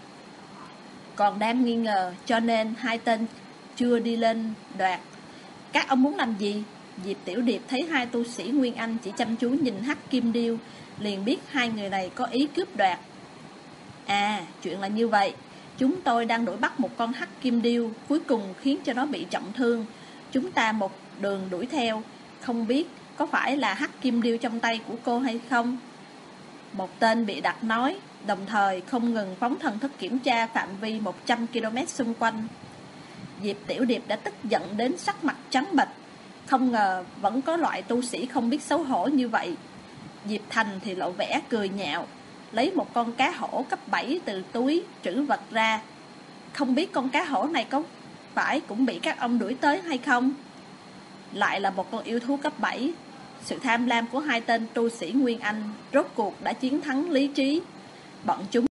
Còn đang nghi ngờ, cho nên hai tên chưa đi lên đoạt. Các ông muốn làm gì? Diệp Tiểu Điệp thấy hai tu sĩ Nguyên Anh chỉ chăm chú nhìn Hắc kim điêu, liền biết hai người này có ý cướp đoạt. À, chuyện là như vậy. Chúng tôi đang đuổi bắt một con Hắc kim điêu, cuối cùng khiến cho nó bị trọng thương. Chúng ta một đường đuổi theo, không biết có phải là Hắc kim điêu trong tay của cô hay không? Một tên bị đặt nói, đồng thời không ngừng phóng thần thức kiểm tra phạm vi 100 km xung quanh. Diệp Tiểu Điệp đã tức giận đến sắc mặt trắng bệch, không ngờ vẫn có loại tu sĩ không biết xấu hổ như vậy. Diệp Thành thì lộ vẻ cười nhạo, lấy một con cá hổ cấp 7 từ túi trữ vật ra. Không biết con cá hổ này có phải cũng bị các ông đuổi tới hay không? Lại là một con yêu thú cấp 7. Sự tham lam của hai tên tu sĩ Nguyên Anh rốt cuộc đã chiến thắng lý trí. Bọn chúng